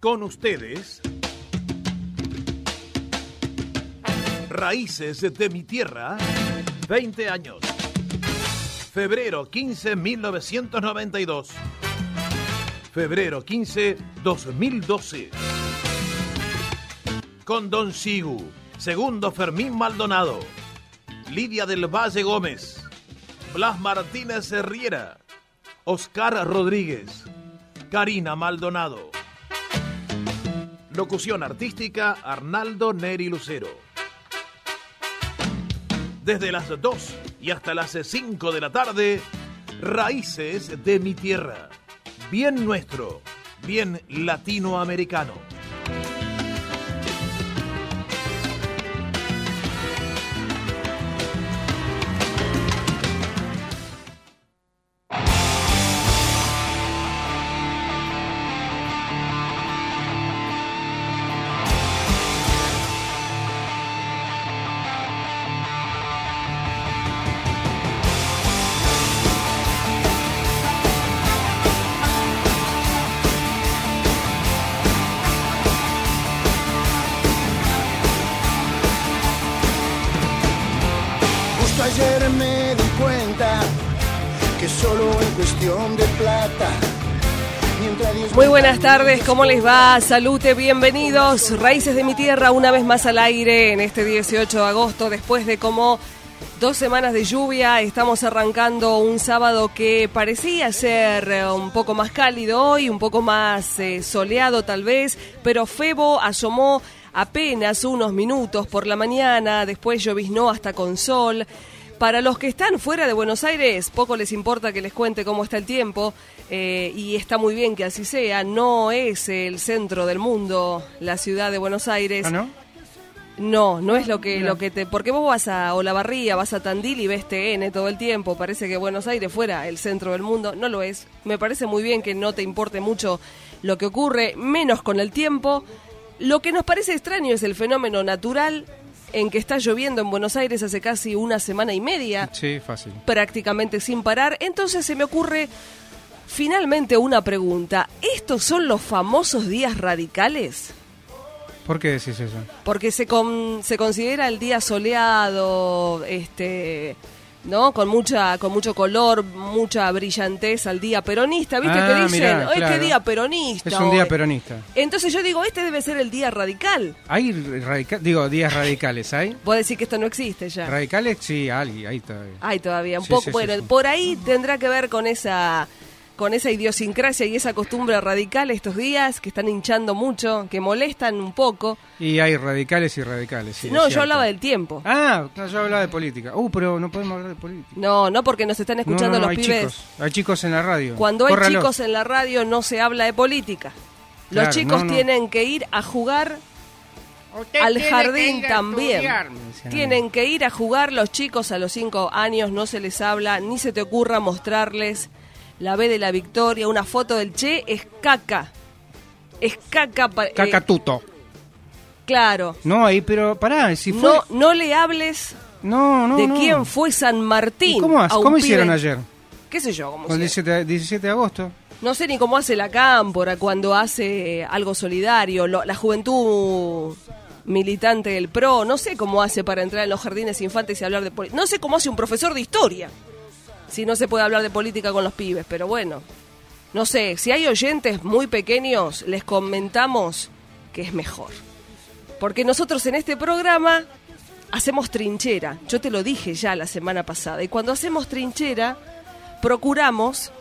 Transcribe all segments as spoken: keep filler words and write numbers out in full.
Con ustedes, Raíces de mi Tierra, veinte años. Febrero quince, mil novecientos noventa y dos. Febrero quince, dos mil doce. Con Don Sigu, segundo Fermín Maldonado, Lidia del Valle Gómez, Blas Martínez Herriera, Oscar Rodríguez, Karina Maldonado. Locución artística, Arnaldo Neri Lucero. Desde las dos y hasta las cinco de la tarde, Raíces de mi Tierra. Bien nuestro, bien latinoamericano. Ayer me di cuenta que solo en cuestión de plata. Muy buenas tardes, ¿cómo les va? Salute, bienvenidos. Raíces de mi Tierra, una vez más al aire en este dieciocho de agosto, después de como dos semanas de lluvia. Estamos arrancando un sábado que parecía ser un poco más cálido hoy, un poco más eh, soleado tal vez, pero Febo asomó apenas unos minutos por la mañana, después lloviznó hasta con sol. Para los que están fuera de Buenos Aires, poco les importa que les cuente cómo está el tiempo, eh, y está muy bien que así sea. No es el centro del mundo la ciudad de Buenos Aires. ¿Ah, no? No, no es lo que, Mira. lo que te... Porque vos vas a Olavarría, vas a Tandil y ves T N todo el tiempo. Parece que Buenos Aires fuera el centro del mundo. No lo es. Me parece muy bien que no te importe mucho lo que ocurre, menos con el tiempo. Lo que nos parece extraño es el fenómeno natural en que está lloviendo en Buenos Aires hace casi una semana y media. Sí, fácil. Prácticamente sin parar. Entonces se me ocurre finalmente una pregunta. ¿Estos son los famosos días radicales? ¿Por qué decís eso? Porque se con, se considera el día soleado, este... ¿no? Con mucha con mucho color, mucha brillantez al día peronista, ¿viste? Ah, Que dicen, mirá, ¡ay, claro. qué día peronista! Es un día hoy". peronista. Entonces yo digo, este debe ser el día radical. ¿Hay radica- digo, días radicales, ¿hay? Vos decís que esto no existe ya. ¿Radicales? Sí, hay, hay todavía. Hay todavía un Sí, poco. sí, sí, Bueno, sí. por ahí tendrá que ver con esa con esa idiosincrasia y esa costumbre radical estos días que están hinchando mucho, que molestan un poco. Y hay radicales y radicales, sí. no, es yo cierto. hablaba del tiempo. Ah, yo hablaba de política. Uh, pero no podemos hablar de política. No, no porque nos están escuchando no, no, los hay pibes. Chicos, hay chicos en la radio. Cuando hay Córralo. chicos en la radio no se habla de política. Los Claro, chicos no, no. tienen que ir a jugar Usted al tiene que jardín ir a también. estudiar, me decían. Tienen que ir a jugar. Los chicos a los cinco años no se les habla, ni se te ocurra mostrarles la B de la victoria, una foto del Che, es caca. Es caca. pa- eh, Cacatuto. claro. No, ahí, pero pará, si fue... No, no le hables No, no, de no. quién fue San Martín. ¿Y ¿Cómo, a hace- un ¿cómo pibe. hicieron ayer? ¿Qué sé yo? ¿Cómo Con el hicieron? diecisiete, diecisiete de agosto. No sé ni cómo hace la Cámpora cuando hace eh, algo solidario, lo- la juventud militante del P R O, no sé cómo hace para entrar en los jardines infantes y hablar de política. No sé cómo hace un profesor de historia, si no se puede hablar de política con los pibes, pero bueno, no sé, si hay oyentes muy pequeños, les comentamos que es mejor. Porque nosotros en este programa hacemos trinchera, yo te lo dije ya la semana pasada, y cuando hacemos trinchera, procuramos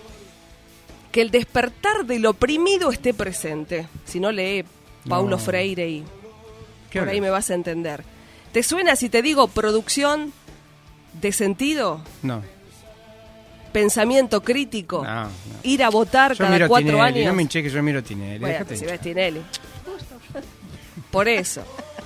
que el despertar del oprimido esté presente. Si no, lee Paulo No. Freire y ¿Qué por ahí hablas? me vas a entender. ¿Te suena si te digo producción de sentido? No. Pensamiento crítico. No, no. Ir a votar Yo cada miro cuatro Tinelli, años. no me hinché que yo miro Tinelli. Bueno, déjate si hinchar. ves Tinelli. Por eso.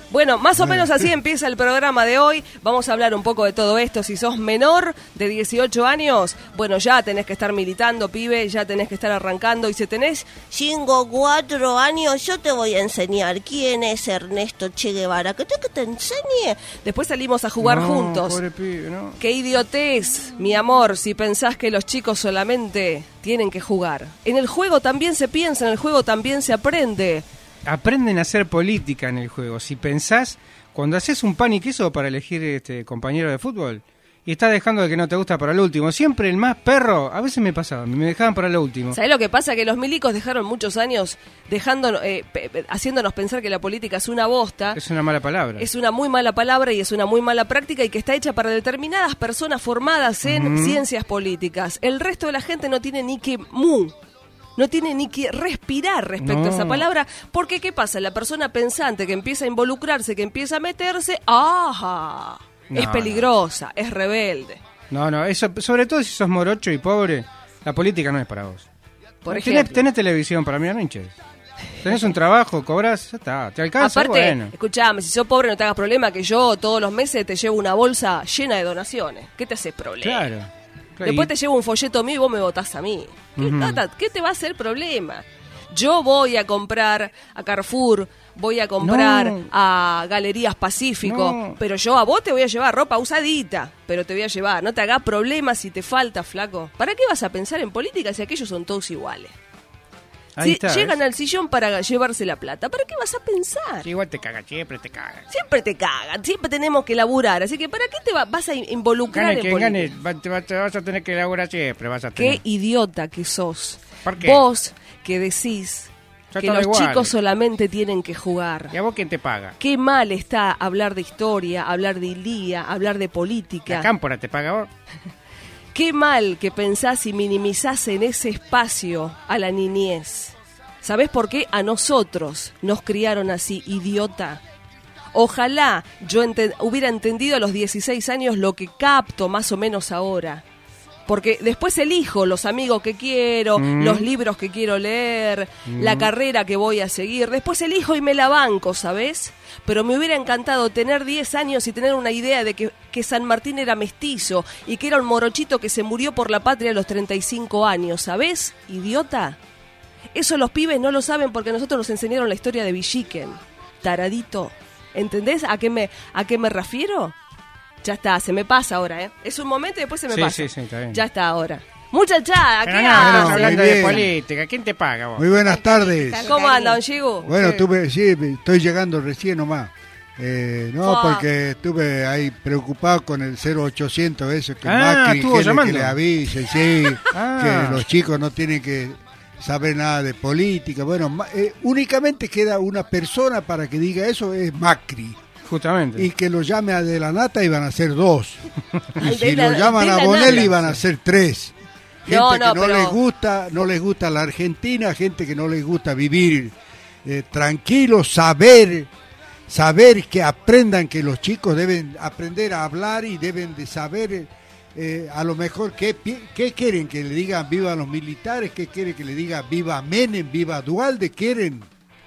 Bueno, más o menos así empieza el programa de hoy. Vamos a hablar un poco de todo esto. Si sos menor de dieciocho años, bueno, ya tenés que estar militando, pibe, ya tenés que estar arrancando. Y si tenés cinco, cuatro años, yo te voy a enseñar quién es Ernesto Che Guevara. ¿Qué te, que te enseñe? Después salimos a jugar No, juntos. pobre pibe, no. Qué idiotez, mi amor, si pensás que los chicos solamente tienen que jugar. En el juego también se piensa, en el juego también se aprende. Aprenden a hacer política en el juego. Si pensás, cuando haces un pan y queso para elegir este compañero de fútbol y estás dejando el que no te gusta para el último, siempre el más perro, a veces me pasaba, me dejaban para el último. ¿Sabés lo que pasa? Que los milicos dejaron muchos años dejando, eh, pe- pe- haciéndonos pensar que la política es una bosta. Es una mala palabra. Es una muy mala palabra y es una muy mala práctica y que está hecha para determinadas personas formadas en Ujú. ciencias políticas. El resto de la gente no tiene ni que mu. No tiene ni que respirar respecto No. a esa palabra, porque ¿qué pasa? La persona pensante que empieza a involucrarse, que empieza a meterse, ¡ajá! No, es peligrosa, es rebelde. No, no, eso, sobre todo si sos morocho y pobre, la política no es para vos. Por tenés, ejemplo. tenés televisión para mirar, no hinches. Tenés un trabajo, cobras, ya está, te alcanza, Aparte, bueno. escuchame, si sos pobre no te hagas problema que yo todos los meses te llevo una bolsa llena de donaciones. ¿Qué te hace problema? Claro. claro, Después y- te llevo un folleto mío y vos me votás a mí. ¿Qué, Ujú. tata, ¿qué te va a hacer problema? Yo voy a comprar a Carrefour, voy a comprar No. a Galerías Pacífico, No. pero yo a vos te voy a llevar ropa usadita, pero te voy a llevar. No te hagas problemas si te falta, flaco. ¿Para qué vas a pensar en política si aquellos son todos iguales? Ahí Si está, llegan ¿ves? al sillón para llevarse la plata, ¿para qué vas a pensar? Sí, igual te caga, siempre te caga. Siempre te cagan, siempre tenemos que laburar, así que ¿para qué te va- vas a involucrar Gane en quien política? gane, va- te, va- te vas a tener que laburar siempre, vas a tener. Qué idiota que sos. ¿Por qué? Vos que decís Ya que todo los igual. chicos solamente tienen que jugar. ¿Y a vos quién te paga? Qué mal está hablar de historia, hablar de Ilía, hablar de La política. cámpora te paga vos. Qué mal que pensás y minimizás en ese espacio a la niñez. ¿Sabés por qué? A nosotros nos criaron así, idiota. Ojalá yo ente- hubiera entendido a los dieciséis años lo que capto más o menos ahora. Porque después elijo los amigos que quiero, Mm. los libros que quiero leer, la carrera que voy a seguir. Después elijo y me la banco, ¿sabés? Pero me hubiera encantado tener diez años y tener una idea de que, que San Martín era mestizo y que era un morochito que se murió por la patria a los treinta y cinco años, ¿sabés? Idiota. Eso los pibes no lo saben porque nosotros nos enseñaron la historia de Villiquen. Taradito. ¿Entendés a qué me, a qué me refiero? Ya está, se me pasa ahora, ¿eh? Es un momento y después se me Sí, pasa. sí, sí, está bien. Ya está ahora. Muchachada, ¿qué Pero no, estamos hace? hablando Muy de bien. política. ¿Quién te paga vos? Muy buenas tardes. ¿Cómo anda, don Chigu? Bueno, Sí. estuve, sí, estoy llegando recién nomás. Eh, no, Ah. porque estuve ahí preocupado con el cero ochocientos, eso que Ah, Macri estuvo quiere llamando. que le avise, sí, Ah. que los chicos no tienen que saber nada de política. Bueno, ma- eh, únicamente queda una persona para que diga eso, es Macri. Justamente. Y que lo llame a De la Nata iban a ser dos. Y Al si de la- lo llaman de a la Bonelli Nata. iban a ser tres. Gente No, que no, no pero- les gusta, no les gusta la Argentina, gente que no les gusta vivir eh, tranquilo, saber, saber que aprendan que los chicos deben aprender a hablar y deben de saber eh, a lo mejor qué, pi- qué quieren que le digan viva los militares, qué quieren que le digan viva Menem, viva Dualde, quieren.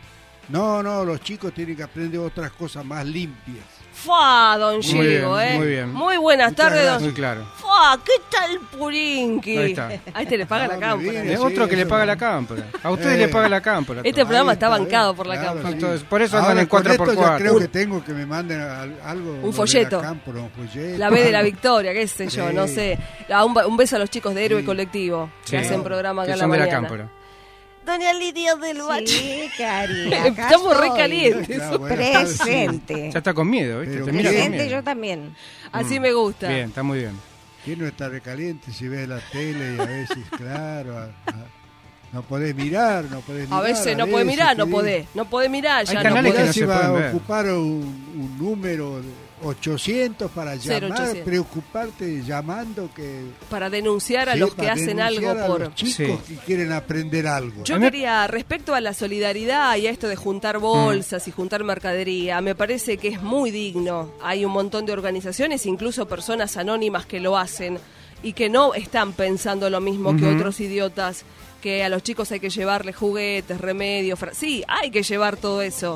No, no, los chicos tienen que aprender otras cosas más limpias. Fua, don Muy Chigu, bien, ¿eh? muy bien. Muy buenas Muchas tardes, gracias. don Muy claro. Fua, ¿qué tal Purinqui? Ahí está. Ahí te le paga la Ah, cámpora. muy bien. Es Sí, otro que le eso paga no. la cámpora. A ustedes Eh. le paga la cámpora. Este todo. programa Ahí está bancado ¿eh? por la cámpora. Entonces, por eso andan Ahora, en cuatro con por esto ya cuatro. creo que tengo que me manden al- algo. Un de folleto. la cámpora, un folleto. La B de la victoria, qué sé yo, Sí. no sé. Ah, Un, un beso a los chicos de Héroe Sí. Colectivo que Sí. hacen programa acá Que en la son de la mañana. cámpora. Doña Lidia del Bache. Sí, Cari, acá Estamos re estoy. calientes. Claro, buenas tardes, sí. Presente. Ya está con miedo, ¿viste? Pero Te mira con Presente miedo. yo también. Así me gusta. Bien, está muy bien. ¿Quién no está recaliente si ves la tele y a veces, claro, a- a- no podés mirar, no podés mirar. A veces no puede mirar, no podés. No podés mirar, ya no canales que podés. no si se va a pueden ver. ocupar un, un número ochocientos para cero llamar, ochocientos. preocuparte llamando que Para denunciar a sí, los que para hacen denunciar algo a por... los chicos Sí. que quieren aprender algo. Yo A mí- quería, respecto a la solidaridad y a esto de juntar bolsas y juntar mercadería, me parece que es muy digno. Hay un montón de organizaciones, incluso personas anónimas que lo hacen y que no están pensando lo mismo que Ujú. otros idiotas, que a los chicos hay que llevarles juguetes, remedios... fra- Sí, hay que llevar todo eso,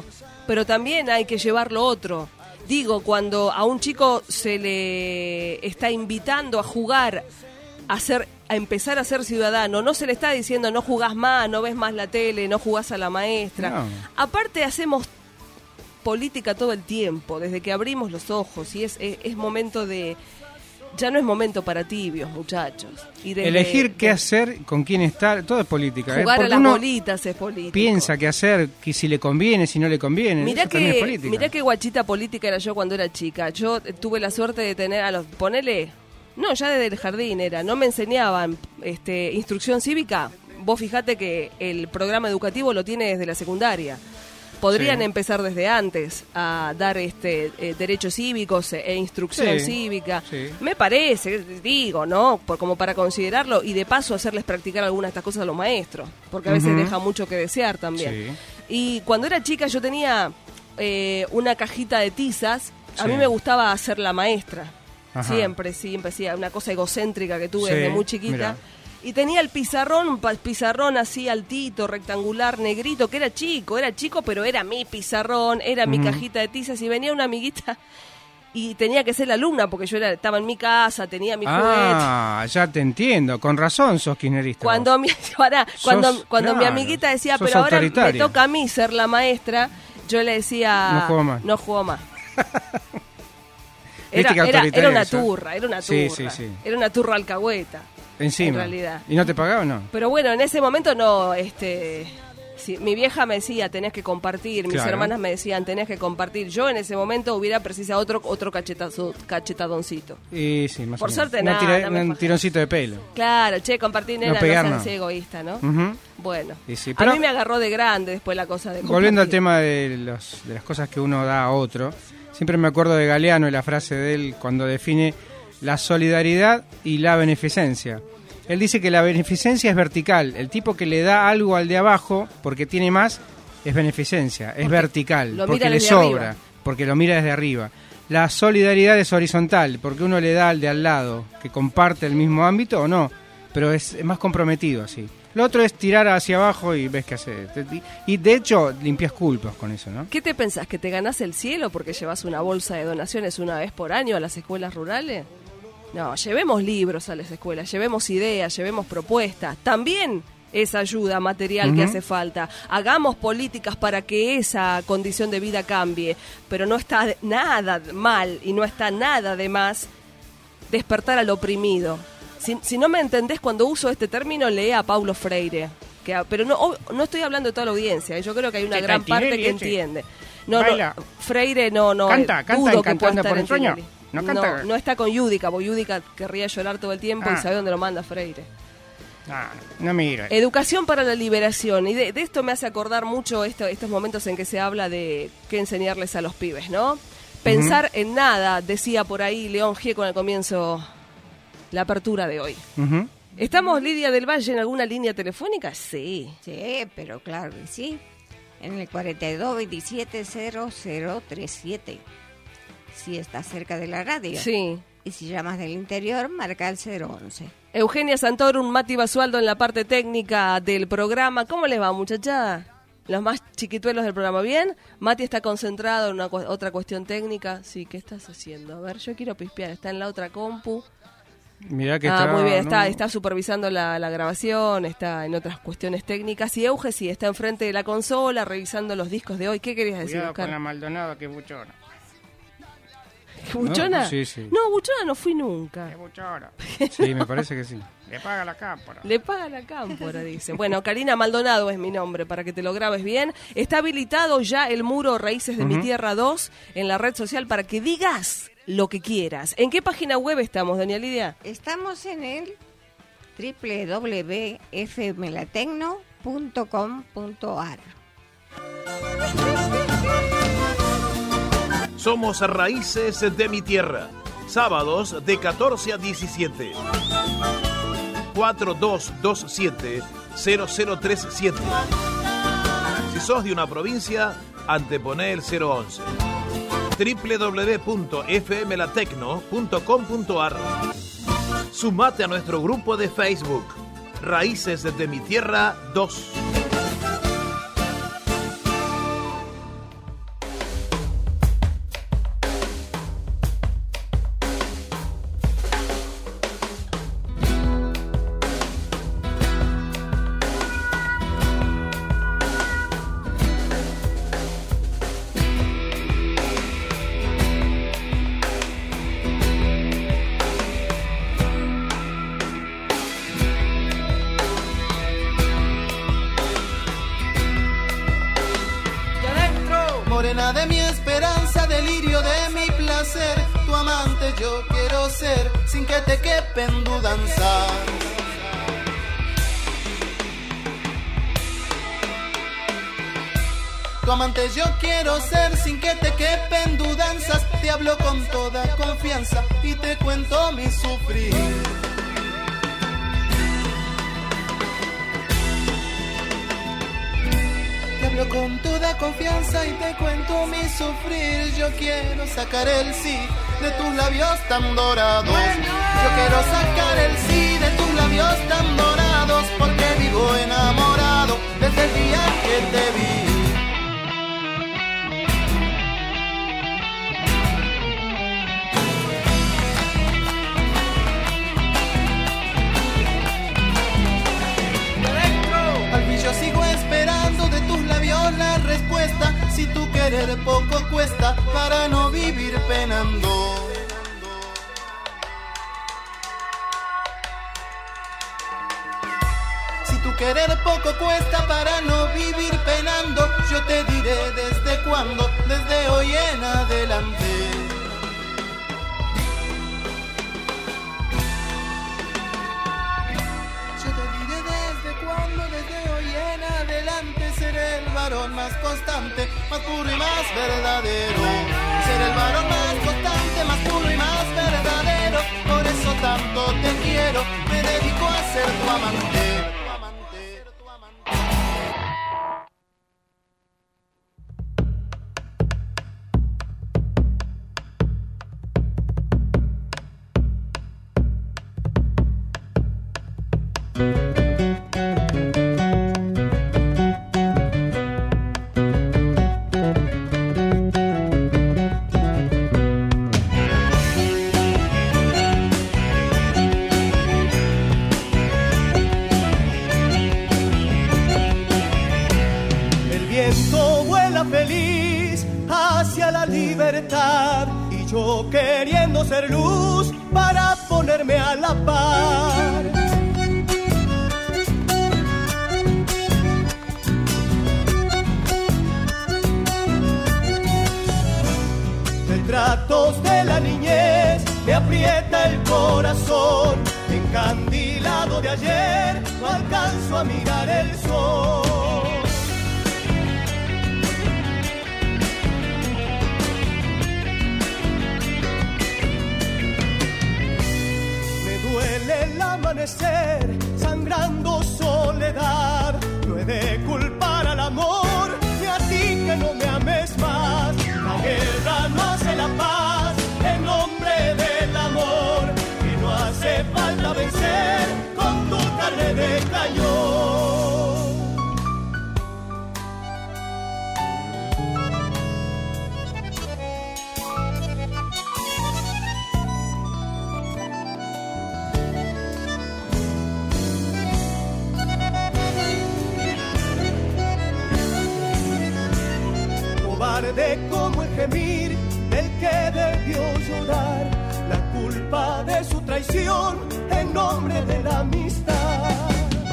pero también hay que llevar lo otro. Digo, cuando a un chico se le está invitando a jugar, a, ser, a empezar a ser ciudadano, no se le está diciendo no jugás más, no ves más la tele, no jugás a la maestra. No. Aparte hacemos política todo el tiempo, desde que abrimos los ojos, y es, es, es momento de... Ya no es momento para tibios, muchachos. Y desde, Elegir qué de, hacer, con quién estar, todo es política. Jugar ¿eh? a las uno bolitas es político. Piensa qué hacer, que si le conviene, si no le conviene. Mirá Eso también es que, política. mirá qué guachita política era yo cuando era chica. Yo tuve la suerte de tener a los... Ponele... No, ya desde el jardín era. No me enseñaban este, instrucción cívica. Vos fijate que el programa educativo lo tiene desde la secundaria. Podrían Sí. empezar desde antes a dar este eh, derechos cívicos e, e instrucción Sí, cívica. sí. Me parece, digo, ¿no? Por, como para considerarlo y de paso hacerles practicar algunas de estas cosas a los maestros, porque a veces Ujú. deja mucho que desear también. Sí. Y cuando era chica yo tenía eh, una cajita de tizas. A Sí. mí me gustaba hacer la maestra. Ajá. Siempre, siempre, sí, una cosa egocéntrica que tuve Sí, desde muy chiquita. mirá. Y tenía el pizarrón, un pa- pizarrón así altito, rectangular, negrito, que era chico, era chico, pero era mi pizarrón, era mi Ujú. cajita de tizas. Y venía una amiguita y tenía que ser la alumna, porque yo era, estaba en mi casa, tenía mi juguete. Ah, ya te entiendo. Con razón sos kirchnerista. Cuando vos. mi, pará, cuando, Sos- cuando mi claro, amiguita decía, sos pero ahora me autoritaria. toca a mí ser la maestra, yo le decía... No juego más. No juego más. Viste Era, que era, autoritaria era una que sos. turra, era una turra. Sí, sí, sí. Era una turra alcahueta, Encima. en realidad. ¿Y no te pagaban no? Pero bueno, en ese momento no, este... sí, mi vieja me decía, tenés que compartir, mis Claro. hermanas me decían, tenés que compartir. Yo en ese momento hubiera precisado otro otro cachetazo, cachetadoncito. Y sí, más Por o menos. suerte Una nada, tira- no me un pasa. tironcito de pelo. Claro, che, compartir, nena, no, pegar, seas no. así egoísta, ¿no? Ujú. Bueno, Y sí, a pero- mí me agarró de grande después la cosa de Volviendo al compartir. tema de, los, de las cosas que uno da a otro, siempre me acuerdo de Galeano y la frase de él cuando define la solidaridad y la beneficencia. Él dice que la beneficencia es vertical. El tipo que le da algo al de abajo porque tiene más es beneficencia, es Porque vertical, lo porque mira le desde sobra, arriba. porque lo mira desde arriba. La solidaridad es horizontal, porque uno le da al de al lado, que comparte el mismo ámbito o no, pero es, es más comprometido así. Lo otro es tirar hacia abajo y ves qué hacer. Y de hecho limpias culpas con eso, ¿no? ¿Qué te pensás? ¿Que te ganás el cielo porque llevas una bolsa de donaciones una vez por año a las escuelas rurales? No, llevemos libros a las escuelas, llevemos ideas, llevemos propuestas. También esa ayuda material que Ujú. hace falta. Hagamos políticas para que esa condición de vida cambie. Pero no está nada mal y no está nada de más despertar al oprimido. Si, si no me entendés cuando uso este término, lee a Paulo Freire. Que, pero no, o- no estoy hablando de toda la audiencia. Yo creo que hay una ¿Qué gran tal, parte Tinelli que ese? entiende. No, Baila. no, Freire no, no. Canta, eh, canta dudo en que pueda Cantando estar por en el Sueño. Tinelli. No canta. No, no está con Yudica, porque Yudica querría llorar todo el tiempo Ah. y sabe dónde lo manda Freire. Ah, no mira. Educación para la liberación. Y de, de esto me hace acordar mucho esto, estos momentos en que se habla de qué enseñarles a los pibes, ¿no? Pensar en nada, decía por ahí León Gieco al comienzo, la apertura de hoy. Ujú. ¿Estamos, Lidia del Valle, en alguna línea telefónica? Sí. Sí, pero claro que sí. En el cuarenta y dos veintisiete cero cero treinta y siete. Si estás cerca de la radio. Sí. Y si llamas del interior, marca el cero once. Eugenia Santorum, Mati Basualdo en la parte técnica del programa. ¿Cómo les va, muchacha? Los más chiquituelos del programa, ¿bien? Mati está concentrado en una cu- otra cuestión técnica. Sí, ¿qué estás haciendo? A ver, yo quiero pispear. Está en la otra compu. Mirá que Ah, está, muy bien. ¿no? Está, está supervisando la, la grabación, está en otras cuestiones técnicas. Y Euge sí, está enfrente de la consola, revisando los discos de hoy. ¿Qué querías decir, Cuidado Oscar? con la Maldonado, que buchona. ¿Buchona? No, sí, sí. No, Buchona no fui nunca. Que buchona. Sí, me parece que sí. Le paga la cámpora. Le paga la cámpora, dice. Bueno, Karina Maldonado es mi nombre, para que te lo grabes bien. Está habilitado ya el muro Raíces de mi Ujú. Tierra dos en la red social para que digas lo que quieras. ¿En qué página web estamos, doña Lidia? Estamos en el doble u doble u doble u punto f m la tecno punto com punto a r. Somos Raíces de mi Tierra. Sábados de catorce a diecisiete. cuatro dos dos siete cero cero tres siete. Si sos de una provincia, anteponé el cero once. doble u doble u doble u punto f m la tecno punto com punto a r. Sumate a nuestro grupo de Facebook, Raíces de mi Tierra dos. morena de mi esperanza, delirio de mi placer, tu amante yo quiero ser, sin que te quepen dudanzas. Tu amante yo quiero ser, sin que te quepen dudanzas, te hablo con toda confianza y te cuento mi sufrir. Te hablo con toda confianza y te cuento mi sufrir. Yo quiero sacar el sí de tus labios tan dorados. Yo quiero sacar el sí de tus labios tan dorados, porque vivo enamorado desde el día que te vi. Yo sigo esperando de tus labios la respuesta, si tu querer poco cuesta para no vivir penando. Si tu querer poco cuesta para no vivir penando, yo te diré desde cuándo, desde hoy en adelante. Seré el varón más constante, más puro y más verdadero. Seré el varón más constante, más puro y más verdadero. Por eso tanto te quiero, me dedico a ser tu amante. Y yo queriendo ser luz para ponerme a la par. Retratos de la niñez me aprieta el corazón, encandilado de ayer no alcanzo a mirar el sol. Duele el amanecer, sangrando soledad. No he de culpar al amor, ni a ti que no me ames más. La guerra no hace la paz, en nombre del amor. Que no hace falta vencer con tu carne de cañón. De como el gemir del que debió llorar, la culpa de su traición en nombre de la amistad.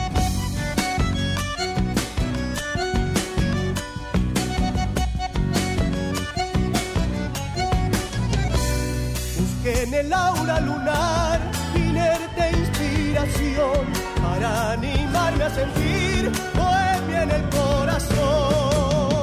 Busqué en el aura lunar inerte inspiración para animarme a sentir bohemia en el corazón.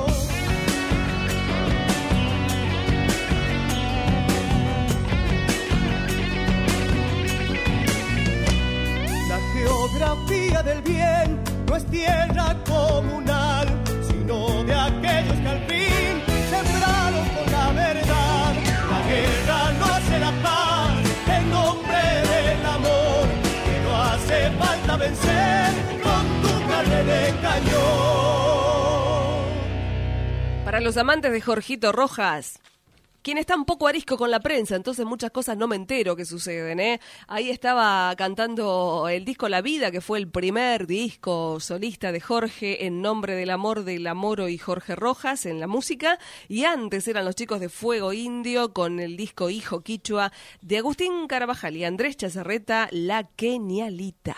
Geografía del bien no es tierra comunal, sino de aquellos que al fin sembraron con la verdad. La guerra no hace la paz en nombre del amor, que no hace falta vencer con tu carne de cañón. Para los amantes de Jorgito Rojas, quien está un poco arisco con la prensa, entonces muchas cosas no me entero que suceden, ¿eh? Ahí estaba cantando el disco La Vida, que fue el primer disco solista de Jorge, En Nombre del Amor, de La Moro y Jorge Rojas en la música, y antes eran los chicos de Fuego Indio con el disco Hijo Quichua de Agustín Carabajal y Andrés Chazarreta, La Kenialita.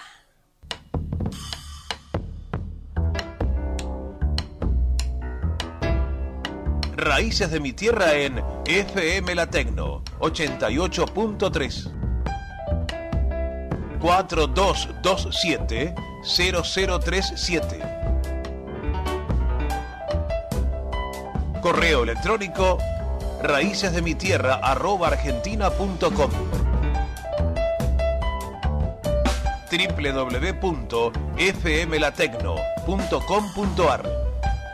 Raíces de mi Tierra en F M La Tecno ochenta y ocho punto tres. cuatro dos dos siete cero cero tres siete. Correo electrónico raíces de mi tierra arroba argentina punto com. doble u doble u doble u punto f m la tecno punto com punto a r.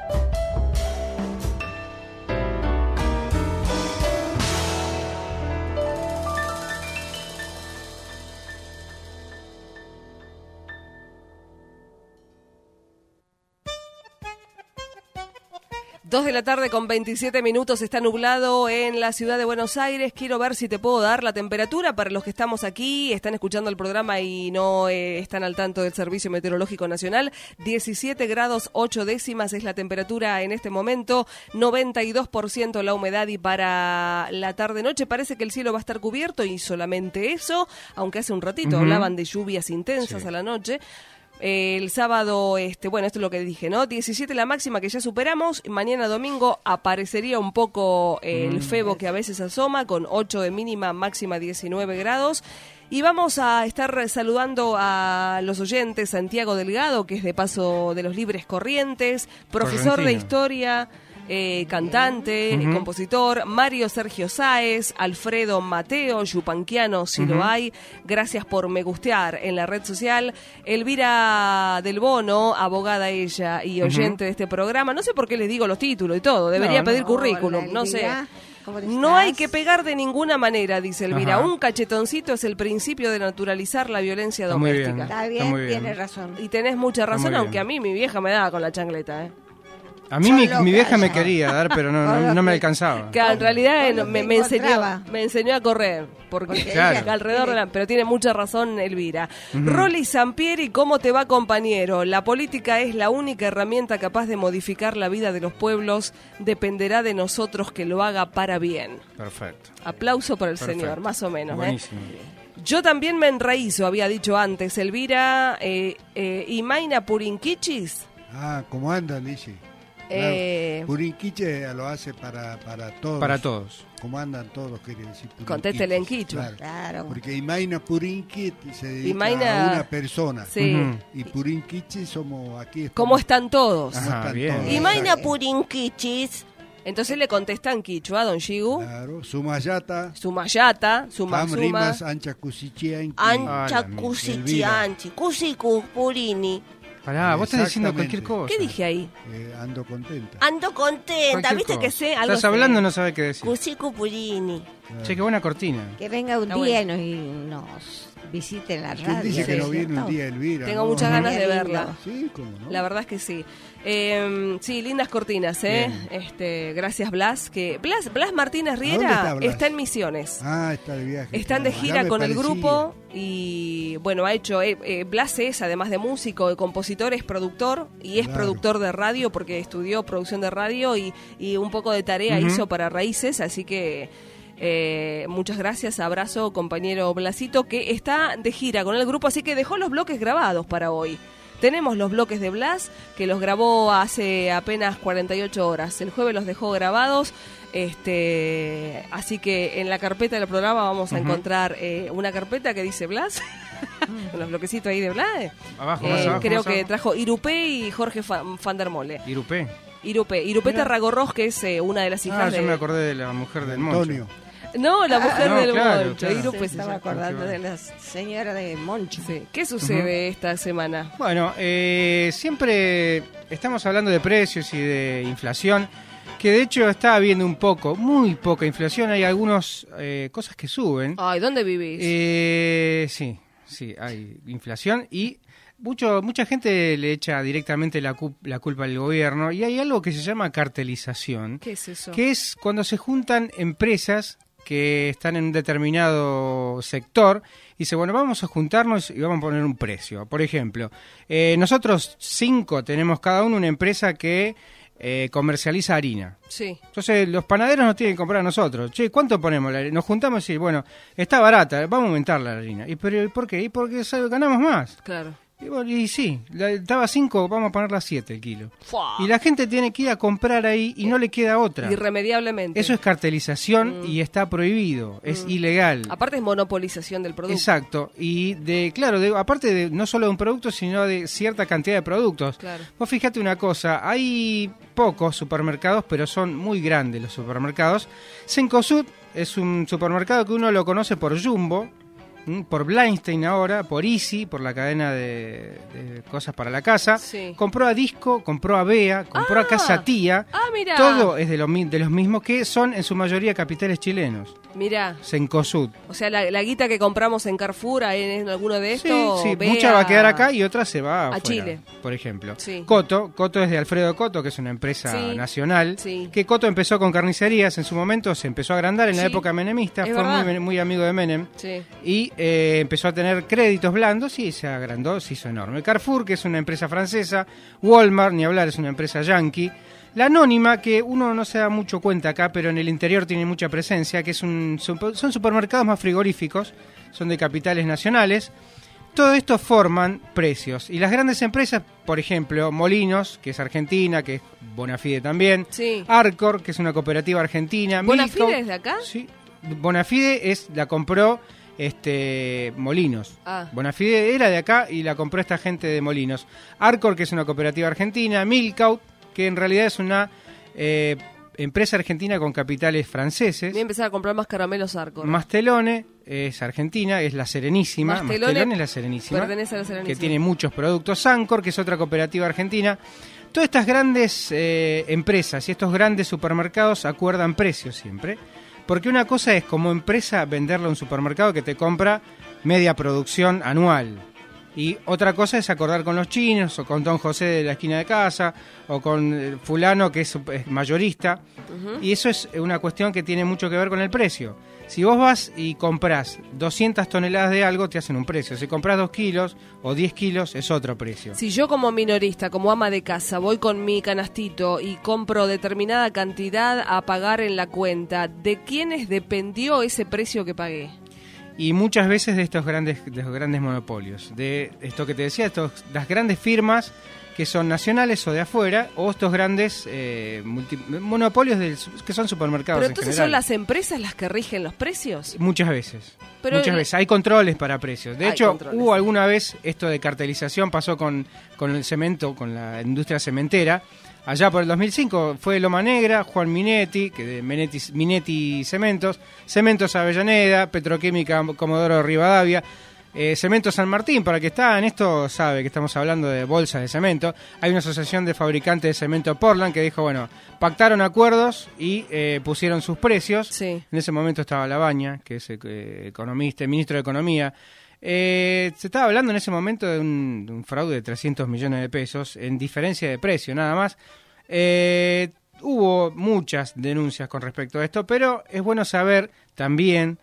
Dos de la tarde con veintisiete minutos, está nublado en la ciudad de Buenos Aires. Quiero ver si te puedo dar la temperatura para los que estamos aquí, están escuchando el programa y no eh, están al tanto del Servicio Meteorológico Nacional. diecisiete grados ocho décimas es la temperatura en este momento, noventa y dos por ciento la humedad, y para la tarde-noche parece que el cielo va a estar cubierto y solamente eso, aunque hace un ratito uh-huh. hablaban de lluvias intensas sí. a la noche. El sábado, este, bueno, esto es lo que dije, ¿no? diecisiete la máxima que ya superamos. Mañana domingo aparecería un poco el mm. febo que a veces asoma, con ocho de mínima, máxima diecinueve grados. Y vamos a estar saludando a los oyentes. Santiago Delgado, que es de Paso de los Libres Corrientes, profesor Correntino. de historia, eh, cantante, uh-huh. compositor. Mario Sergio Sáez, Alfredo Mateo, yupanquiano si uh-huh. lo hay. Gracias por me gustear en la red social. Elvira Del Bono, abogada ella y oyente uh-huh. de este programa. No sé por qué les digo los títulos y todo. Debería no, pedir no, currículum, no sé. No hay que pegar de ninguna manera, dice Elvira. Ajá. Un cachetoncito es el principio de naturalizar la violencia Está doméstica. Muy bien. Está bien, Está bien. Tiene razón. Y tenés mucha razón, aunque a mí mi vieja me daba con la chancleta, ¿eh? A mí mi, mi vieja me quería dar, pero no, no, no me alcanzaba. Que en realidad no, me, me, enseñó, me enseñó a correr, porque claro. alrededor de la, pero tiene mucha razón Elvira. Uh-huh. Rolly Sampieri, ¿cómo te va, compañero? La política es la única herramienta capaz de modificar la vida de los pueblos. Dependerá de nosotros que lo haga para bien. Perfecto. Aplauso para el Perfecto. señor, más o menos. Buenísimo. ¿eh? Yo también me enraízo, había dicho antes Elvira. Eh, eh, ¿Imaina Purinquichis? Ah, ¿cómo andan, dice? Claro. Eh, Purinquiche lo hace para, para todos. Para todos. ¿Cómo andan todos? Quiere decir contéstele en quichua. Claro. claro. Porque Imaina Purinquiche se dedica Imaina... a una persona. Sí. Uh-huh. Y Purinquiche somos aquí. Estamos... ¿Cómo están todos? Ajá, están bien. todos. Imaina Purinquichis. Entonces le contestan quichua, don Shigu. Claro. Sumayata. Sumayata. Suma, Am suma. rimas ancha cusichianchi. Ancha cusichianchi. Cusicu purini. Pará, vos estás diciendo cualquier cosa. ¿Qué dije ahí? Eh, ando contenta. Ando contenta, Cualquier ¿viste cosa. que sé? Algo Estás sé. hablando y no sabes qué decir. Cusicu purini. Claro. Che, qué buena cortina. Que venga un Está día bueno. y nos visite en la ¿Quién radio. dice que sí, no viene ¿cierto? un día Elvira? Tengo ¿no? muchas ganas de Qué verla. lindo. Sí, cómo no. La verdad es que sí. Eh, sí, lindas cortinas, ¿eh? Bien. Este, gracias, Blas. Que Blas, Blas Martínez dónde Riera está Blas? está en Misiones. Ah, está de viaje. Están de claro. gira Ya me con el parecía. grupo y, bueno, ha hecho... Eh, eh, Blas es, además de músico, de compositor, es productor y es Claro. productor de radio porque estudió producción de radio y, y un poco de tarea Uh-huh. hizo para Raíces, así que... Eh, muchas gracias, abrazo, compañero Blasito, que está de gira con el grupo, así que dejó los bloques grabados para hoy. Tenemos los bloques de Blas, que los grabó hace apenas cuarenta y ocho horas. El jueves los dejó grabados, este, así que en la carpeta del programa vamos a uh-huh. encontrar eh, una carpeta que dice Blas, con los bloquecitos ahí de Blas. Abajo, Eh, más abajo, creo más que abajo. trajo Irupé y Jorge Van, Van der Mole. Irupé. Irupé, Irupé Mira. Tarragorros, que es eh, una de las hijas Ah, de... yo me acordé de la mujer del Moncho. Antonio. No, la mujer no, del claro, Moncho. claro. Irupé Se se estaba llama. acordando de la señora de Moncho. Sí. ¿Qué sucede uh-huh. esta semana? Bueno, eh, siempre estamos hablando de precios y de inflación, que de hecho está habiendo un poco, muy poca inflación. Hay algunas eh, cosas que suben. Ay, ¿dónde vivís? Eh, sí, sí, hay inflación y mucho, mucha gente le echa directamente la, cu- la culpa al gobierno, y hay algo que se llama cartelización. ¿Qué es eso? Que es cuando se juntan empresas que están en un determinado sector y dice, bueno, vamos a juntarnos y vamos a poner un precio. Por ejemplo, eh, nosotros cinco tenemos cada uno una empresa que eh, comercializa harina. Sí. Entonces los panaderos nos tienen que comprar a nosotros. Che, ¿cuánto ponemos? La harina? Nos juntamos y bueno, está barata, vamos a aumentar la harina. ¿Y pero por qué? Y porque ¿sabe? Ganamos más. Claro. Y, bueno, y sí, la, estaba cinco, vamos a ponerla a siete el kilo. Fua. Y la gente tiene que ir a comprar ahí y no le queda otra. Irremediablemente. Eso es cartelización Mm. y está prohibido, es Mm. ilegal. Aparte es monopolización del producto. Exacto, y de claro, de, aparte de no solo de un producto, sino de cierta cantidad de productos. Claro. Vos fíjate una cosa, hay pocos supermercados, pero son muy grandes los supermercados. Cencosud es un supermercado que uno lo conoce por Jumbo, ¿m? por Blindstein ahora, por Easy, por la cadena de, de cosas para la casa. Sí. Compró a Disco, compró a Bea, compró Ah. a Casa Tía. Ah, mira. Todo es de, lo, mi- de los mismos que son en su mayoría capitales chilenos. Mira, Cencosud. o sea, la, la guita que compramos en Carrefour, en, en alguno de Sí, estos, sí, ve mucha va a quedar acá y otra se va a afuera, Chile. por ejemplo. Sí. Coto, Coto es de Alfredo Coto, que es una empresa Sí. nacional, Sí. que Coto empezó con carnicerías en su momento, se empezó a agrandar en la Sí, época menemista, es fue verdad. muy, muy amigo de Menem, Sí. y eh, empezó a tener créditos blandos y se agrandó, se hizo enorme. Carrefour, que es una empresa francesa, Walmart, ni hablar, es una empresa yankee. La Anónima, que uno no se da mucho cuenta acá, pero en el interior tiene mucha presencia, que es un, son supermercados más frigoríficos, son de capitales nacionales. Todo esto forman precios. Y las grandes empresas, por ejemplo, Molinos, que es argentina, que es Bonafide también. Sí. Arcor, que es una cooperativa argentina. ¿Bonafide Milko- es de acá? Sí. Bonafide es, la compró este Molinos. Ah. Bonafide era de acá y la compró esta gente de Molinos. Arcor, que es una cooperativa argentina. Milkout, que en realidad es una eh, empresa argentina con capitales franceses. Voy a empezar a comprar más caramelos Arcor. Mastelone es argentina, es la Serenísima. Mastelone Mastelone es la Serenísima. pertenece a la Serenísima. Que tiene muchos productos. Sancor, que es otra cooperativa argentina. Todas estas grandes eh, empresas y estos grandes supermercados acuerdan precios siempre. Porque una cosa es como empresa venderle a un supermercado que te compra media producción anual. Y otra cosa es acordar con los chinos o con Don José de la esquina de casa o con eh, fulano que es, es mayorista. Ujú. Y eso es una cuestión que tiene mucho que ver con el precio. Si vos vas y comprás doscientas toneladas de algo, te hacen un precio. Si comprás dos kilos o diez kilos, es otro precio. Si yo como minorista, como ama de casa, voy con mi canastito y compro determinada cantidad a pagar en la cuenta, ¿de quiénes dependió ese precio que pagué? Y muchas veces de estos grandes, de los grandes monopolios, de esto que te decía, estos, las grandes firmas que son nacionales o de afuera, o estos grandes eh, multi- monopolios del, que son supermercados Pero en entonces general. son las empresas las que rigen los precios. Muchas veces. Pero Muchas el- veces. Hay controles para precios. De Hay hecho, controles. hubo alguna vez esto de cartelización, pasó con, con el cemento, con la industria cementera. Allá por el dos mil cinco fue Loma Negra, Juan Minetti, que de Minetti, Minetti Cementos, Cementos Avellaneda, Petroquímica Comodoro Rivadavia, eh, Cemento San Martín, para el que está en esto sabe que estamos hablando de bolsas de cemento. Hay una asociación de fabricantes de cemento Portland que dijo, bueno, pactaron acuerdos y eh, pusieron sus precios. Sí. En ese momento estaba Labaña, que es eh, economista, el ministro de Economía. Eh, se estaba hablando en ese momento de un, de un fraude de trescientos millones de pesos en diferencia de precio, nada más. Eh, hubo muchas denuncias con respecto a esto, pero es bueno saber también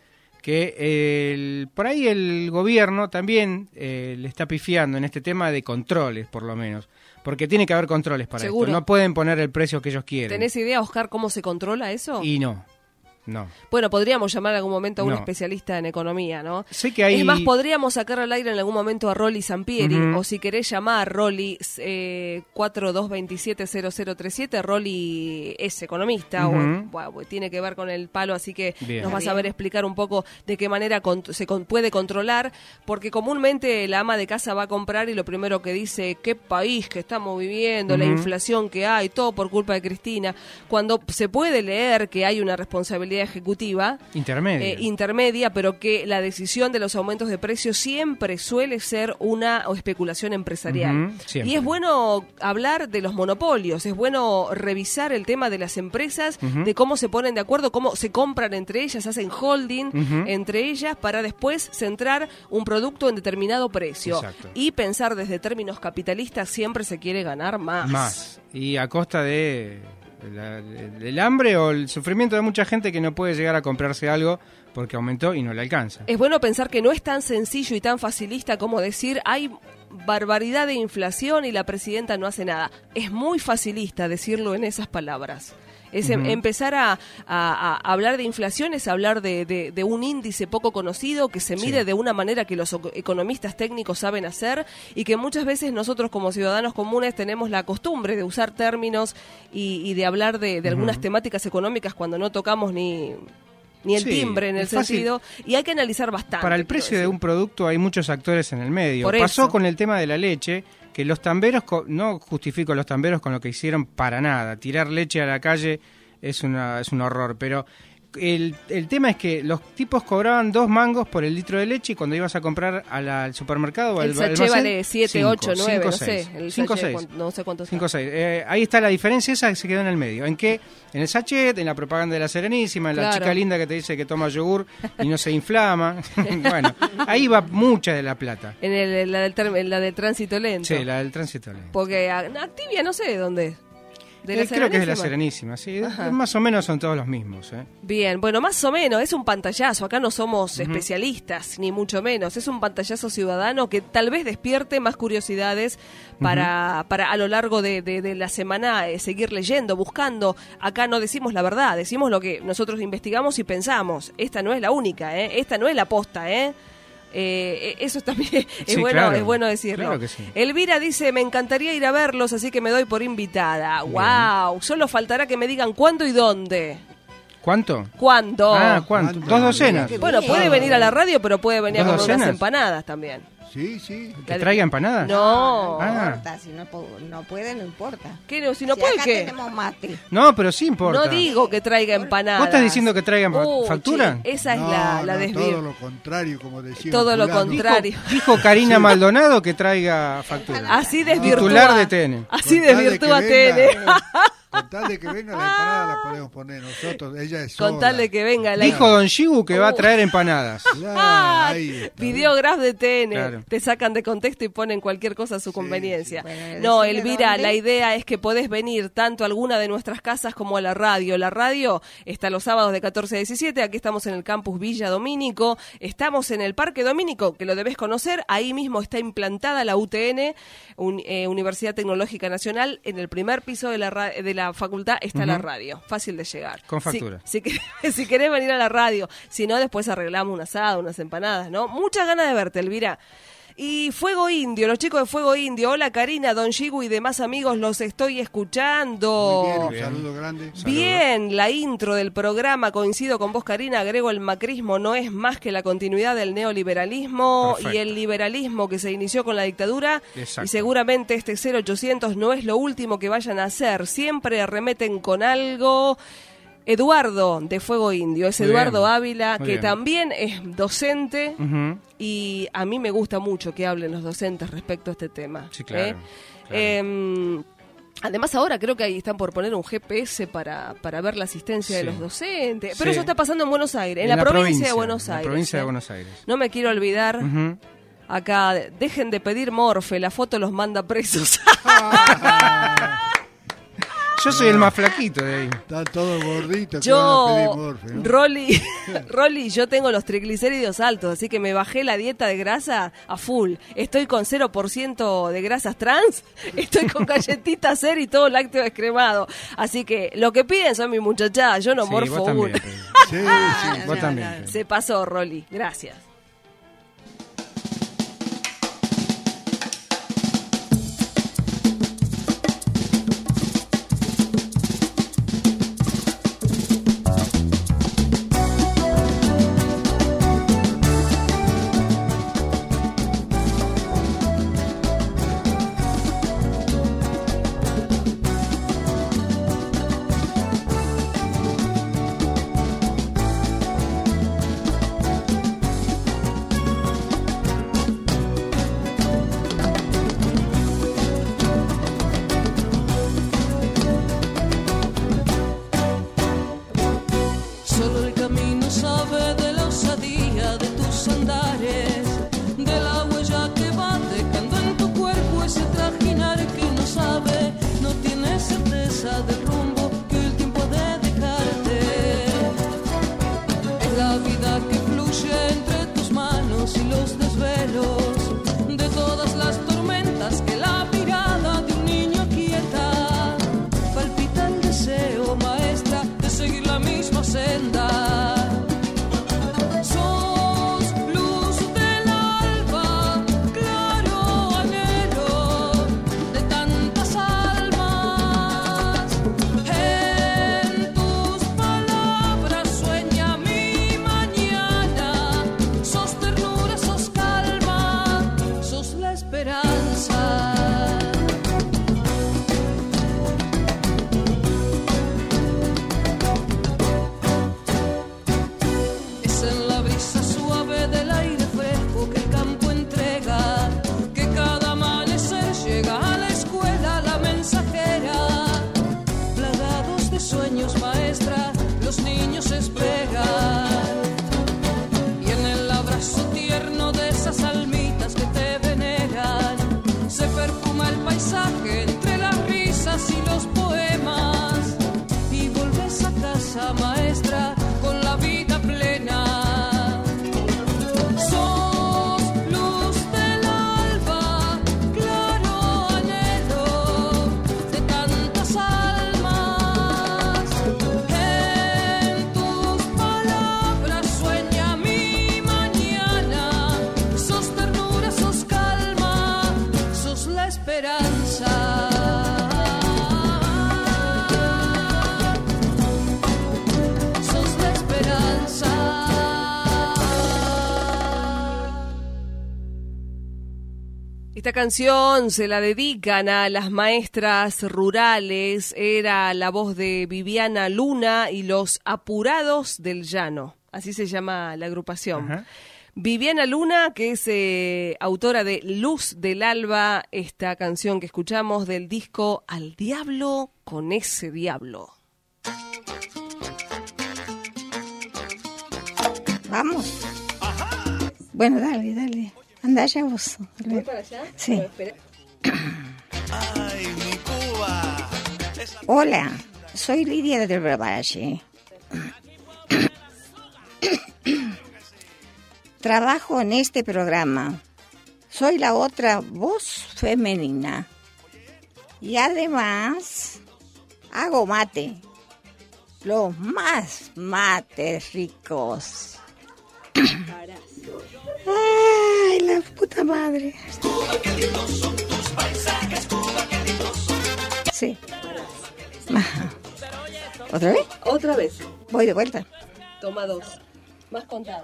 que el, por ahí el gobierno también eh, le está pifiando en este tema de controles, por lo menos. Porque tiene que haber controles para Seguro. esto. No pueden poner el precio que ellos quieren. ¿Tenés idea, Oscar, cómo se controla eso? Y no, no. Bueno, podríamos llamar en algún momento a un No. especialista en economía, ¿no? Sé que hay... Es más, podríamos sacar al aire en algún momento a Rolly Sampieri, Ujú. o si querés llamar Rolly eh, cuatro dos dos siete cero cero tres siete, Rolly es economista, Ujú. o, bueno, tiene que ver con el palo, así que Bien. nos va a saber explicar un poco de qué manera con- se con- puede controlar, porque comúnmente la ama de casa va a comprar y lo primero que dice, qué país que estamos viviendo, la Ujú. inflación que hay, todo por culpa de Cristina, cuando se puede leer que hay una responsabilidad ejecutiva, Intermedio. eh, intermedia, pero que la decisión de los aumentos de precios siempre suele ser una o especulación empresarial. Ujú, siempre. Y es bueno hablar de los monopolios, es bueno revisar el tema de las empresas, Ujú. de cómo se ponen de acuerdo, cómo se compran entre ellas, hacen holding Ujú. entre ellas para después centrar un producto en determinado precio. Exacto. Y pensar desde términos capitalistas siempre se quiere ganar más. Más. Y a costa de la- del hambre o el sufrimiento de mucha gente que no puede llegar a comprarse algo porque aumentó y no le alcanza. Es bueno pensar que no es tan sencillo y tan facilista como decir hay barbaridad de inflación y la presidenta no hace nada. Es muy facilista decirlo en esas palabras. Es uh-huh. empezar a, a, a hablar de inflación, es hablar de, de, de un índice poco conocido que se mide sí. de una manera que los economistas técnicos saben hacer y que muchas veces nosotros como ciudadanos comunes tenemos la costumbre de usar términos y, y de hablar de, de uh-huh. algunas temáticas económicas cuando no tocamos ni... ni el sí, timbre en el sentido, y hay que analizar bastante. Para el precio de un producto hay muchos actores en el medio. Por Pasó eso. con el tema de la leche, que los tamberos, no justifico a los tamberos con lo que hicieron para nada. Tirar leche a la calle es una es un horror, pero el, el tema es que los tipos cobraban dos mangos por el litro de leche y cuando ibas a comprar a la, al supermercado o al el sachet vale siete, ocho, nueve, no sé. cinco, seis. No sé cuánto cinco, seis. Eh, ahí está la diferencia, esa que se quedó en el medio. ¿En qué? En el sachet, en la propaganda de la Serenísima, en claro. la chica linda que te dice que toma yogur y no se inflama. Bueno, ahí va mucha de la plata. En el, la, del ter, la del tránsito lento. Sí, la del tránsito lento. Porque Activia no sé de dónde es. ¿De eh, creo que es de la Serenísima, sí. Ajá. Más o menos son todos los mismos. ¿eh? Bien, bueno, más o menos, es un pantallazo. Acá no somos uh-huh. especialistas, ni mucho menos. Es un pantallazo ciudadano que tal vez despierte más curiosidades para, uh-huh. para a lo largo de, de, de la semana eh, seguir leyendo, buscando. Acá no decimos la verdad, decimos lo que nosotros investigamos y pensamos. Esta no es la única, ¿eh? Esta no es la posta, ¿eh? Eh, eso también es, sí, bueno, claro, es bueno decirlo. Claro que sí. Elvira dice, me encantaría ir a verlos, así que me doy por invitada. Bien. Wow, solo faltará que me digan cuándo y dónde. ¿Cuánto? ¿Cuándo? Ah, ¿cuánto? Dos docenas. Bueno, puede venir a la radio, pero puede venir a comer unas empanadas también. Sí, sí. ¿Que traiga empanadas? No. No, no ah. importa, si no, no puede, no importa. ¿Qué no? Si no si puede, acá ¿qué? tenemos mate. No, pero sí importa. No digo que traiga empanadas. ¿Vos estás diciendo que traigan uh, factura? Che, esa es no, la, la no, desvía. todo lo contrario, como decía. Todo lo contrario. Dijo, dijo Karina sí. Maldonado que traiga factura. Así desvirtúa. Titular de T N. Así desvirtúa T N. Con tal de que venga la empanada la podemos poner nosotros, ella es sola. Con tal de que venga la Dijo Don Shibu que uh. va a traer empanadas. Claro, Videograph de T N. Claro. Te sacan de contexto y ponen cualquier cosa a su sí, conveniencia. Sí. Bueno, no, Elvira, dónde. La idea es que podés venir tanto a alguna de nuestras casas como a la radio. La radio está los sábados de catorce a diecisiete. Aquí estamos en el campus Villa Domínico. Estamos en el Parque Domínico, que lo debés conocer. Ahí mismo está implantada la U T N, un, eh, Universidad Tecnológica Nacional. En el primer piso de la, de la facultad está uh-huh. la radio. Fácil de llegar. Con factura. Si, si, querés, si querés venir a la radio. Si no, después arreglamos un asado, unas empanadas, ¿no? Muchas ganas de verte, Elvira. Y Fuego Indio, los chicos de Fuego Indio. Hola Karina, Don Shigu y demás amigos, los estoy escuchando. Muy bien, un saludo grande. Bien, saludo. La intro del programa, coincido con vos Karina, agrego el macrismo no es más que la continuidad del neoliberalismo. Perfecto. Y el liberalismo que se inició con la dictadura. Exacto. Y seguramente este cero ochocientos no es lo último que vayan a hacer, siempre arremeten con algo. Eduardo de Fuego Indio, es muy Eduardo bien. Ávila, muy que bien. También es docente uh-huh. y a mí me gusta mucho que hablen los docentes respecto a este tema. Sí, claro. ¿eh? claro. Eh, además ahora creo que ahí están por poner un G P S para, para ver la asistencia sí. de los docentes, pero sí. eso está pasando en Buenos Aires, en, en la, la provincia, provincia de Buenos Aires. En la provincia ¿eh? de Buenos Aires. No me quiero olvidar... Uh-huh. Acá, dejen de pedir morfe, la foto los manda presos. Yo soy el más flaquito de ahí. Están todos gorditos. Yo, morfe, ¿no? Rolly, Rolly, yo tengo los triglicéridos altos, así que me bajé la dieta de grasa a full. Estoy con cero por ciento de grasas trans, estoy con galletitas ser y todo lácteo descremado. Así que lo que piden son mis muchachadas, yo no sí, morfo vos uno. También, sí, sí, vos también. Se pasó, Rolly, gracias. Esta canción se la dedican a las maestras rurales, era la voz de Viviana Luna y los Apurados del Llano, así se llama la agrupación. Ajá. Viviana Luna, que es eh, autora de Luz del Alba, esta canción que escuchamos del disco Al Diablo con ese Diablo. Vamos. Bueno, dale, dale. Anda allá vos. ¿Voy para allá? Sí. Ay, mi Cuba. Hola, soy Lidia del Valle. Trabajo en este programa. Soy la otra voz femenina. Y además hago mate. Los más mates ricos. Ay, la puta madre. Sí. ¿Otra vez? Otra vez. Voy de vuelta. Toma dos. Más contado.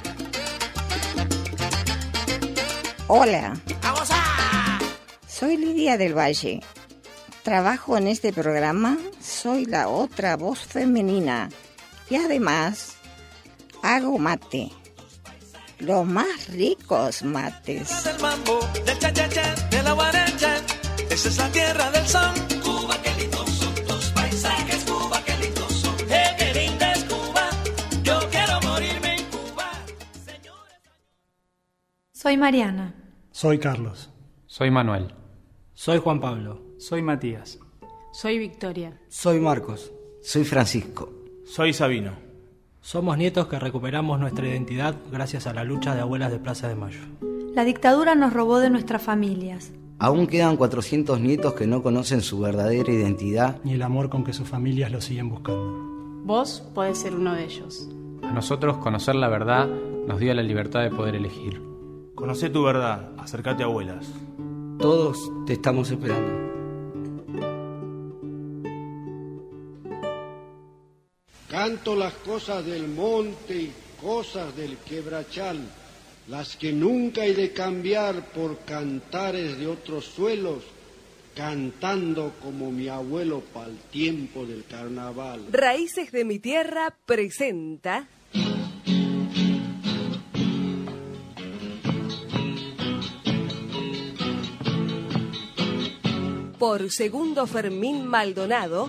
Hola. Soy Lidia del Valle. Trabajo en este programa. Soy la otra voz femenina. Y además hago mate. Los más ricos mates. Del mambo, del cha-cha-cha, de la guaracha. Esa es la tierra del son. Cuba, qué lindos son tus paisajes. Cuba, qué lindos son. Eh, qué linda es Cuba. Yo quiero morirme en Cuba. Señores. Soy Mariana. Soy Carlos. Soy Manuel. Soy Juan Pablo. Soy Matías. Soy Victoria. Soy Marcos. Soy Francisco. Soy Sabino. Somos nietos que recuperamos nuestra identidad gracias a la lucha de abuelas de Plaza de Mayo. La dictadura nos robó de nuestras familias. Aún quedan cuatrocientos nietos que no conocen su verdadera identidad ni el amor con que sus familias lo siguen buscando. Vos podés ser uno de ellos. A nosotros conocer la verdad nos dio la libertad de poder elegir. Conocé tu verdad, acércate a abuelas. Todos te estamos esperando. Canto las cosas del monte y cosas del quebrachal, las que nunca he de cambiar por cantares de otros suelos, cantando como mi abuelo pa'l tiempo del carnaval. Raíces de mi Tierra presenta... Por Segundo Fermín Maldonado...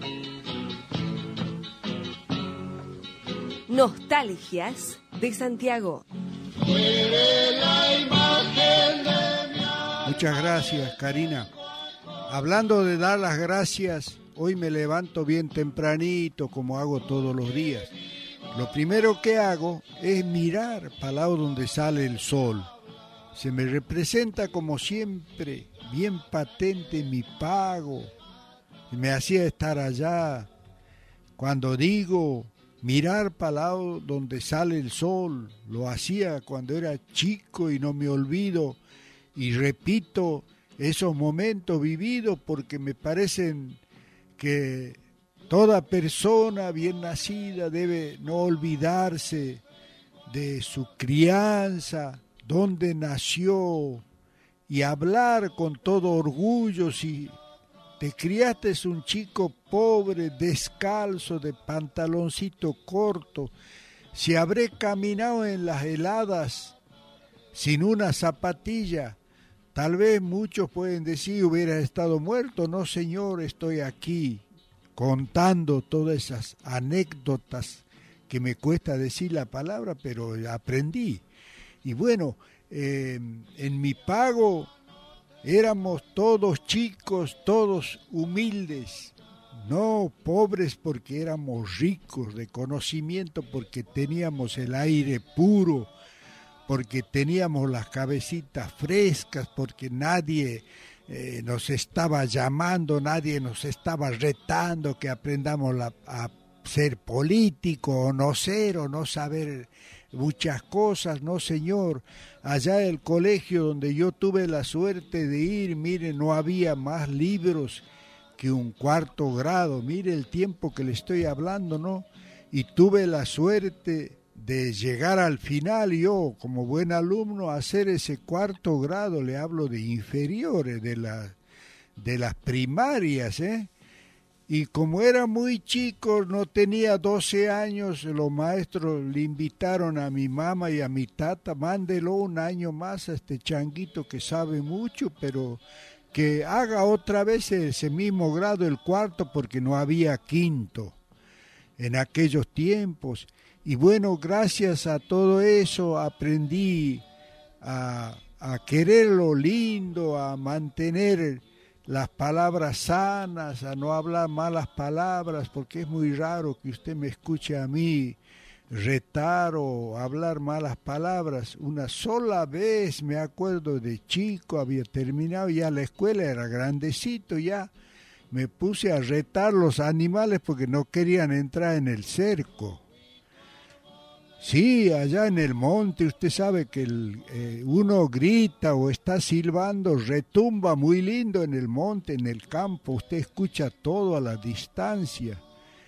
Nostalgias de Santiago. Muchas gracias, Karina. Hablando de dar las gracias, hoy me levanto bien tempranito, como hago todos los días. Lo primero que hago es mirar para el lado donde sale el sol. Se me representa como siempre, bien patente mi pago. Y me hacía estar allá. Cuando digo... mirar para el lado donde sale el sol, lo hacía cuando era chico y no me olvido, y repito esos momentos vividos porque me parecen que toda persona bien nacida debe no olvidarse de su crianza, dónde nació, y hablar con todo orgullo si te criaste un chico pobre, descalzo, de pantaloncito corto, si habré caminado en las heladas sin una zapatilla, tal vez muchos pueden decir hubiera estado muerto. No, señor, estoy aquí contando todas esas anécdotas que me cuesta decir la palabra, pero aprendí. Y bueno, eh, en mi pago... éramos todos chicos, todos humildes, no pobres porque éramos ricos de conocimiento, porque teníamos el aire puro, porque teníamos las cabecitas frescas, porque nadie eh, nos estaba llamando, nadie nos estaba retando que aprendamos la, a ser político o no ser o no saber muchas cosas, no señor. Allá el colegio donde yo tuve la suerte de ir, mire, no había más libros que un cuarto grado, mire el tiempo que le estoy hablando, ¿no? Y tuve la suerte de llegar al final, yo como buen alumno, hacer ese cuarto grado, le hablo de inferiores, de, la, de las primarias, ¿eh? Y como era muy chico, no tenía doce años, los maestros le invitaron a mi mamá y a mi tata, mándelo un año más a este changuito que sabe mucho, pero que haga otra vez ese mismo grado, el cuarto, porque no había quinto en aquellos tiempos. Y bueno, gracias a todo eso aprendí a, a querer lo lindo, a mantener las palabras sanas, a no hablar malas palabras, porque es muy raro que usted me escuche a mí retar o hablar malas palabras. Una sola vez, me acuerdo, de chico, había terminado ya la escuela, era grandecito ya, me puse a retar los animales porque no querían entrar en el cerco. Sí, allá en el monte, usted sabe que el, eh, uno grita o está silbando, retumba muy lindo en el monte, en el campo, usted escucha todo a la distancia.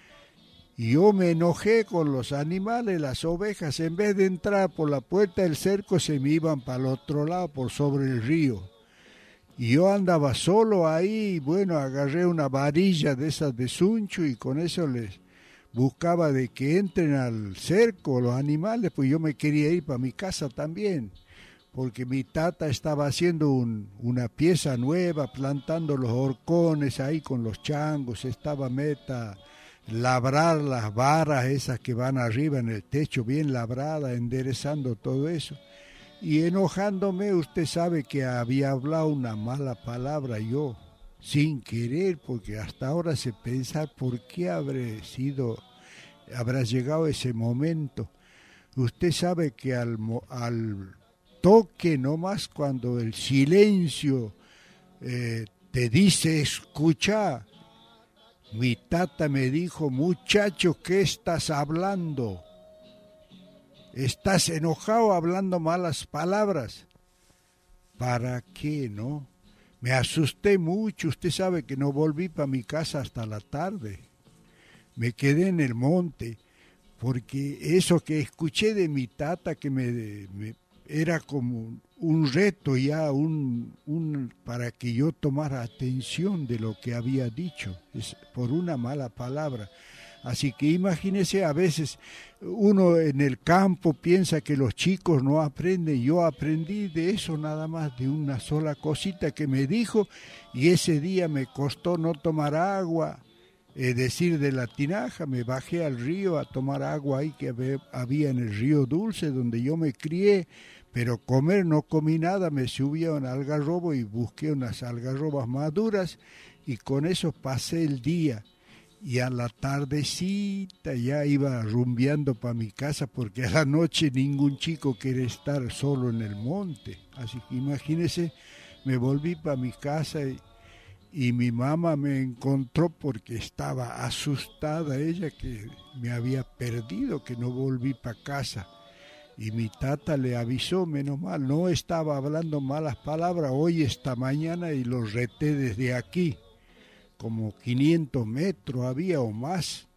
Y yo me enojé con los animales, las ovejas, en vez de entrar por la puerta del cerco, se me iban para el otro lado, por sobre el río. Y yo andaba solo ahí, bueno, agarré una varilla de esas de suncho y con eso les buscaba de que entren al cerco los animales, pues yo me quería ir para mi casa también, porque mi tata estaba haciendo un, una pieza nueva, plantando los horcones ahí con los changos, estaba meta labrar las varas esas que van arriba en el techo, bien labrada, enderezando todo eso. Y enojándome, usted sabe que había hablado una mala palabra yo, sin querer, porque hasta ahora se piensa por qué habré sido, habrá llegado ese momento. Usted sabe que al, al toque nomás, cuando el silencio eh, te dice escucha, mi tata me dijo, muchacho, ¿qué estás hablando? ¿Estás enojado hablando malas palabras? ¿Para qué, no? Me asusté mucho, usted sabe que no volví para mi casa hasta la tarde. Me quedé en el monte, porque eso que escuché de mi tata, que me, me era como un reto ya, un, un para que yo tomara atención de lo que había dicho, es por una mala palabra. Así que imagínese, a veces uno en el campo piensa que los chicos no aprenden. Yo aprendí de eso nada más, de una sola cosita que me dijo, y ese día me costó no tomar agua, es decir, de la tinaja. Me bajé al río a tomar agua ahí que había en el río Dulce, donde yo me crié, pero comer no comí nada. Me subí a un algarrobo y busqué unas algarrobas maduras, y con eso pasé el día. Y a la tardecita ya iba rumbeando para mi casa, porque a la noche ningún chico quiere estar solo en el monte. Así que imagínese, me volví para mi casa y, y mi mamá me encontró porque estaba asustada ella, que me había perdido, que no volví para casa. Y mi tata le avisó, menos mal, no estaba hablando malas palabras hoy, esta mañana, y los reté desde aquí. Como quinientos metros había o más.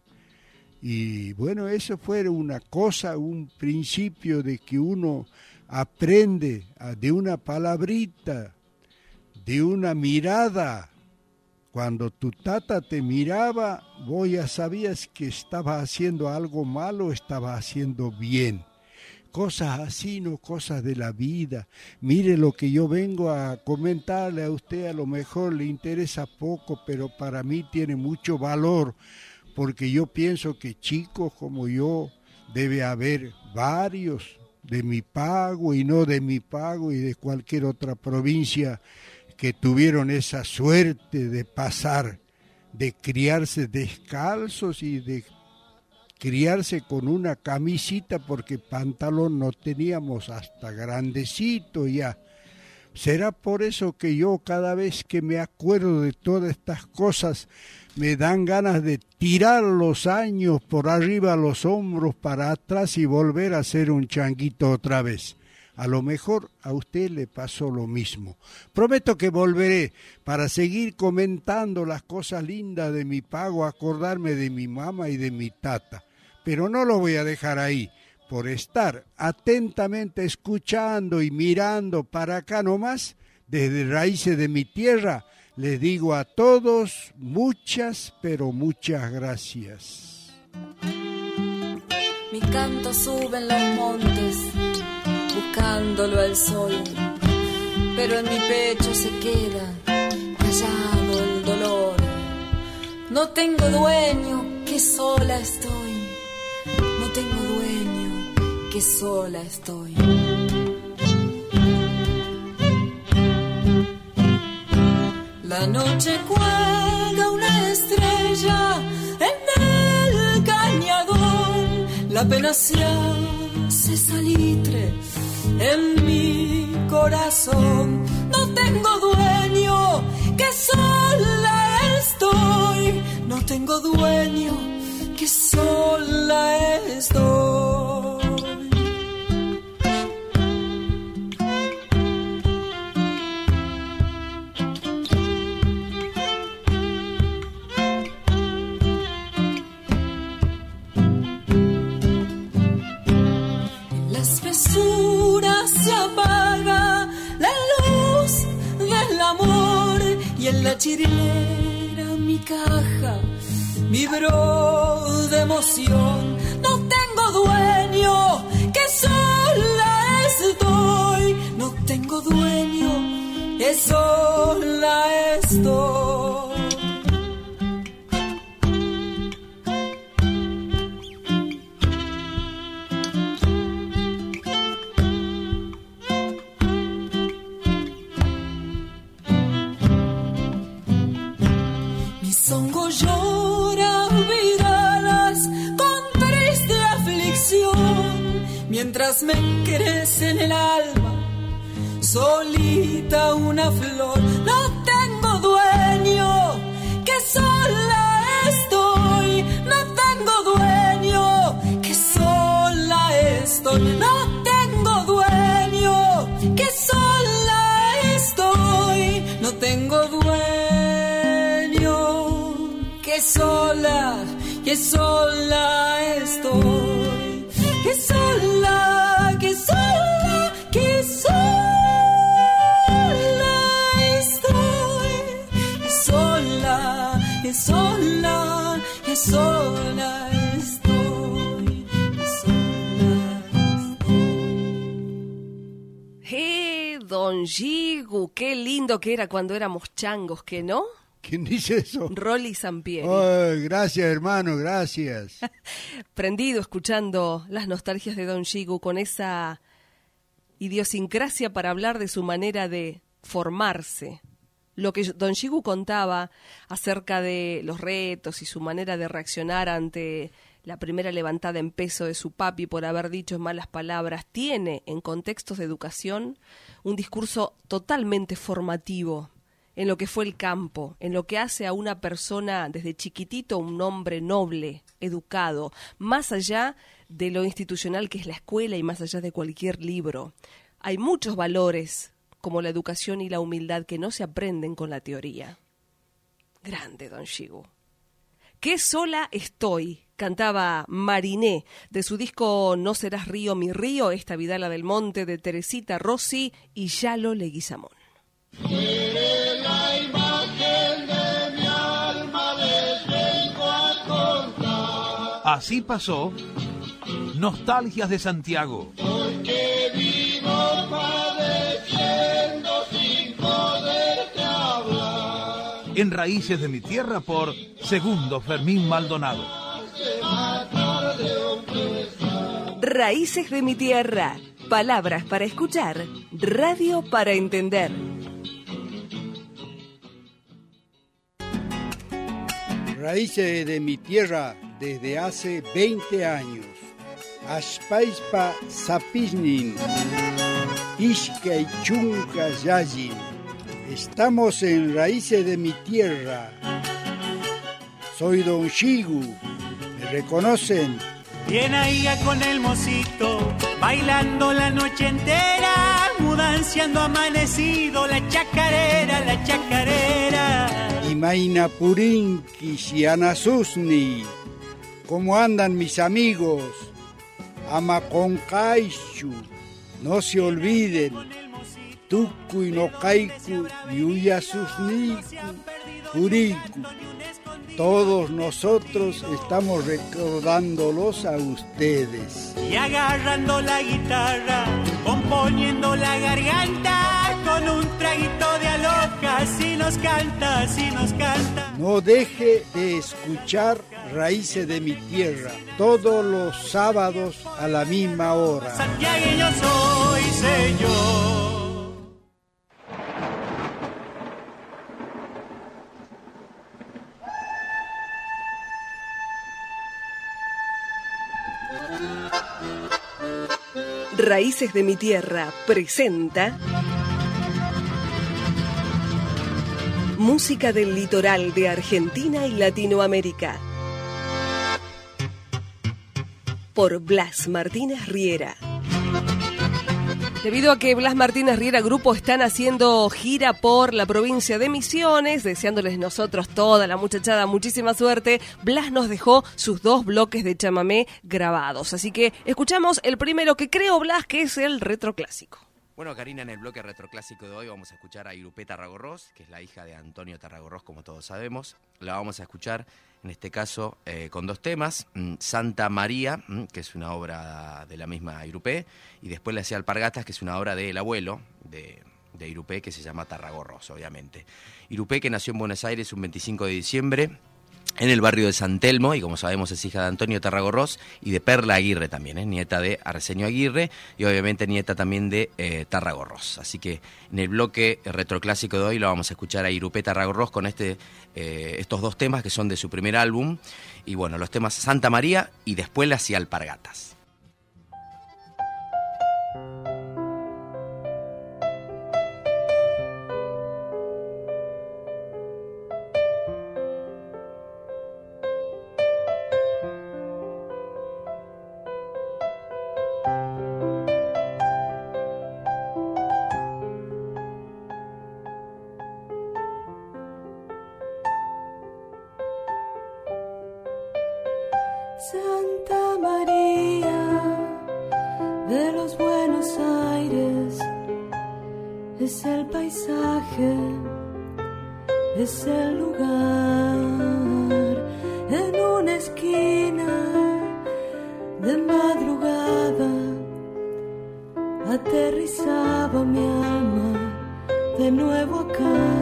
Y bueno, eso fue una cosa, un principio de que uno aprende de una palabrita, de una mirada. Cuando tu tata te miraba, vos ya sabías que estaba haciendo algo malo, estaba haciendo bien. Cosas así, no cosas de la vida. Mire lo que yo vengo a comentarle a usted, a lo mejor le interesa poco, pero para mí tiene mucho valor, porque yo pienso que chicos como yo debe haber varios de mi pago y no de mi pago y de cualquier otra provincia que tuvieron esa suerte de pasar, de criarse descalzos y de criarse con una camisita, porque pantalón no teníamos hasta grandecito ya. Será por eso que yo cada vez que me acuerdo de todas estas cosas me dan ganas de tirar los años por arriba los hombros para atrás y volver a ser un changuito otra vez. A lo mejor a usted le pasó lo mismo. Prometo que volveré para seguir comentando las cosas lindas de mi pago, acordarme de mi mamá y de mi tata. Pero no lo voy a dejar ahí, por estar atentamente escuchando y mirando para acá nomás, desde Raíces de mi Tierra, les digo a todos muchas, pero muchas gracias. Mi canto sube en los montes, buscándolo al sol, pero en mi pecho se queda callado el dolor. No tengo dueño, que sola estoy. No tengo dueño, que sola estoy. La noche cuelga una estrella en el cañadón. La pena se hace salitre en mi corazón. No tengo dueño, que sola estoy. No tengo dueño, que sola estoy. En la espesura se apaga la luz del amor y en la chirera mi caja vibró de emoción. No tengo dueño, que sola estoy. No tengo dueño, que sola estoy. Mi songo llora viradas con triste aflicción, mientras me crece en el alma solita una flor. No tengo dueño, que sola estoy. No tengo dueño, que sola estoy. No tengo dueño, que sola estoy. No tengo dueño, que sola, que sola estoy. Que sola, que sola, que sola estoy. Que sola, que sola, que sola estoy. Que sola estoy. ¡Eh, don Gigu! ¡Qué lindo que era cuando éramos changos, que no! ¿Quién dice eso? Rolly Sampieri. Oh, gracias, hermano, gracias. Prendido escuchando las nostalgias de don Gigu con esa idiosincrasia para hablar de su manera de formarse. Lo que don Gigu contaba acerca de los retos y su manera de reaccionar ante la primera levantada en peso de su papi por haber dicho malas palabras, tiene en contextos de educación un discurso totalmente formativo en lo que fue el campo, en lo que hace a una persona desde chiquitito un hombre noble, educado, más allá de lo institucional que es la escuela y más allá de cualquier libro. Hay muchos valores, como la educación y la humildad, que no se aprenden con la teoría. Grande, don Gigu. ¡Qué sola estoy!, cantaba Mariné, de su disco No serás río mi río, esta Vidala del Monte, de Teresita Rossi y Yalo Leguizamón. Eres la imagen de mi alma, les vengo a contar. Así pasó Nostalgias de Santiago. Porque vivo padeciendo sin poderte hablar. En Raíces de mi Tierra por Segundo Fermín Maldonado. Raíces de mi Tierra. Palabras para escuchar, radio para entender. Raíces de mi Tierra desde hace veinte años. Ashpaispa Sapiznin, Ishkay Chunka Yayin. Estamos en Raíces de mi Tierra. Soy don Gigu. ¿Me reconocen? Bien ahí con el mocito, bailando la noche entera, mudanciando amanecido, la chacarera, la chacarera. Imaina Purinki, Shiana Susni. ¿Cómo andan mis amigos? Amaconcaishu, no se olviden, Tuku y Nocaiku, Yuyasusniku, Puriku. Todos nosotros estamos recordándolos a ustedes. Y agarrando la guitarra, componiendo la garganta, con un traguito de aloca, si nos canta, si nos canta. No deje de escuchar Raíces de mi Tierra, todos los sábados a la misma hora. Santiagueño soy, sé yo. Raíces de mi Tierra presenta música del litoral de Argentina y Latinoamérica por Blas Martínez Riera. Debido a que Blas Martínez Riera Grupo están haciendo gira por la provincia de Misiones, deseándoles nosotros toda la muchachada muchísima suerte, Blas nos dejó sus dos bloques de chamamé grabados. Así que escuchamos el primero, que creo, Blas, que es el retroclásico. Bueno, Karina, en el bloque retroclásico de hoy vamos a escuchar a Irupé Tarragorros, que es la hija de Antonio Tarragorros, como todos sabemos. La vamos a escuchar, en este caso, eh, con dos temas. Santa María, que es una obra de la misma Irupé, y después le hacía Alpargatas, que es una obra del abuelo de, de Irupé, que se llama Tarragorros, obviamente. Irupé, que nació en Buenos Aires un veinticinco de diciembre, en el barrio de San Telmo, y como sabemos es hija de Antonio Tarragorros y de Perla Aguirre también, es nieta de Arsenio Aguirre y obviamente nieta también de eh, Tarragorros. Así que en el bloque retroclásico de hoy lo vamos a escuchar a Irupé Tarragorros con este, eh, estos dos temas que son de su primer álbum, y bueno, los temas Santa María y después le hacía Alpargatas. Santa María de los Buenos Aires es el paisaje, es el lugar. En una esquina de madrugada aterrizaba mi alma de nuevo acá,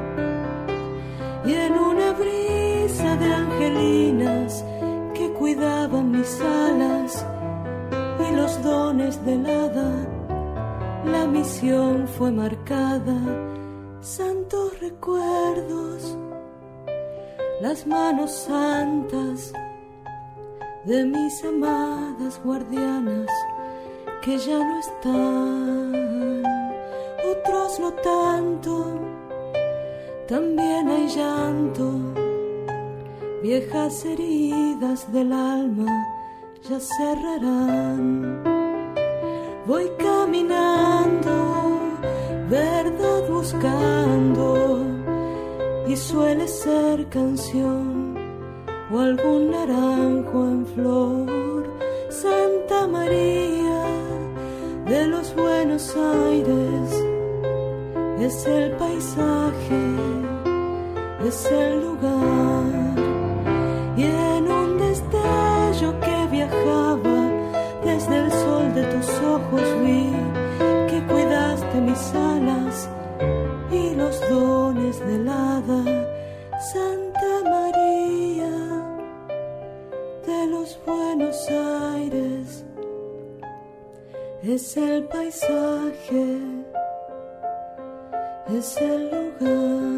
y en una brisa de angelinas que cuidaban mis alas y los dones del hada, la misión fue marcada. Santos recuerdos, las manos santas de mis amadas guardianas que ya no están, otros no tanto, también hay llanto. Viejas heridas del alma ya cerrarán. Voy caminando, verdad buscando, y suele ser canción o algún naranjo en flor. Santa María de los Buenos Aires es el paisaje, es el lugar. Y en un destello que viajaba desde el sol de tus ojos vi que cuidaste mis alas y los dones del hada. Santa María de los Buenos Aires es el paisaje, es el lugar.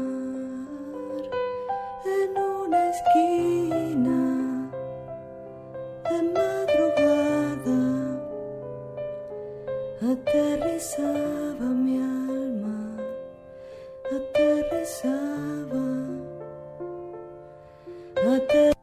Esquina de madrugada aterrizaba mi alma, aterrizaba, aterrizaba.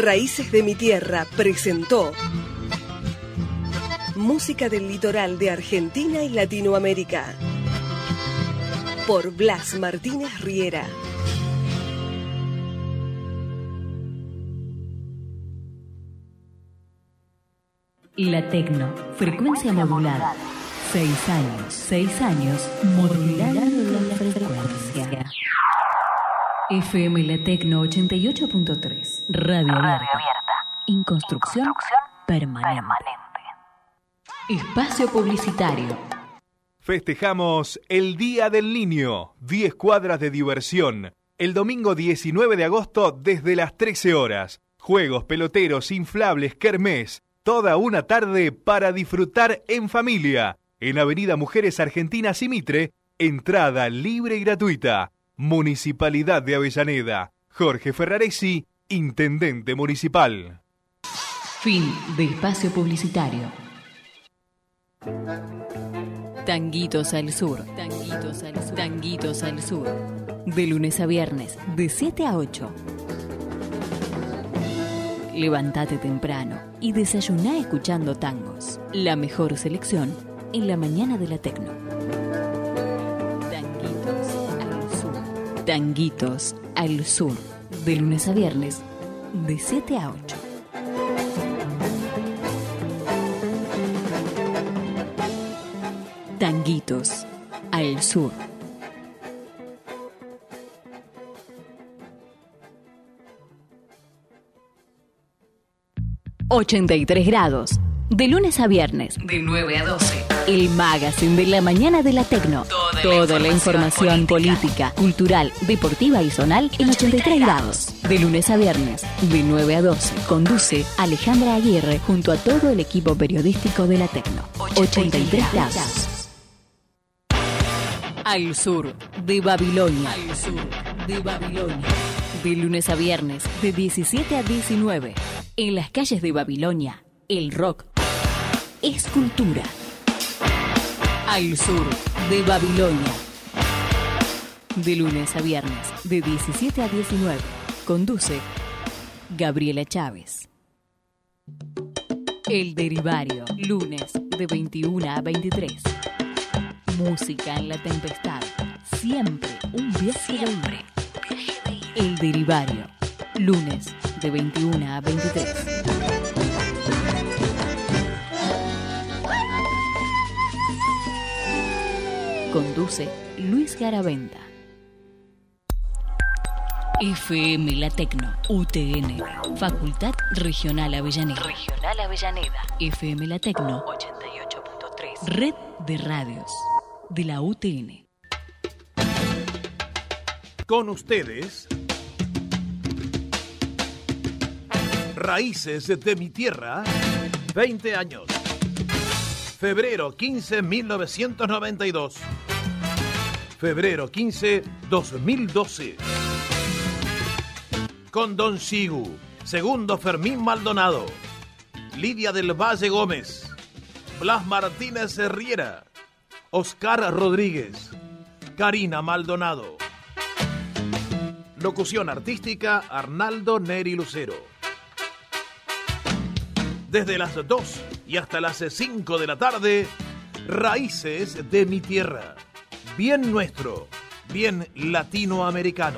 Raíces de mi Tierra presentó música del litoral de Argentina y Latinoamérica por Blas Martínez Riera. La Tecno, frecuencia modulada. Seis años, seis años, modulando la frecuencia. F M La Tecno ochenta y ocho punto tres. Radio abierta. En construcción permanente. Espacio publicitario. Festejamos el Día del Niño. diez cuadras de diversión. El domingo diecinueve de agosto desde las trece horas. Juegos, peloteros, inflables, kermés. Toda una tarde para disfrutar en familia. En Avenida Mujeres Argentinas y Mitre, entrada libre y gratuita. Municipalidad de Avellaneda. Jorge Ferraresi, Intendente Municipal. Fin de espacio publicitario. Tanguitos al Sur. Tanguitos al Sur. Tanguitos al Sur. De lunes a viernes, de siete a ocho. Levántate temprano y desayuná escuchando tangos. La mejor selección en la mañana de la Tecno. Tanguitos al Sur. Tanguitos al Sur. De lunes a viernes, de siete a ocho. Tanguitos al Sur. ochenta y tres grados. De lunes a viernes, de nueve a doce. El magazine de la mañana de la Tecno. Toda, Toda la información, información política, política, cultural, deportiva y zonal en ochenta y tres grados. De lunes a viernes, de nueve a doce. Conduce Alejandra Aguirre junto a todo el equipo periodístico de la Tecno. ochenta y tres grados. Al sur de Babilonia. Al sur de Babilonia. De lunes a viernes, de diecisiete a diecinueve. En las calles de Babilonia, el rock es cultura. Al sur de Babilonia. De lunes a viernes, de diecisiete a diecinueve. Conduce Gabriela Chávez. El Derivario, lunes de veintiuno a veintitrés. Música en la tempestad. Siempre un viaje de ida. El Derivario, lunes de veintiuno a veintitrés. Conduce Luis Garaventa. F M La Tecno, U T N, Facultad Regional Avellaneda. Regional Avellaneda. F M La Tecno ochenta y ocho punto tres. Red de radios de la U T N. Con ustedes, Raíces de mi Tierra, veinte años. Febrero quince, mil novecientos noventa y dos. Febrero quince, dos mil doce. Con Don Sigu, segundo Fermín Maldonado, Lidia del Valle Gómez, Blas Martínez Riera, Oscar Rodríguez, Karina Maldonado. Locución artística, Arnaldo Neri Lucero. Desde las dos y hasta las cinco de la tarde, Raíces de mi Tierra. Bien nuestro, bien latinoamericano.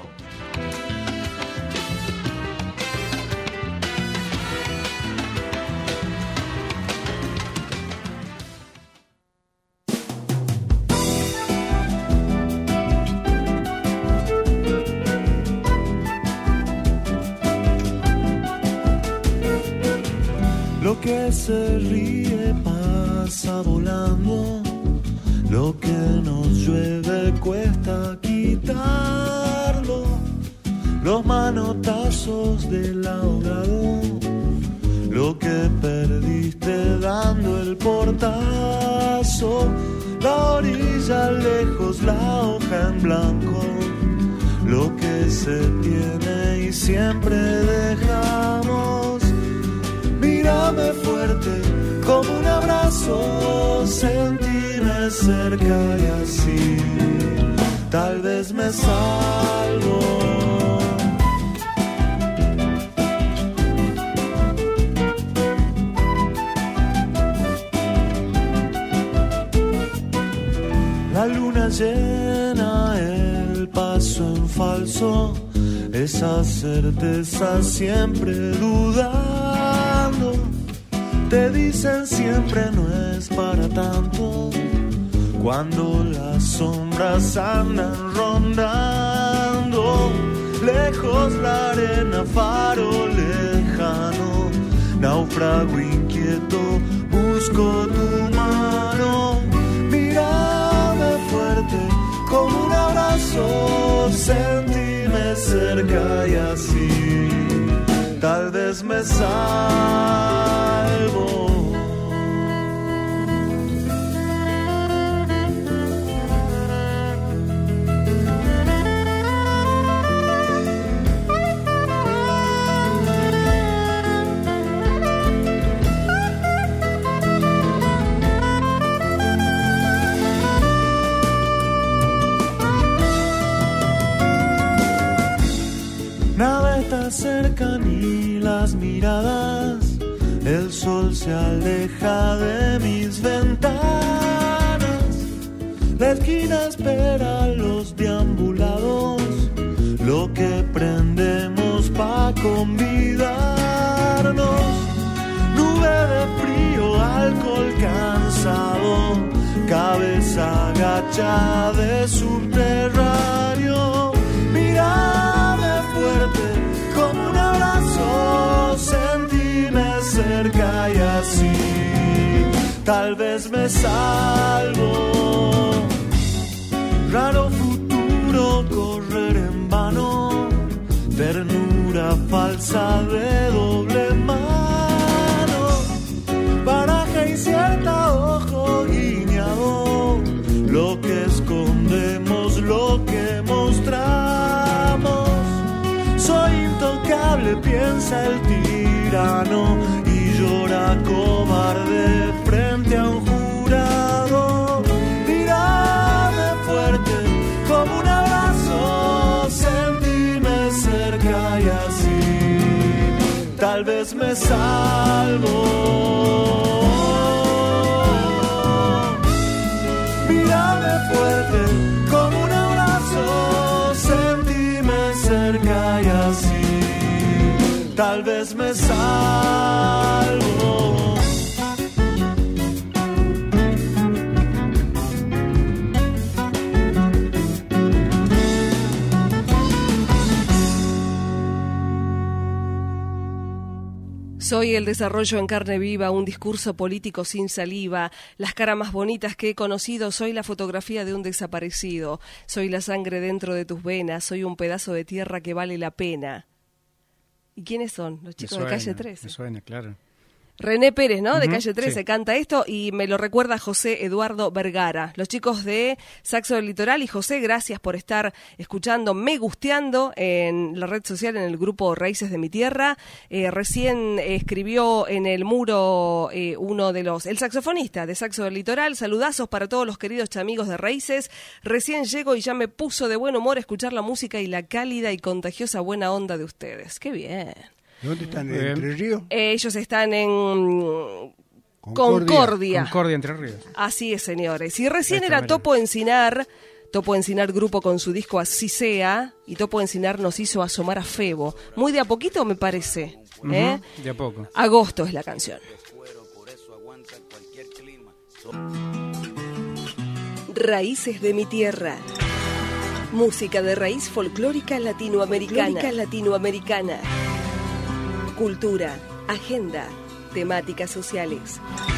Lo que se ríe pasa volando, lo que nos llueve cuesta quitarlo, los manotazos del ahogado, lo que perdiste dando el portazo, la orilla lejos, la hoja en blanco, lo que se tiene y siempre dejamos. Mírame fuerte como un abrazo, sentirme cerca y así tal vez me salvo. llena el paso en falso, esa certeza siempre dudando. Te dicen siempre no es para tanto, cuando las sombras andan rondando. Lejos la arena, faro lejano, náufrago inquieto, busco tu mano. Mírame fuerte como un abrazo, sentime cerca y así tal vez me salvo. Nada está cerca ni las miradas, el sol se aleja de mis ventanas. La esquina espera a los deambulados, lo que prendemos pa' convidarnos. Nube de frío, alcohol cansado, cabeza agacha de subterráneo. Mírame fuerte como un abrazo, sentime cerca y así tal vez me salvo. Raro futuro, correr en vano, ternura falsa de doble mano, baraja incierta, ojo guiñado, lo que escondemos, lo que mostramos. Soy intocable, piensa el tirano, y llora cobarde frente a un jurado. Mírame fuerte como un abrazo, sentime cerca y así tal vez me salvo. Mírame fuerte como un abrazo, sentime cerca y así tal vez me salvo. Soy el desarrollo en carne viva, un discurso político sin saliva, las caras más bonitas que he conocido, soy la fotografía de un desaparecido, soy la sangre dentro de tus venas, soy un pedazo de tierra que vale la pena. ¿Y quiénes son? Los chicos suena, de Calle trece. Me suena, claro. René Pérez, ¿no? De Uh-huh, Calle trece, sí. canta esto y me lo recuerda José Eduardo Vergara. Los chicos de Saxo del Litoral. Y José, gracias por estar escuchando, me gusteando en la red social, en el grupo Raíces de mi Tierra. Eh, recién escribió en el muro eh, uno de los, el saxofonista de Saxo del Litoral. Saludazos para todos los queridos amigos de Raíces. Recién llego y ya me puso de buen humor escuchar la música y la cálida y contagiosa buena onda de ustedes. ¡Qué bien! ¿Dónde están? ¿En Entre Ríos? Eh, ellos están en Concordia. Concordia. Concordia, Entre Ríos. Así es, señores. Y recién Esta era manera. Topo Encinar, Topo Encinar grupo con su disco Así Sea, y Topo Encinar nos hizo asomar a Febo. Muy de a poquito, me parece. ¿eh? Uh-huh, de a poco. Agosto es la canción. Raíces de mi tierra. Música de raíz folclórica latinoamericana. Folclórica latinoamericana. Cultura, agenda, temáticas sociales.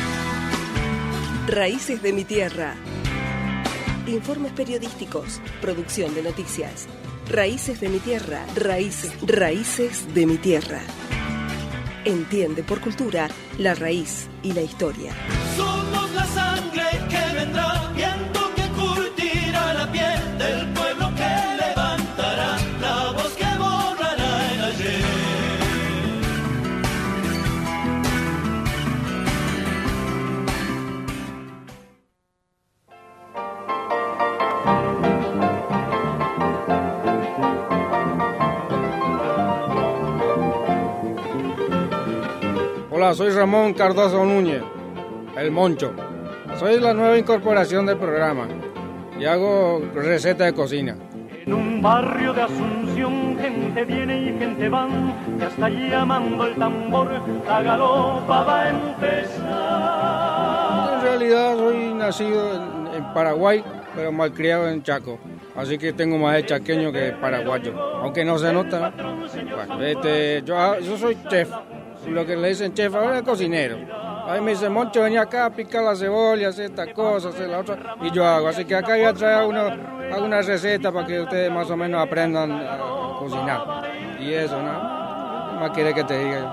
Raíces de mi tierra. Informes periodísticos, producción de noticias. Raíces de mi tierra, raíces, raíces de mi tierra. Entiende por cultura la raíz y la historia. Somos la sangre que vendrá, viento que curtirá la piel del pueblo que levantará la voz que borrará el ayer. Hola, soy Ramón Cardoso Núñez, el Moncho. Soy la nueva incorporación del programa. y hago recetas de cocina. En un barrio de Asunción gente viene y gente van, ya está llamando el tambor, la galopa va a empezar. En realidad soy nacido en, en Paraguay, pero malcriado en Chaco, así que tengo más de chaqueño que paraguayo, aunque no se nota. Bueno, este, yo, yo soy chef, lo que le dicen chef ahora es cocinero. Ahí me dice, Moncho, venía acá a picar la cebolla, hacer estas cosas, hacer la otra, y yo hago. Así que acá voy a traer uno, alguna receta para que ustedes más o menos aprendan a cocinar. Y eso, ¿no? ¿Qué más quiere que te diga yo?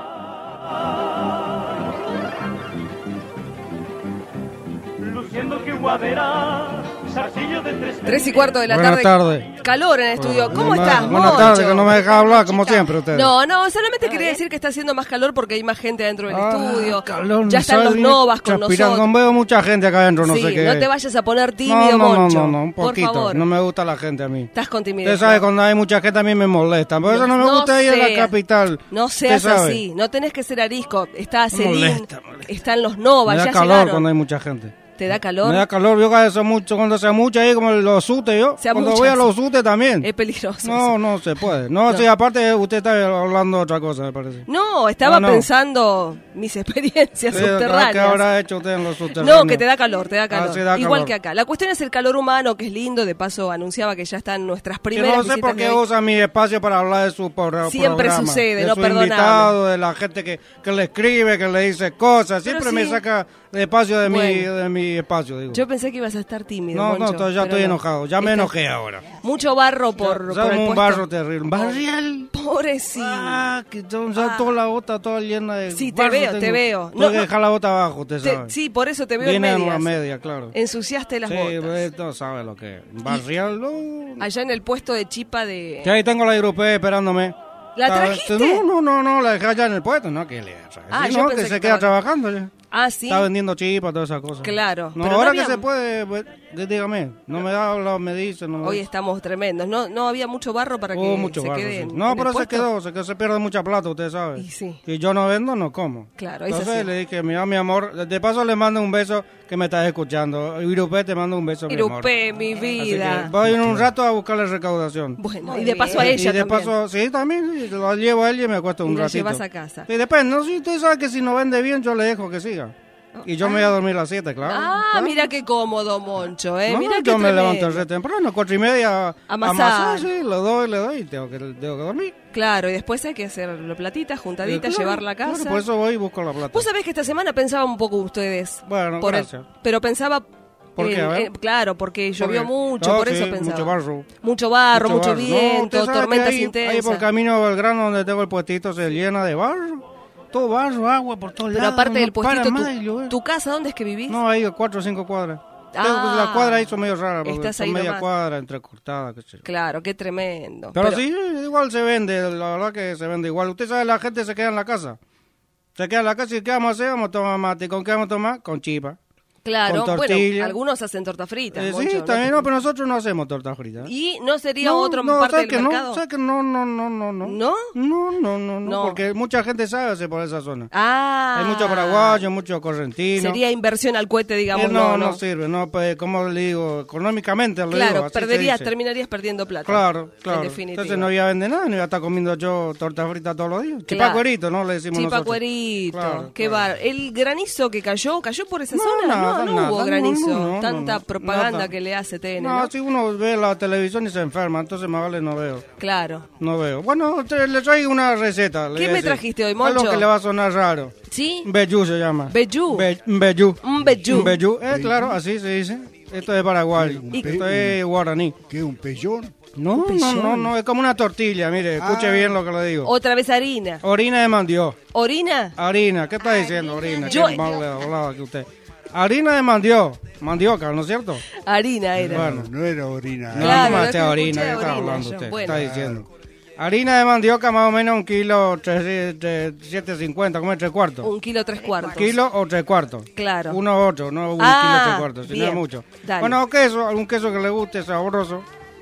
Luciendo que guadera, zarcillo de tres... Tres y cuarto de la Buenas tarde. tardes. Calor en el estudio. ¿Cómo Buenas- estás, Buenas Moncho? tardes, que no me dejas hablar, como siempre ustedes. No, no, solamente quería decir que está haciendo más calor porque hay más gente dentro del Ah, estudio. calor, Ya están ¿sabes? los novas con Transpirando. nosotros. No veo mucha gente acá adentro, no sí, sé qué. no te vayas a poner No, tímido, no, Moncho. no, no, un poquito. Por favor. No me gusta la gente a mí. Estás con timidez. Usted sabe, ¿no? cuando hay mucha gente a mí me molesta. Por eso no me No gusta ir a la seas- capital. No Usted seas sabe. así, no tenés que ser arisco. Está Celín, Molesta, están los novas, Me da ya calor llegaron. cuando hay mucha gente. ¿Te da calor? Me da calor, yo cada vez mucho, cuando se mucha ahí, como los sutes yo. Se Cuando amucha, voy a sí. los sutes también. Es peligroso. No, no se puede. No, No. sí, aparte usted está hablando de otra cosa, me parece. No, estaba No, no. pensando mis experiencias Sí, subterráneas. ¿qué habrá hecho usted en los subterráneos? No, que te da calor, te da calor. Ah, sí, da Igual calor. que acá. La cuestión es el calor humano, que es lindo. De paso, anunciaba que ya están nuestras Que primeras no sé visitas por de qué hoy. usa mi espacio para hablar de su pro- Siempre programa. sucede, de no, su perdonable. invitado, de la gente que, que le escribe, que le dice cosas. Pero Siempre me sí. saca de espacio de, mi, Bueno. de mi espacio, digo. Yo pensé que ibas a estar tímido, no, Moncho, no, to- ya pero estoy no. enojado. Ya me Estás- enojé ahora. Mucho barro por, por Somos el un puesto. barro terrible. ¿Barrial? Pobrecito. Ah, que son- ya toda la bota toda llena de Sí, te barro veo, te tengo. veo. Tengo No, que no. dejar la bota abajo, usted Te- sabe. sí, por eso te veo Viene en en medias. una media, claro. Ensuciaste las Sí, botas. pues, no sabe lo que es. Barrial, no. Allá en el puesto de chipa de... Que ahí tengo la europea esperándome. ¿La Está- trajiste? No, no, no, no, la dejé allá en el puesto, no, que le Ah, sí, yo no, pensé que que se queda estaba- trabajando ya. Ah, sí. Está vendiendo chipas, todas esas cosas. Claro. No, pero ahora había- que se puede, pues, dí- dígame, no me da, lo- me dice, no me Hoy dice. estamos tremendos. No, no había mucho barro para que Oh, mucho se barro, quede sí. en- No, en pero el se puesto. quedó, se, quedó, se pierde mucha plata, usted sabe. Y sí. Si yo no vendo, no como. Claro, es Entonces así. le dije, mira, mi amor, de paso le mando un beso que me estás escuchando. Irupé, te mando un beso, mi amor. Irupé, mi Así vida. que voy en un rato a buscarle recaudación. Bueno, y de paso a ella Y de también. paso, sí, también, sí, lo llevo a ella y me acuesto un Y la ratito. llevas a casa. Y después, no, si usted sabe que si no vende bien, yo le dejo que siga. Y yo me voy a dormir a las siete, claro. Ah, claro. mira qué cómodo, Moncho, ¿eh? No, mira qué yo me tremendo. levanto re temprano, cuatro y media. Amasar. Sí, le doy, le doy y tengo que, tengo que dormir. Claro, y después hay que hacer la platita, juntadita, Eh, claro, llevarla a casa. claro, por eso voy y busco la plata. Vos sabés que esta semana pensaba un poco ustedes. Bueno, por el- gracias. pero pensaba... ¿Por qué? en- A ver. en- claro, porque llovió qué? mucho, No, por sí, eso pensaba. mucho barro. Mucho barro, mucho, barro. No, viento, usted sabe que tormentas ahí, intensas. Ahí por camino Belgrano, donde tengo el puestito, se llena de barro. Todo barro, agua por todos Pero lados. aparte del no para puestito, más de llover. tu, ¿tu casa dónde es que vivís? No, ahí cuatro o cinco cuadras. Ah, Tengo- la cuadra ahí son medio rara, porque estás son ahí media nomás. cuadra, entrecortada, qué sé yo. Claro, qué tremendo. Pero, sí, igual se vende, la verdad que se vende igual. Usted sabe, la gente se queda en la casa. Se queda en la casa y ¿qué vamos a hacer? Vamos a tomar mate. ¿Con qué vamos a tomar? Con chipa. Claro, con bueno, tortilla. algunos hacen torta frita. Eh, Moncho, sí, ¿no? también, no, pero nosotros no hacemos torta frita. ¿eh? ¿Y no sería No, otra no, parte ¿sabe del que mercado? No, ¿sabe que no, no, no, no, no. ¿No? No, no, no, no, No. porque mucha gente sabe hacer por esa zona. Ah. Hay muchos paraguayos, muchos correntinos. Sería inversión al cohete, digamos. Eh, no, no, no, sirve, no, pues, como le digo, económicamente le Claro, digo, así se perderías, dice. terminarías perdiendo plata. Claro, claro. En definitiva. Entonces no iba a vender nada, no iba a estar comiendo yo torta frita todos los días. Claro. Chipacuerito, ¿no? Le decimos nosotros. Chipacuerito, Claro, qué claro. bar. ¿El granizo que cayó, cayó por esa No, zona? nada, no, no nada, hubo no, granizo. no, no, Tanta no, propaganda nada. que le hace T N, No, ¿no? si uno ve la televisión y se enferma, entonces más vale no veo. Claro. No veo. Bueno, te- le traigo una receta. le ¿Qué voy a me decir. trajiste hoy, Moncho? Algo que le va a sonar raro. ¿Sí? Bellú se llama. ¿Bellú? Be- Bellú. Un bellú. Un bellú. Eh, claro, así se dice. Esto es Paraguay. ¿Y- Esto es guaraní. ¿Qué, un pellón? No, no, pellón? no, no, es como una tortilla, mire, escuche Ah. bien lo que le digo. Otra vez harina. Orina de mandió. ¿Orina? Harina, ¿qué está diciendo, orina? Yo- Qué mal le hablaba que usted. Harina de mandió. Mandioca, ¿no es cierto? Harina era. Bueno. No era orina. No, Claro, no es más que orina, escuché ¿qué está orina hablando yo. usted? ¿Qué Bueno. está diciendo? Harina de mandioca, más o menos un kilo, tres, tres, siete cincuenta, ¿cómo es? Tres cuartos. Un kilo tres cuartos. ¿Kilo o tres cuartos? Claro. Uno ocho, no un Ah, kilo tres cuartos, si no bien. es mucho. Dale. Bueno, queso, algún queso que le guste, sabroso.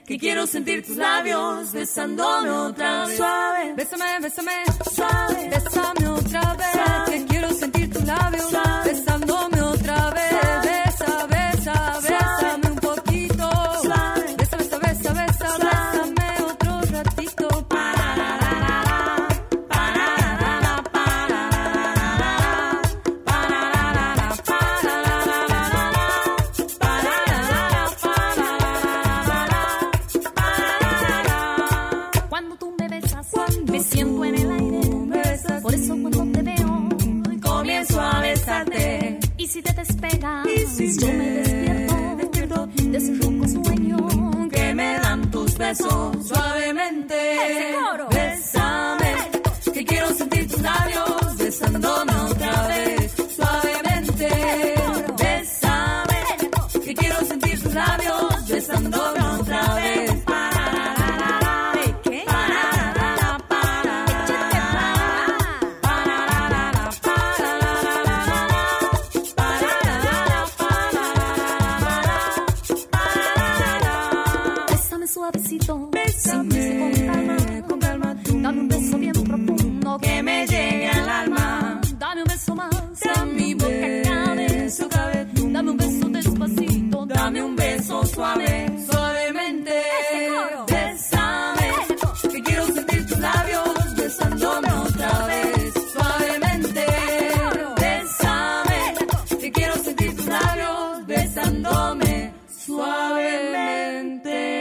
que quiero sentir tus labios besándome otra vez. Suave, Bésame, bésame, suave, bésame otra vez. Suave. Que quiero sentir tus labios Suave. besándome otra vez. Suave. Besa, besa, bésame un poquito. Suave. Besa, besa, besa, besa, Suave. bésame otro ratito. Pararara, pararara, pararara, pararara, pararara. Cuando tú me besas, Cuando me siento en el aire. me besas, Por eso cuando te veo, comienzo a besarte. y si te despegas, Y si yo te me despierto, despierto de ese ronco sueño que me dan tus besos suavemente. Ese coro. Bésame, que quiero sentir tus labios besándome otra vez suavemente. Bésame, que quiero sentir tus labios besándome otra vez. Pararara, ¿Qué? pararara, pararara, pararara, pararara, pararara. Bésame suavecito, Bésame sin prisa y con calma. con calma tú, Dame un beso bien profundo que me llegue al alma. Dame un beso más, Dame mi un boca cabe. beso, cabe tú. Dame un beso despacito, Dame un beso suave, suavemente. Ese coro. Bésame, que quiero sentir tus labios besándome otra vez suavemente. Bésame, que quiero sentir tus labios besándome suavemente.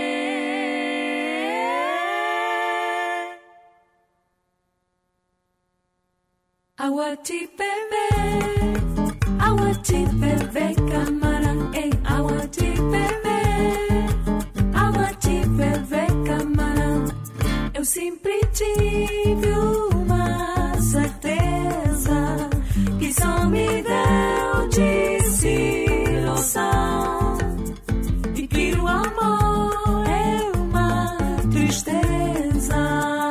Aguachi bebé, aguachi bebé, camarán, ey, aguachi bebé, aguachi bebé, camarán. Eu sempre tive uma certeza que só me deu desilusão e que o amor é uma tristeza.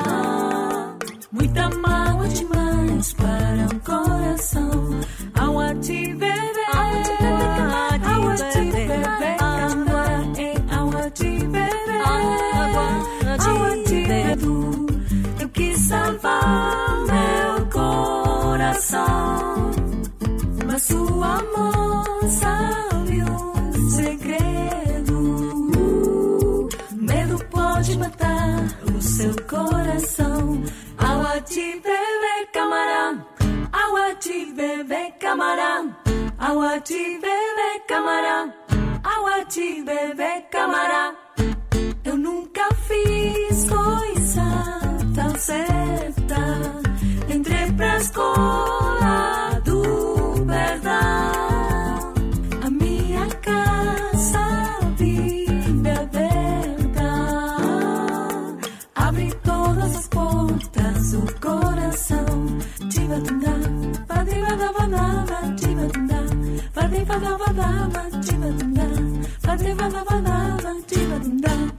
Muita mágoa demais para um coração. Aguachi bebê, aguachi bebê, camarão, ei, aguachi bebê, aguachi bebê. Eu quis salvar meu coração, mas o amor sabe um segredo. Medo pode matar o seu coração. Aguachi bebê, camarão, aguachi bebê, camarão, aguachi bebê, camarão, aguachi bebê, camarão. Eu nunca fiz coisa tão certa. Entrei pra escola do perdão. A minha casa vive aberta. Abre todas as portas do coração. Tivadunda, vadivadavadava, tivadunda, vadivadavadava, tivadunda, vadivadavadava, tivadunda.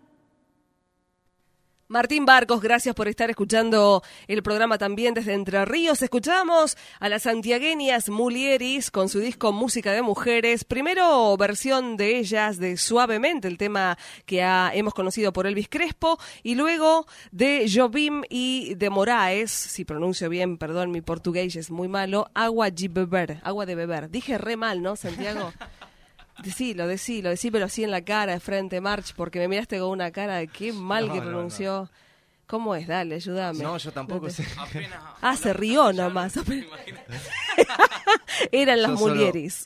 Martín Barcos, gracias por estar escuchando el programa también desde Entre Ríos. Escuchamos a las santiagueñas Mulieris con su disco Música de Mujeres. Primero versión de ellas de Suavemente, el tema que ha, hemos conocido por Elvis Crespo. Y luego de Jobim y de Moraes, si pronuncio bien, perdón, mi portugués es muy malo, Agua de Beber, agua de beber. Dije re mal, ¿no, Santiago? Decilo, decilo, decímelo así en la cara de frente, March, porque me miraste con una cara de qué mal No, que no, pronunció. no. ¿Cómo es? Dale, ayúdame. No, yo tampoco sé. Ah, se rió nomás. Eran las Yo solo- Mulieris.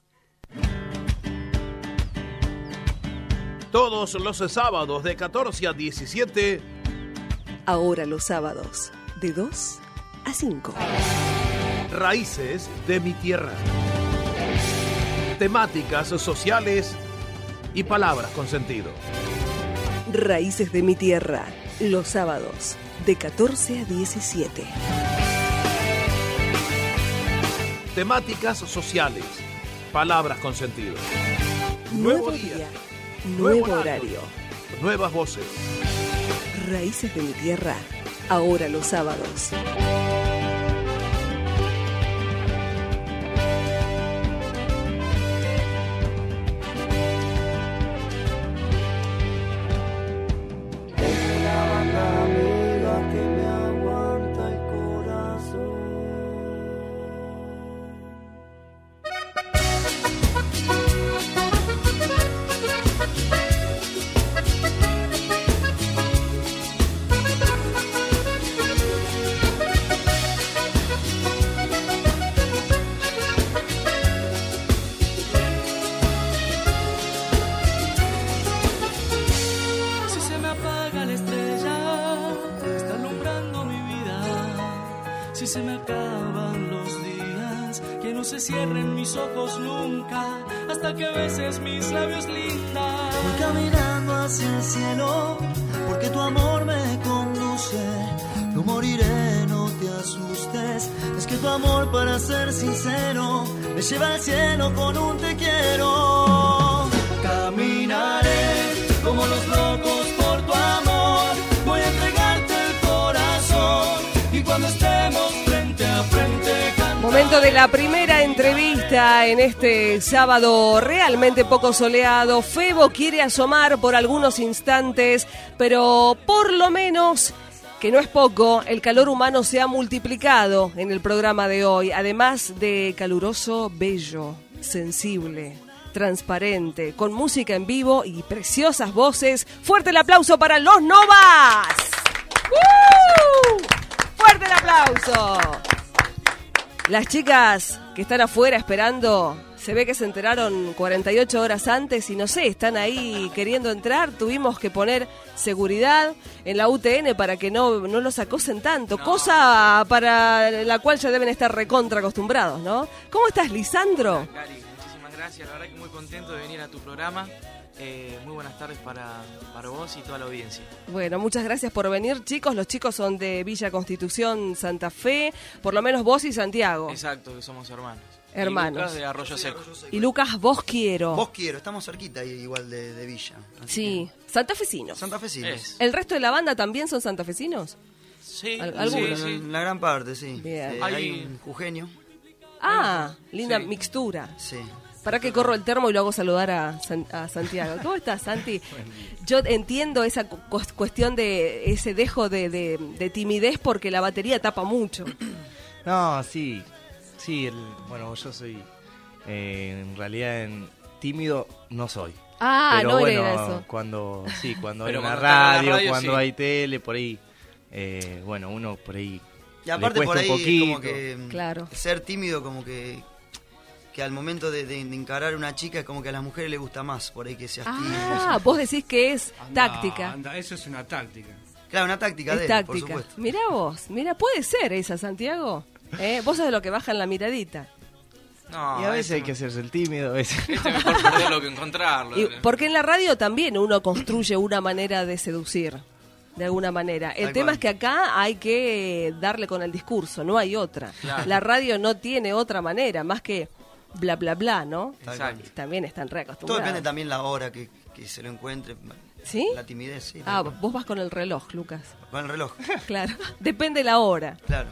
Todos los sábados de catorce a diecisiete. Ahora los sábados, de dos a cinco. Raíces de mi tierra. Temáticas sociales y palabras con sentido. Raíces de mi tierra, los sábados, de catorce a diecisiete. Temáticas sociales, palabras con sentido. Nuevo día, nuevo horario. Nuevas voces. Raíces de mi tierra, ahora los sábados. que se me acaban los días, que no se cierren mis ojos nunca, hasta que beses mis labios linda. Voy caminando hacia el cielo, porque tu amor me conduce. No moriré, no te asustes, es que tu amor, para ser sincero, me lleva al cielo con un te quiero. Caminaré como los locos por tu amor, voy a entregarte el corazón, y cuando estemos frente a frente cantaré. Momento de la primera entrevista en este sábado realmente poco soleado. Febo quiere asomar por algunos instantes, pero por lo menos, que no es poco, el calor humano se ha multiplicado en el programa de hoy, además de caluroso, bello, sensible, transparente, con música en vivo y preciosas voces. ¡Fuerte el aplauso para los Novas! ¡Uh! ¡Fuerte el aplauso! Las chicas que están afuera esperando, se ve que se enteraron cuarenta y ocho horas antes y no sé, están ahí queriendo entrar. Tuvimos que poner seguridad en la U T N para que no, no los acosen tanto, no. Cosa para la cual ya deben estar recontra acostumbrados, ¿no? ¿Cómo estás, Lisandro? Hola, Cari, muchísimas gracias, la verdad que muy contento de venir a tu programa. Eh, muy buenas tardes para, para vos y toda la audiencia. Bueno, muchas gracias por venir, chicos. Los chicos son de Villa Constitución, Santa Fe, por lo menos vos y Santiago. Exacto, que somos hermanos. Hermanos. Y Lucas de Arroyo Seco. Y Lucas, vos quiero. Vos quiero, estamos cerquita igual de, de Villa. Sí, que... santafesinos. Santafesinos. Es. ¿El resto de la banda también son santafesinos? Sí, ¿Al- sí, algunos? sí, la gran parte, sí. Bien. Eh, Hay- hay un jujeño. Ah, linda Sí. mixtura. Sí. Para que corro el termo y lo hago saludar a, San- a Santiago. ¿Cómo estás, Santi? Yo entiendo esa cu- cuestión de ese dejo de, de- de timidez porque la batería tapa mucho. No, sí, sí, el- bueno, yo soy, eh, en realidad, en, tímido no soy. Ah, Pero no bueno, era eso. cuando, sí, cuando hay Pero una cuando está en la radio, radio, cuando sí. hay tele, por ahí, eh, bueno, uno por ahí Y aparte le por cuesta ahí un poquito. como que Claro. ser tímido como que que al momento de, de- de encarar a una chica es como que a las mujeres les gusta más por ahí que seas tímido. Ah, vos decís que es táctica. Anda, eso es una táctica. Claro, una táctica Es de él, por táctica. supuesto. Mirá vos, mira, puede ser esa, Santiago. ¿Eh? Vos sos de lo que bajan la miradita. No, Y a veces este hay que hacerse el tímido, a veces. Este es mejor perderlo que encontrarlo. Y porque en la radio también uno construye una manera de seducir, de alguna manera. El Tal tema cual. es que acá hay que darle con el discurso, no hay otra. Claro. La radio no tiene otra manera, más que bla, bla, bla, ¿no? Tal cual. Exacto. También están Todo reacostumbrados. depende también la hora que, que se lo encuentre. ¿Sí? La timidez, sí. Ah, tal cual. vos vas con el reloj, Lucas. Con el reloj. Claro, depende la hora. Claro.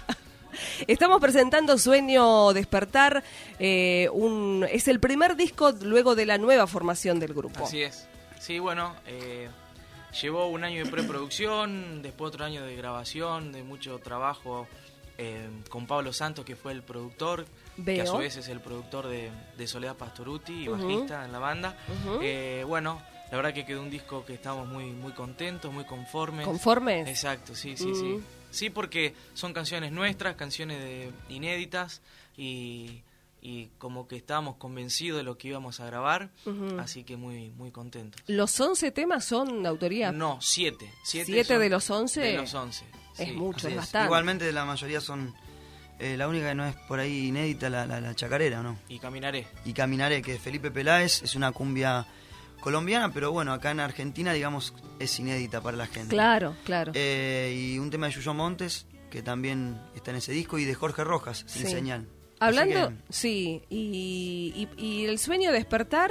Estamos presentando Sueño Despertar, eh, un, es el primer disco luego de la nueva formación del grupo. Así es. Sí, bueno, eh, llevó un año de preproducción, después otro año de grabación, de mucho trabajo eh, con Pablo Santos, que fue el productor, que a Veo. su vez es el productor de, de Soledad Pastoruti y Ujú. bajista en la banda. Ujú. Eh, bueno, la verdad que quedó un disco que estamos muy, muy contentos, muy conformes. ¿Conformes? Exacto, sí, sí, Mm. sí. Sí, porque son canciones nuestras, canciones de, inéditas y, y como que estábamos convencidos de lo que íbamos a grabar, Ujú. así que muy, muy contentos. ¿Los once temas son de autoría? No, siete. ¿Siete, ¿Siete son de los once? De los once. Es sí. mucho, Así es es. bastante. Igualmente la mayoría son... eh, la única que no es por ahí inédita, la, la, la chacarera, ¿no? Y Caminaré. Y Caminaré, que Felipe Peláez es una cumbia colombiana, pero bueno, acá en Argentina, digamos, es inédita para la gente. Claro, claro. Eh, y un tema de Yuyo Montes, que también está en ese disco, y de Jorge Rojas, Sin Sí. Señal. Hablando, Así que, sí, y, y, y el sueño despertar,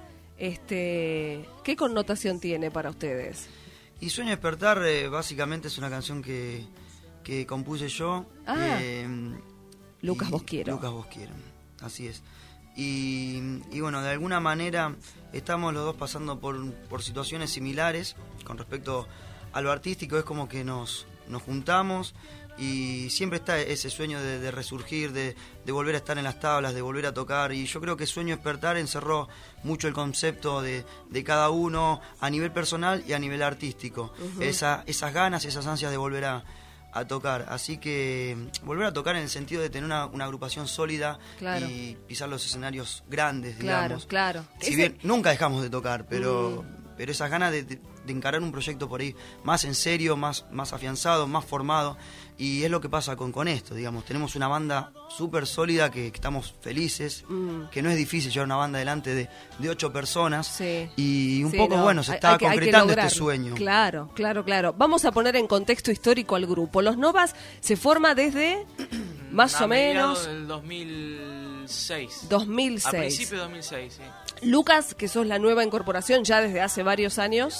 este, ¿qué connotación tiene para ustedes? y Sueño Despertar, eh, básicamente es una canción que, que compuse yo. Ah. eh, Lucas y- Vos Quiero. Lucas Vos Quiero, así es. Y, y bueno, de alguna manera estamos los dos pasando por, por situaciones similares con respecto a lo artístico. Es como que nos, nos juntamos y siempre está ese sueño de, de resurgir, de, de volver a estar en las tablas, de volver a tocar. Y yo creo que Sueño Despertar encerró mucho el concepto de, de cada uno a nivel personal y a nivel artístico. Ujú. Esa, esas ganas, esas ansias de volver a, a tocar. Así que volver a tocar en el sentido de tener una, una agrupación sólida Claro. y pisar los escenarios grandes, Claro, digamos. claro. Si Ese- bien nunca dejamos de tocar, pero, pero esas ganas de, de- de encarar un proyecto por ahí más en serio, más, más afianzado, más formado. Y es lo que pasa con, con esto, digamos. Tenemos una banda súper sólida que, que estamos felices, mm. que no es difícil llevar una banda delante de, de ocho personas. Sí. Y un sí, poco, no. bueno, se hay, está hay que, concretando hay que este sueño. Claro, claro, claro. Vamos a poner en contexto histórico al grupo. Los Novas se forma desde más a o menos... del dos mil seis. dos mil seis. A principios de dos mil seis, sí. Lucas, que sos la nueva incorporación ya desde hace varios años...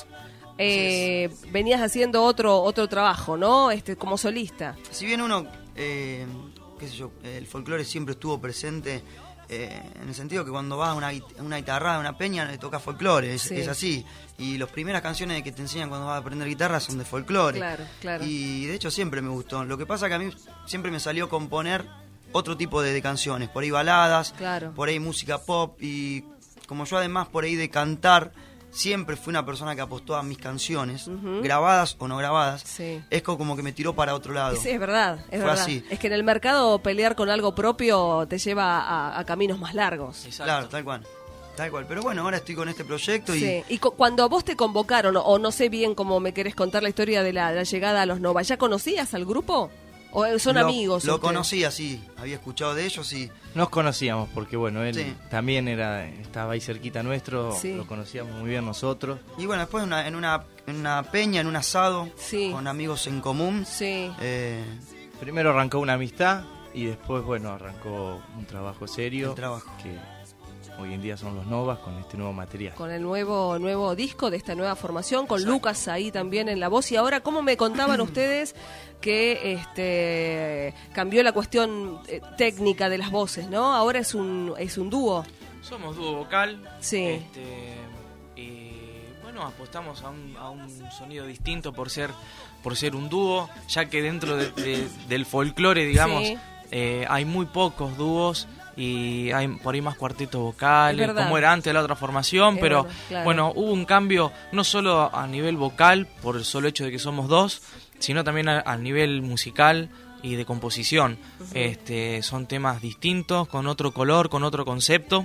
Eh, venías haciendo otro otro trabajo, ¿no? Este, como solista. Si bien uno, eh, qué sé yo, el folclore siempre estuvo presente, eh, en el sentido que cuando vas a una, una guitarra, a una peña, le toca folclore, es, Sí. es así. Y las primeras canciones que te enseñan cuando vas a aprender guitarra son de folclore. Claro, claro. Y de hecho siempre me gustó. Lo que pasa que a mí siempre me salió componer otro tipo de, de canciones, por ahí baladas, Claro. por ahí música pop, y como yo además por ahí de cantar, siempre fui una persona que apostó a mis canciones, Ujú. grabadas o no grabadas. Sí. Es co- como que me tiró para otro lado. Sí, es verdad, es Fue verdad. así. Es que en el mercado pelear con algo propio te lleva a, a caminos más largos. Claro, tal cual. Tal cual. Pero bueno, ahora estoy con este proyecto y Sí. Y cu- cuando a vos te convocaron, o, o no sé bien cómo me querés contar la historia de la, la llegada a los Nova, ¿ya conocías al grupo? ¿O son lo, amigos? Lo ustedes? conocía, sí. Había escuchado de ellos y... Nos conocíamos porque, bueno, él Sí. también era estaba ahí cerquita nuestro, Sí. lo conocíamos muy bien nosotros. Y bueno, después en una, en una, en una peña, en un asado, Sí. con amigos en común. Sí. Eh, Primero arrancó una amistad y después, bueno, arrancó un trabajo serio. El trabajo. Que hoy en día son los Novas con este nuevo material. Con el nuevo nuevo disco de esta nueva formación, con Lucas ahí también en la voz. Y ahora, ¿cómo me contaban ustedes que este cambió la cuestión eh, técnica de las voces, ¿no? Ahora es un es un dúo. Somos dúo vocal. Sí. Este, y bueno, apostamos a un, a un sonido distinto por ser por ser un dúo, ya que dentro de- de- del folclore, digamos, Sí. eh, hay muy pocos dúos y hay por ahí más cuartetos vocales, Es verdad. como era antes la otra formación, Es pero verdad, claro. bueno, hubo un cambio no solo a nivel vocal, por el solo hecho de que somos dos, sino también a, a nivel musical y de composición. Ujú. Este, son temas distintos, con otro color, con otro concepto.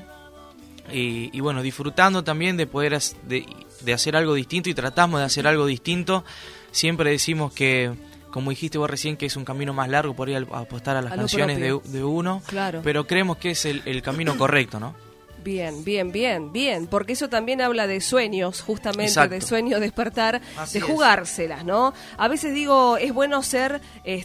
Y, y bueno, disfrutando también de poder has- de, de hacer algo distinto, y tratamos de hacer algo distinto. Siempre decimos que, como dijiste vos recién, que es un camino más largo por ir a apostar a las A lo canciones de, propio. de uno, Claro. pero creemos que es el, el camino correcto, ¿no? Bien, bien, bien, bien, porque eso también habla de sueños, justamente, Exacto. de sueño despertar, Así de es. jugárselas, ¿no? A veces digo, es bueno ser,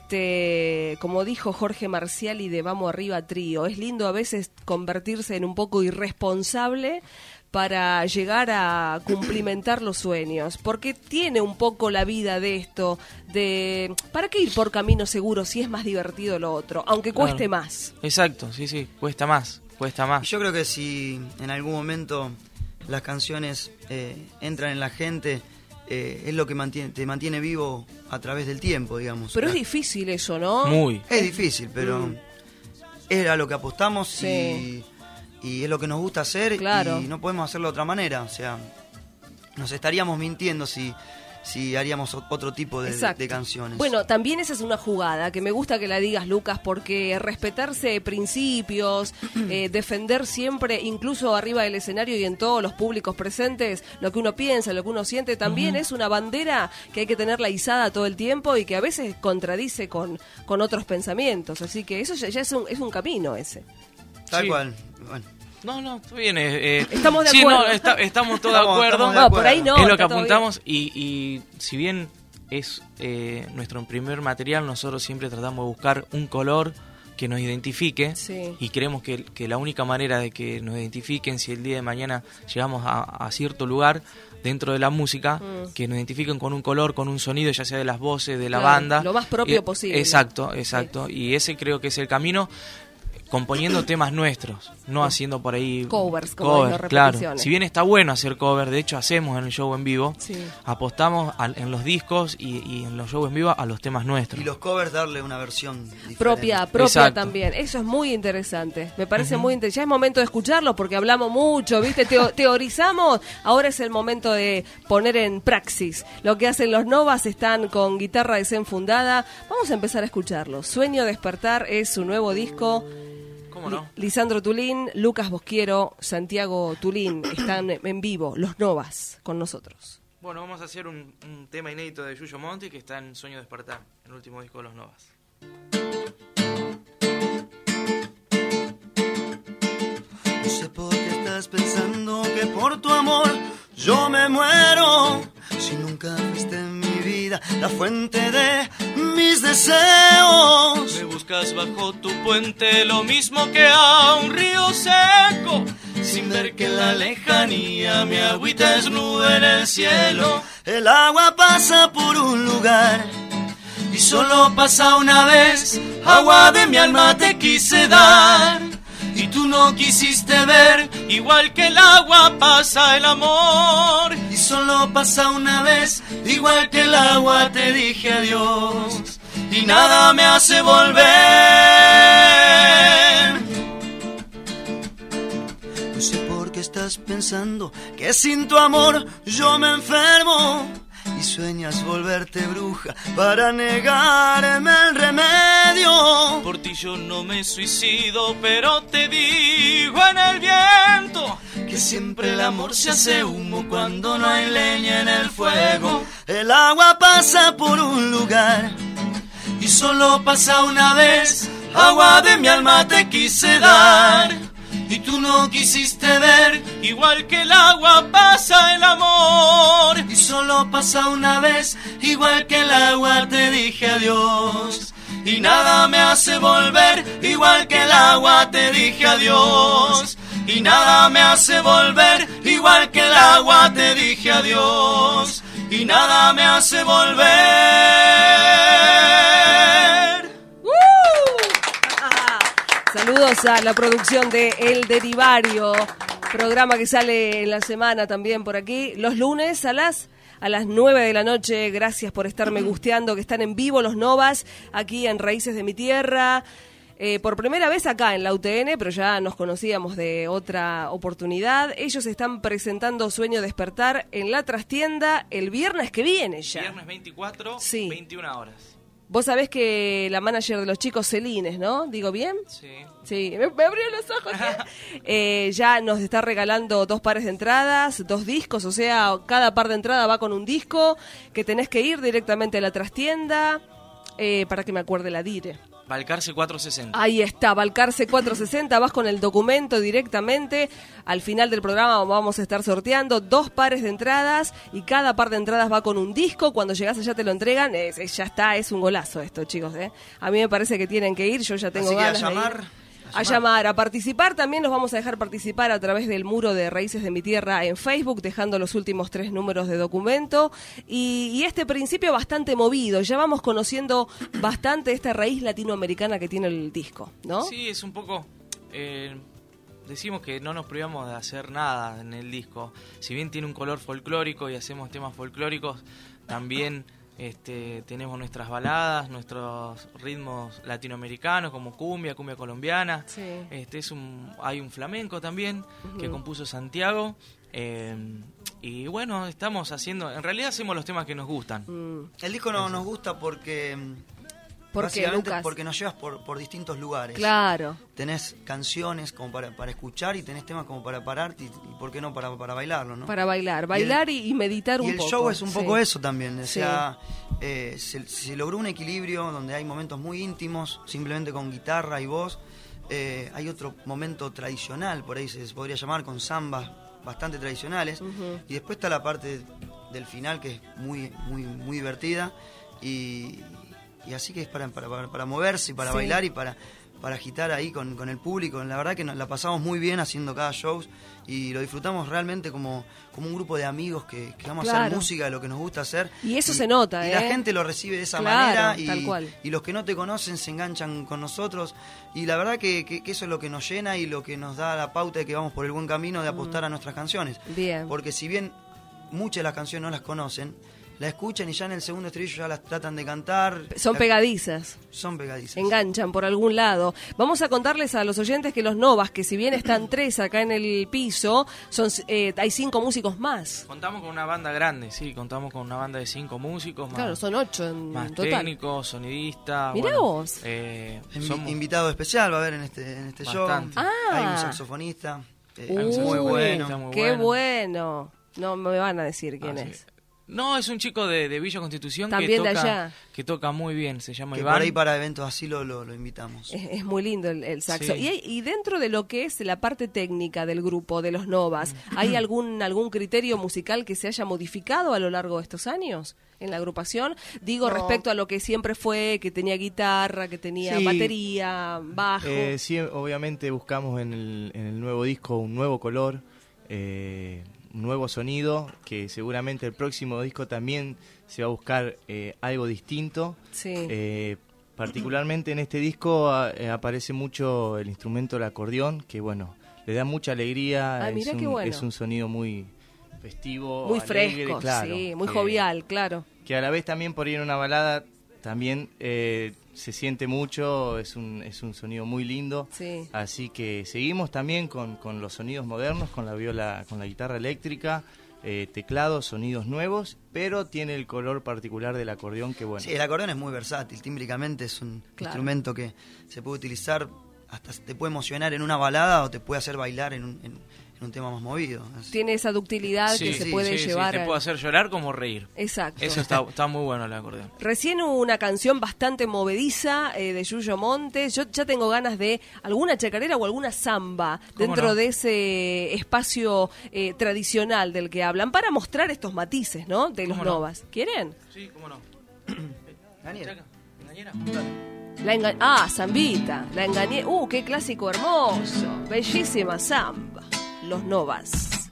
este, como dijo Jorge Marciali de Vamos Arriba Trío, es lindo a veces convertirse en un poco irresponsable para llegar a cumplimentar los sueños, porque tiene un poco la vida de esto, de ¿para qué ir por camino seguro si es más divertido lo otro, aunque Claro. cueste más? Exacto, sí, sí, cuesta más, cuesta y más. yo creo que si en algún momento las canciones eh, entran en la gente, eh, es lo que mantiene, te mantiene vivo a través del tiempo, digamos. Pero es La- difícil eso, ¿no? Es difícil, pero Mm. era lo que apostamos Sí. y, y es lo que nos gusta hacer, Claro. y no podemos hacerlo de otra manera. O sea, nos estaríamos mintiendo si, si haríamos o- otro tipo de, Exacto. de canciones. Bueno, también esa es una jugada que me gusta que la digas, Lucas, porque respetarse principios, eh, defender siempre, incluso arriba del escenario y en todos los públicos presentes, lo que uno piensa, lo que uno siente, también Ujú. es una bandera que hay que tenerla izada todo el tiempo y que a veces contradice con, con otros pensamientos. Así que eso ya, ya es, un, es un camino ese. Tal Sí. cual. Bueno. No, no, está bien. eh, eh, Estamos de sí, acuerdo. no, está- estamos todos de Estamos- acuerdo. estamos de No, por ahí no, Es lo está que todo apuntamos y, y si bien es eh, nuestro primer material, nosotros siempre tratamos de buscar un color que nos identifique, Sí. y creemos que, que la única manera de que nos identifiquen, si el día de mañana llegamos a, a cierto lugar dentro de la música, Mm. que nos identifiquen con un color, con un sonido, ya sea de las voces, de la Claro, banda. lo más propio Y- posible. Exacto, exacto. Y ese creo que es el camino, componiendo temas nuestros, no haciendo por ahí Covers, como covers, digo, claro. repeticiones. Si bien está bueno hacer covers, de hecho hacemos en el show en vivo, Sí. apostamos al- en los discos y, y en los shows en vivo a los temas nuestros. Y los covers darle una versión diferente. Propia, propia Exacto. también. Eso es muy interesante. Me parece Ujú. muy interesante. Ya es momento de escucharlo porque hablamos mucho, ¿viste? Teo- teorizamos. Ahora es el momento de poner en praxis. Lo que hacen los Novas, están con guitarra desenfundada. Vamos a empezar a escucharlo. Sueño Despertar es su nuevo disco. ¿Cómo no? Li- Lisandro Tulín, Lucas Bosquiero, Santiago Tulín están en vivo. Los Novas con nosotros. Bueno, vamos a hacer un, un tema inédito de Yuyo Monti que está en Sueño Despertar, el último disco de Los Novas. No sé por qué estás pensando que por tu amor yo me muero. Si nunca fuiste en mi vida la fuente de mis deseos. Me buscas bajo tu puente lo mismo que a un río seco, sin ver que en la lejanía mi agüita es nube en el cielo. El agua pasa por un lugar y solo pasa una vez. Agua de mi alma te quise dar y tú no quisiste ver. Igual que el agua pasa el amor y solo pasa una vez. Igual que el agua te dije adiós y nada me hace volver. No sé por qué estás pensando que sin tu amor yo me enfermo y sueñas volverte bruja para negarme el remedio. Por ti yo no me suicido, pero te digo en el viento que siempre el amor se hace humo cuando no hay leña en el fuego. El agua pasa por un lugar y solo pasa una vez. Agua de mi alma te quise dar y tú no quisiste ver. Igual que el agua pasa el amor y solo pasa una vez. Igual que el agua te dije adiós y nada me hace volver. Igual que el agua te dije adiós y nada me hace volver. Igual que el agua te dije adiós y nada me hace volver. Saludos a la producción de El Derivario, programa que sale en la semana también por aquí, los lunes a las a las nueve de la noche. Gracias por estarme gusteando, que están en vivo los Novas, aquí en Raíces de mi Tierra. Eh, por primera vez acá en la U T N, pero ya nos conocíamos de otra oportunidad. Ellos están presentando Sueño Despertar en la trastienda el viernes que viene ya. Viernes veinticuatro, sí. veintiuna horas. Vos sabés que la manager de los chicos, Celines, ¿no? ¿Digo bien? Sí. Sí, me, me abrió los ojos. eh, ya nos está regalando dos pares de entradas, dos discos, o sea, cada par de entrada va con un disco, que tenés que ir directamente a la trastienda, eh, para que me acuerde la dire. Balcarce cuatrocientos sesenta. Ahí está, Balcarce cuatrocientos sesenta, vas con el documento directamente. Al final del programa vamos a estar sorteando dos pares de entradas y cada par de entradas va con un disco. Cuando llegás allá te lo entregan, es, es, ya está, es un golazo esto, chicos. ¿eh? A mí me parece que tienen que ir, yo ya tengo Así que ganas a llamar, de ir. A A llamar, a participar. También los vamos a dejar participar a través del muro de Raíces de mi Tierra en Facebook, dejando los últimos tres números de documento. Y, y este principio bastante movido. Ya vamos conociendo bastante esta raíz latinoamericana que tiene el disco, ¿no? Sí, es un poco... Eh, decimos que no nos privamos de hacer nada en el disco. Si bien tiene un color folclórico y hacemos temas folclóricos, también... Este, tenemos nuestras baladas, nuestros ritmos latinoamericanos como cumbia, cumbia colombiana. Sí. Este es un, hay un flamenco también Uh-huh. que compuso Santiago. Eh, y bueno, estamos haciendo, en realidad hacemos los temas que nos gustan. Mm. El disco no nos gusta porque ¿Por qué, básicamente Lucas? porque nos llevas por, por distintos lugares. Claro. Tenés canciones como para, para escuchar y tenés temas como para pararte y, y por qué no para, para bailarlo, ¿no? Para bailar, bailar y, y meditar un y el poco. show es un poco Sí. eso también, o Sí. sea, eh, se, se logró un equilibrio donde hay momentos muy íntimos, simplemente con guitarra y voz. Eh, hay otro momento tradicional, por ahí se podría llamar, con zambas bastante tradicionales. Uh-huh. Y después está la parte del final que es muy, muy, muy divertida y, y así que es para, para, para, para moverse y para Sí. bailar y para, para agitar ahí con, con el público. La verdad que nos la pasamos muy bien haciendo cada show y lo disfrutamos realmente como, como un grupo de amigos que, que vamos a Claro. hacer música de lo que nos gusta hacer. Y eso se nota, y ¿eh? la gente lo recibe de esa Claro, manera y, tal cual. y los que no te conocen se enganchan con nosotros y la verdad que, que, que eso es lo que nos llena y lo que nos da la pauta de que vamos por el buen camino de apostar a nuestras canciones. Bien. Porque si bien muchas de las canciones no las conocen, la escuchan y ya en el segundo estribillo ya las tratan de cantar. Son pegadizas. Son pegadizas. Enganchan por algún lado. Vamos a contarles a los oyentes que los Novas, que si bien están tres acá en el piso, son eh, hay cinco músicos más. Contamos con una banda grande, sí, contamos con una banda de cinco músicos. Más, Claro, son ocho en más total. técnicos, sonidistas. Mirá bueno, vos. Eh, Invi- somos- Invitado especial va a haber en este, en este show. Bastante. Ah. Hay un saxofonista. eh, Uy, muy bueno. muy Qué bueno. bueno. No me van a decir quién Ah, sí. es. No, es un chico de, de Villa Constitución También que de toca, allá. que toca muy bien, se llama Que Iván. por ahí para eventos así lo, lo, lo invitamos. Es, es muy lindo el, el saxo. Sí. Y, hay- y dentro de lo que es la parte técnica del grupo, de los Novas, ¿hay algún algún criterio musical que se haya modificado a lo largo de estos años en la agrupación? Digo, No. respecto a lo que siempre fue, que tenía guitarra, que tenía Sí. batería, bajo. Eh, sí, obviamente buscamos en el, en el nuevo disco un nuevo color, eh, un nuevo sonido, que seguramente el próximo disco también se va a buscar eh, algo distinto. Sí. Eh, particularmente en este disco a- eh, aparece mucho el instrumento del acordeón, que bueno, le da mucha alegría, Ah, es, mirá un, qué bueno. es un sonido muy festivo, Muy alegre, fresco, claro, sí, muy que- jovial, claro. que a la vez también por ir en una balada también eh, se siente mucho, es un, es un sonido muy lindo. Sí. Así que seguimos también con, con los sonidos modernos, con la viola, con la guitarra eléctrica, eh, teclados, sonidos nuevos, pero tiene el color particular del acordeón que bueno. Sí, el acordeón es muy versátil, tímbricamente es un Claro. instrumento que se puede utilizar, hasta te puede emocionar en una balada o te puede hacer bailar en un, en, en un tema más movido. Es- Tiene esa ductilidad Sí, que se sí, puede sí, sí, llevar. te a- puede hacer llorar como reír. Exacto. Eso está, está muy bueno el acordeón. Recién hubo una canción bastante movediza eh, de Yuyo Montes. Yo ya tengo ganas de alguna chacarera o alguna samba dentro no? de ese espacio eh, tradicional del que hablan para mostrar estos matices, ¿no? De los ¿Cómo no? Novas. ¿Quieren? Sí, cómo no. Daniel. La enga- ah, zambita. La engañé. Uh, qué clásico hermoso. Bellísima samba. Los Novas.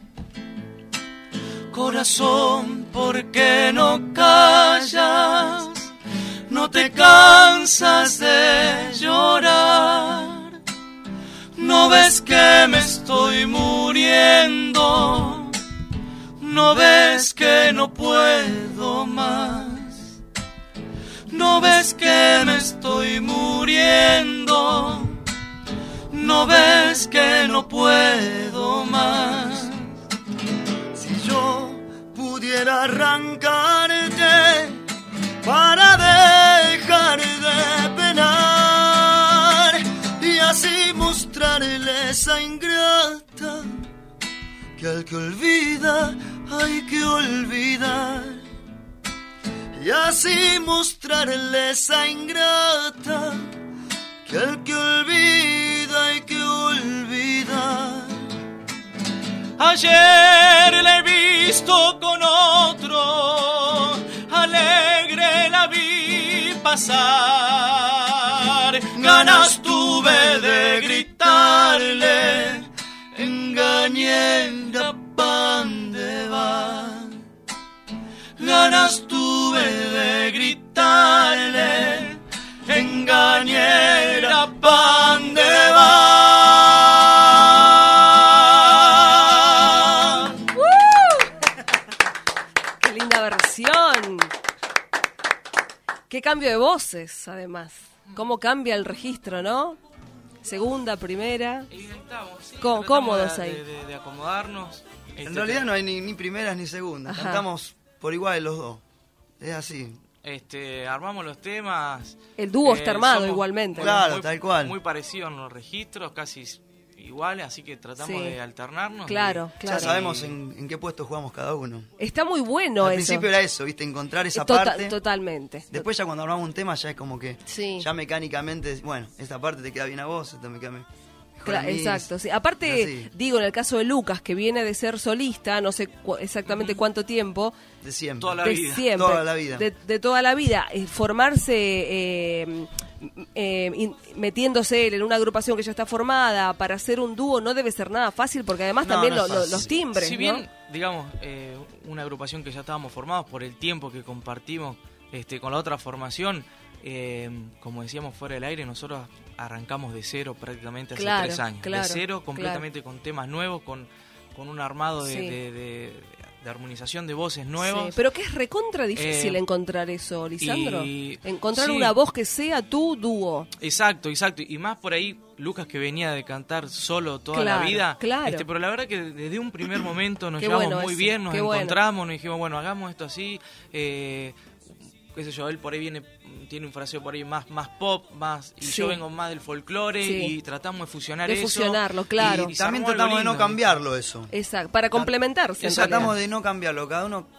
Corazón, ¿por qué no callas? No te cansas de llorar. No ves que me estoy muriendo. No ves que no puedo más. No ves que me estoy muriendo. No ves que no puedo más. Si yo pudiera arrancarte para dejar de penar y así mostrarle esa ingrata que al que olvida hay que olvidar. Y así mostrarle esa ingrata que al que olvida hay que olvidar. Ayer la he visto con otro, alegre la vi pasar. Ganas tuve de gritarle, engañera, ¿dónde va? Ganas tuve de gritarle, engañera, ¿dónde va? ¡Qué linda versión! Qué cambio de voces, además. Cómo cambia el registro, ¿no? Segunda, primera. Có- cómodos de, ahí. De, de- de acomodarnos. En Este, realidad no hay ni, ni primeras ni segundas, Ajá. cantamos por igual los dos. Es así. Este, armamos los temas. El dúo eh, está armado somos igualmente, muy- ¿no? Claro, muy- tal cual. Muy parecidos en los registros, casi iguales, así que tratamos Sí. de alternarnos. Claro, y- claro. Ya sabemos en, en qué puesto jugamos cada uno. Está muy bueno Al eso. principio era eso, ¿viste? Encontrar esa Tota- parte. Totalmente. Después ya cuando armamos un tema ya es como que Sí. ya mecánicamente, bueno, esta parte te queda bien a vos, esta me queda mejor a Cla- mí. exacto, sí. Aparte, Es así. digo, en el caso de Lucas, que viene de ser solista, no sé cu- exactamente cuánto tiempo, De siempre. Toda la de vida. siempre, Toda la vida. De, de toda la vida, eh, formarse eh, eh, in- metiéndose él en una agrupación que ya está formada para hacer un dúo no debe ser nada fácil, porque además No, también no es lo- lo- fácil. los timbres, Si ¿no? bien, digamos, eh, una agrupación que ya estábamos formados por el tiempo que compartimos este, con la otra formación, eh, como decíamos fuera del aire, nosotros arrancamos de cero prácticamente hace Claro, tres años. claro, de cero, completamente con temas nuevos, con, con un armado de, Sí. de- de- de armonización de voces nuevos. Sí, pero que es recontra difícil Eh, encontrar eso, Lisandro. y- Encontrar sí. una voz que sea tu dúo. Exacto, exacto. Y más por ahí, Lucas que venía de cantar solo toda Claro, la vida. claro. Este, pero la verdad que desde un primer momento nos Qué llevamos bueno muy eso, bien, nos qué bueno. encontramos, nos dijimos, bueno, hagamos esto así. Eh, qué sé yo, él por ahí viene, tiene un fraseo por ahí más, más pop, más y Sí. yo vengo más del folclore Sí. y tratamos de fusionar De eso. fusionarlo, claro. Y, y se También armó algo tratamos de no lindo. cambiarlo eso. Exacto, para complementarse. en Tratamos realidad. de no cambiarlo, cada uno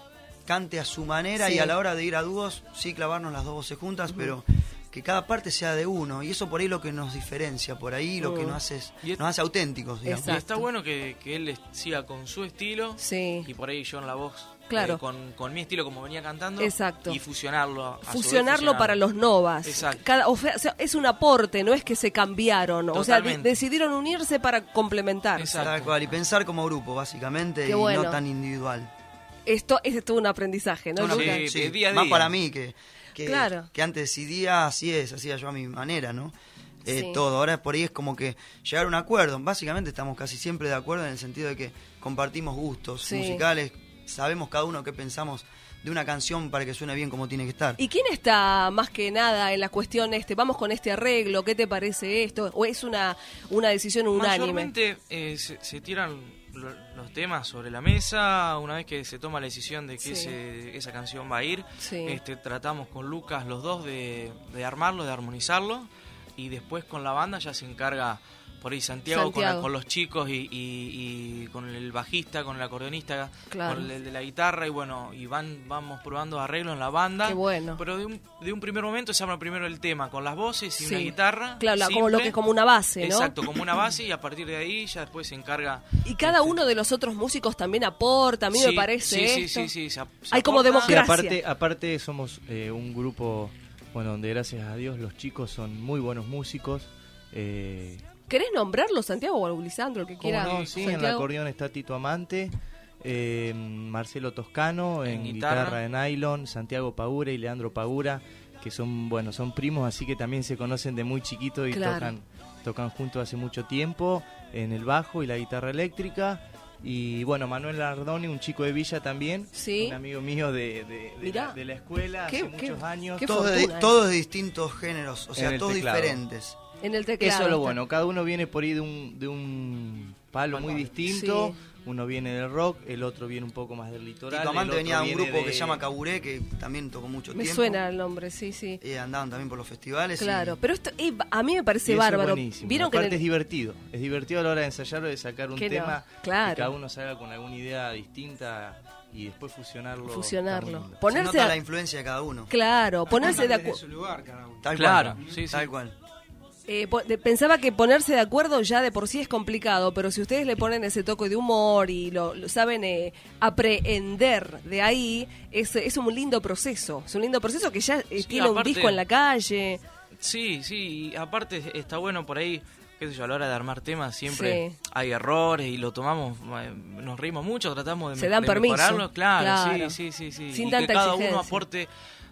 cante a su manera Sí. y a la hora de ir a dúos, sí clavarnos las dos voces juntas, Ujú. pero que cada parte sea de uno, y eso por ahí lo que nos diferencia, por ahí lo que Mm. nos hace, es- Y es- nos hace auténticos, digamos. Y está bueno que, que él siga con su estilo Sí. y por ahí yo en la voz Claro. eh, con, con mi estilo como venía cantando. Exacto. Y fusionarlo. a- a su vez Fusionarlo para los novas. Exacto. Cada, o sea, es un aporte, no es que se cambiaron. O sea, de- Totalmente. decidieron unirse para complementarse. Tal cual, y pensar como grupo, básicamente, Qué y bueno. no tan individual. Esto es todo un aprendizaje, ¿no, Una- Lucas? sí, más para mí, que, que, Claro. que antes decidía, así es, hacía yo a mi manera, ¿no? Eh, Sí. Todo, ahora por ahí es como que llegar a un acuerdo. Básicamente estamos casi siempre de acuerdo en el sentido de que compartimos gustos Sí. musicales, sabemos cada uno qué pensamos de una canción para que suene bien como tiene que estar. ¿Y quién está más que nada en la cuestión este? Vamos con este arreglo, ¿qué te parece esto? ¿O es una, una decisión unánime? Mayormente eh, se, se tiran lo- los temas sobre la mesa una vez que se toma la decisión de que Sí. ese- esa canción va a ir. Sí. Este, tratamos con Lucas los dos de, de armarlo, de armonizarlo, y después con la banda ya se encarga por ahí Santiago, Con, Santiago. la- con los chicos y, y- y con el bajista, con el acordeonista, Claro. con el de la guitarra, y bueno, y van vamos probando arreglos en la banda. Qué bueno. Pero de un, de un primer momento se arma primero el tema con las voces y Sí. una guitarra. Claro, la- como lo simple. que es como una base, ¿no? Exacto, como una base, y a partir de ahí ya después se encarga. Y cada uno de los otros músicos también aporta, a mí Sí, me parece sí, sí, esto. sí, sí, se ap- se Hay como aporta. democracia. Sí, aparte, aparte somos eh, un grupo, bueno, donde gracias a Dios los chicos son muy buenos músicos. Eh, ¿Querés nombrarlo, Santiago o Lisandro, el que ¿Cómo quiera? no? Sí, en el Santiago. acordeón está Tito Amante, eh, Marcelo Toscano, en, En guitarra. guitarra de nylon, Santiago Pagura y Leandro Pagura, que son, bueno, son primos, así que también se conocen de muy chiquito y Claro. tocan, tocan juntos hace mucho tiempo, en el bajo y la guitarra eléctrica. Y bueno, Manuel Ardoni, un chico de Villa también, Sí. un amigo mío de, de- de Mirá. la, de la escuela Qué- hace qué- muchos años. qué Todos de, fortuna, ¿eh? todos de distintos géneros, o En sea, el todos teclado. diferentes. En el teclado. Eso es lo está. bueno, cada uno viene por ahí de un, de un palo muy distinto. Sí. Uno viene del rock, el otro viene un poco más del litoral. Tito el Amante otro venía de un viene grupo que de- se llama Caburé, que también tocó mucho Me tiempo. suena el nombre, sí, sí. Y andaban también por los festivales. Claro, y- pero esto eh, a mí me y parece eso es bárbaro. buenísimo. Vieron que en Aparte el- es divertido, es divertido a la hora de ensayarlo, de sacar un Que no, tema, claro. que cada uno salga con alguna idea distinta y después fusionarlo. Fusionarlo. está muy lindo. Ponerse se nota a- la influencia de cada uno. Claro, ponerse de Desde acuerdo. su lugar, cada uno. Tal Claro, cual. sí, sí. Tal cual. Eh, po- de- pensaba que ponerse de acuerdo ya de por sí es complicado, pero si ustedes le ponen ese toque de humor y lo, lo saben eh, aprehender de ahí, es, es un lindo proceso. Es un lindo proceso que ya eh, Sí, tiene aparte- un disco en la calle. Sí, sí, y aparte está bueno por ahí, qué sé yo, a la hora de armar temas siempre Sí. hay errores y lo tomamos, eh, nos reímos mucho, tratamos de, Se me- dan de permiso. mejorarlo. Claro, Claro. sí, sí, sí, sí. Sin y tanta que cada uno exigencia. aporte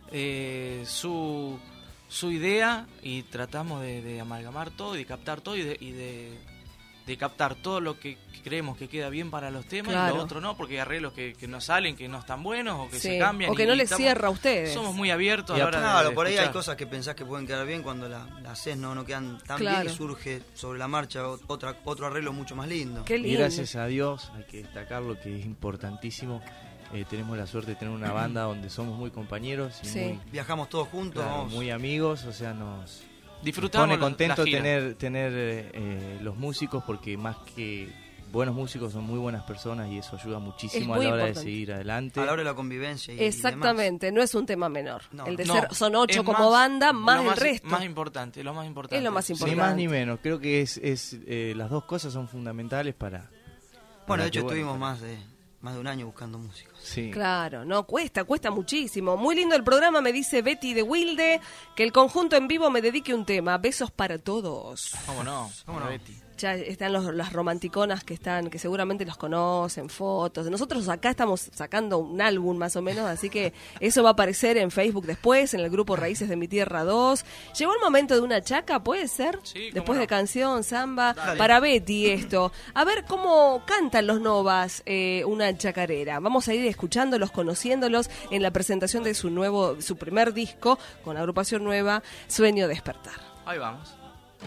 eh, su, su idea y tratamos de, de amalgamar todo y de captar todo y de, y de, de captar todo lo que creemos que queda bien para los temas y Claro. lo otro no, porque hay arreglos que, que no salen, que no están buenos o que Sí, se cambian. o que y- no y les estamos- cierra a ustedes. Somos muy abiertos Y a la hora de- claro, de por ahí hay escuchar. cosas que pensás que pueden quedar bien cuando la, la haces no, no quedan tan Claro. bien y surge sobre la marcha o- otra, otro arreglo mucho más lindo. Qué Y lindo. gracias a Dios, hay que destacarlo que es importantísimo. Eh, tenemos la suerte de tener una banda donde somos muy compañeros y Sí. muy, Viajamos todos juntos, claro, vamos. muy amigos, o sea, nos Disfrutamos pone la- contento la gira. tener tener eh, eh, los músicos, porque más que buenos músicos son muy buenas personas y eso ayuda muchísimo Es a muy la hora importante. de seguir adelante. A la hora de la convivencia y, y Exactamente, no es un tema menor. No, el de No, ser, son ocho es como Ah, más- banda, más lo el más, resto. Más importante, lo más importante. Es lo más Ni importante. más ni menos, creo que es, es eh, las dos cosas son fundamentales para... Bueno, para de hecho que, bueno, estuvimos más de más de un año buscando músicos. Sí. Claro, no, cuesta, cuesta muchísimo. Muy lindo el programa, me dice Betty de Wilde, que el conjunto en vivo me dedique un tema. Besos para todos. ¿Cómo no? ¿Cómo no? Betty. Ya están los, las romanticonas que están, que seguramente los conocen, fotos. Nosotros acá estamos sacando un álbum más o menos, así que eso va a aparecer en Facebook después, en el grupo Raíces de mi Tierra dos. Llegó el momento de una chaca, ¿puede ser? Sí, cómo Después no. de canción, samba. Dale. Para Betty esto. A ver cómo cantan los Novas eh, una chacarera. Vamos a ir escuchándolos, conociéndolos en la presentación de su nuevo, su primer disco con agrupación nueva, Sueño Despertar. Ahí vamos.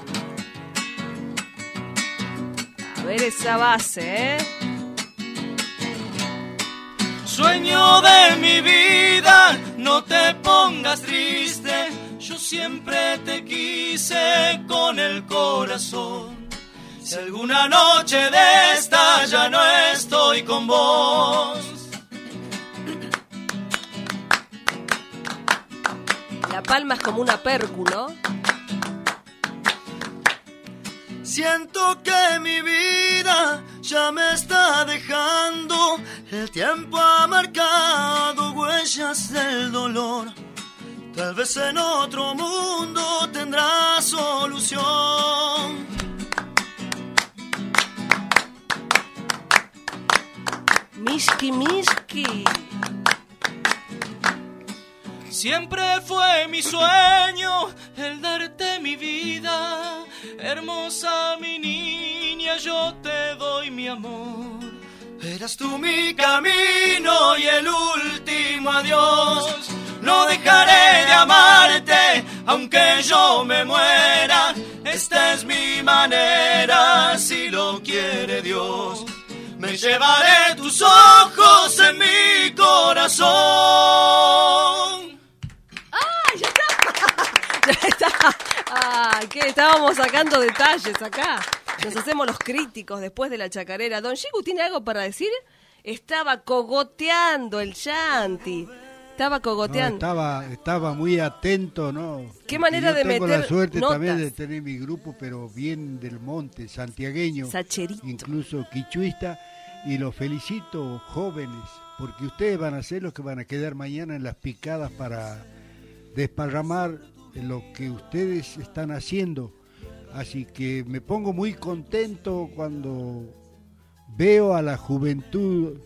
A ver esa base, ¿eh? Sueño de mi vida, no te pongas triste. Yo siempre te quise con el corazón. Si alguna noche de esta ya no estoy con vos, palma es como una percu, ¿no? Siento que mi vida ya me está dejando, el tiempo ha marcado huellas del dolor. Tal vez en otro mundo tendrá solución. Mishki, Mishki. Siempre fue mi sueño el darte mi vida, hermosa mi niña, yo te doy mi amor. Eras tú mi camino y el último adiós. No dejaré de amarte aunque yo me muera. Esta es mi manera, si lo quiere Dios. Me llevaré tus ojos en mi corazón. ¡Ah, ya está! Ya está. Ah, ¿qué? Estábamos sacando detalles acá. Nos hacemos los críticos después de la chacarera. Don Shigu, ¿tiene algo para decir? Estaba cogoteando el Yanti. Estaba cogoteando. No, estaba, estaba muy atento, ¿no? Qué manera de tengo meter la suerte notas. también de tener mi grupo, pero bien del monte, santiagueño, Sacherito. incluso quichuista, y los felicito, jóvenes, porque ustedes van a ser los que van a quedar mañana en las picadas para desparramar lo que ustedes están haciendo. Así que me pongo muy contento cuando veo a la juventud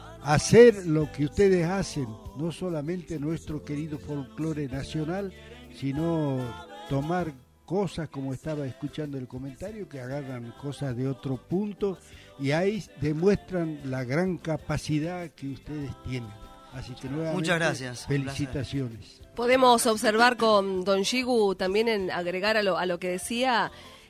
hacer lo que ustedes hacen, no solamente nuestro querido folclore nacional, sino tomar cosas, como estaba escuchando el comentario, que agarran cosas de otro punto y ahí demuestran la gran capacidad que ustedes tienen. Así que nuevamente, muchas gracias. Felicitaciones. Podemos observar con Don Shigu también en agregar a lo, a lo que decía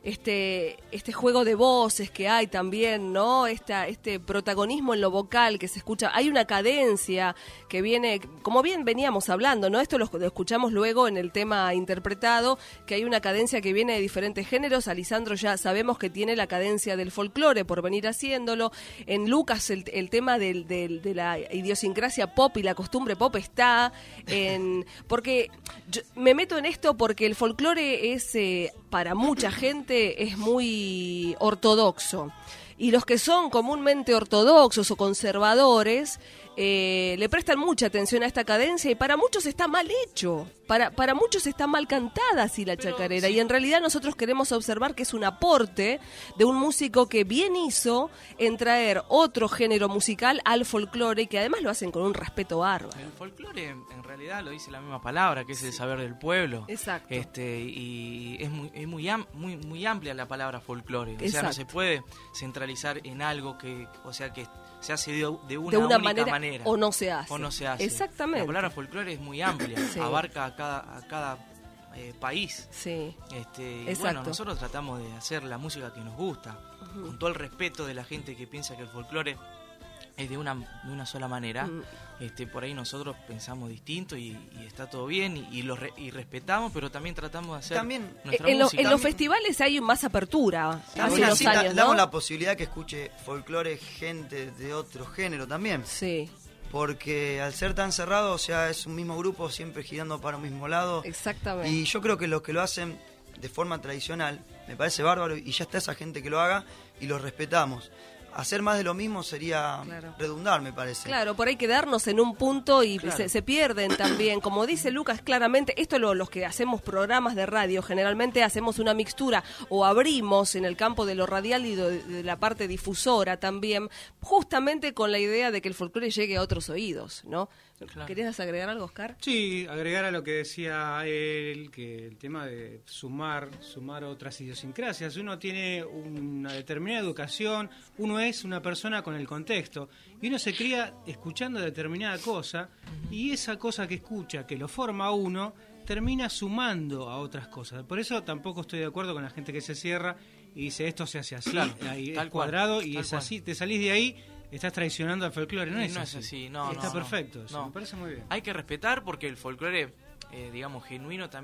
este este juego de voces que hay también, ¿no? Esta, este protagonismo en lo vocal que se escucha. Hay una cadencia que viene, como bien veníamos hablando, ¿no? Esto lo, lo escuchamos luego en el tema interpretado, que hay una cadencia que viene de diferentes géneros. Alisandro ya sabemos que tiene la cadencia del folclore por venir haciéndolo. En Lucas el, el tema del, del, de la idiosincrasia pop y la costumbre pop está en... Porque yo me meto en esto porque el folclore es, eh, para mucha gente, es muy ortodoxo. Y los que son comúnmente ortodoxos o conservadores eh, le prestan mucha atención a esta cadencia y para muchos está mal hecho, para, para muchos está mal cantada así la chacarera. Y en realidad nosotros queremos observar que es un aporte de un músico que bien hizo en traer otro género musical al folclore y que además lo hacen con un respeto bárbaro. El folclore en realidad lo dice la misma palabra, que es el saber del pueblo. Exacto. Este, y es muy es muy, am, muy muy amplia la palabra folclore. O sea, Exacto. no se puede centralizar en algo que, o sea, que se hace de, de una, de una única manera, manera. o no se hace. O no se hace. Exactamente. La palabra folclore es muy amplia, Sí. abarca a cada, a cada eh, país. Sí. Este, y Exacto. bueno, nosotros tratamos de hacer la música que nos gusta, Ujú. con todo el respeto de la gente que piensa que el folclore es de una, de una sola manera. Mm. Este, por ahí nosotros pensamos distinto y, y está todo bien y, y lo re, y respetamos, pero también tratamos de hacer También, nuestra En, lo- música. en los festivales hay más apertura hace También unos así da- años, damos ¿no? la posibilidad que escuche folclore gente de otro género también. Sí. Porque al ser tan cerrado, o sea, es un mismo grupo siempre girando para un mismo lado. Exactamente. Y yo creo que los que lo hacen de forma tradicional, me parece bárbaro y ya está esa gente que lo haga y los respetamos. Hacer más de lo mismo sería Claro. redundar, me parece. Claro, por ahí quedarnos en un punto y Claro. se, se pierden también. Como dice Lucas claramente, esto lo, los que hacemos programas de radio, generalmente hacemos una mixtura o abrimos en el campo de lo radial y de, de la parte difusora también, justamente con la idea de que el folclore llegue a otros oídos, ¿no? Claro. ¿Querías agregar algo, Oscar? Sí, agregar a lo que decía él, que el tema de sumar, sumar otras idiosincrasias. Uno tiene una determinada educación, uno es una persona con el contexto, y uno se cría escuchando determinada cosa, y esa cosa que escucha, que lo forma a uno, termina sumando a otras cosas. Por eso tampoco estoy de acuerdo con la gente que se cierra y dice esto se hace así, Claro, ahí tal es cual, cuadrado y tal es cual. así, te salís de ahí, estás traicionando al folclore, no, No, es, no así. es así, no, Está no, no. perfecto, eso, No. me parece muy bien. Hay que respetar porque el folclore, eh, digamos, genuino también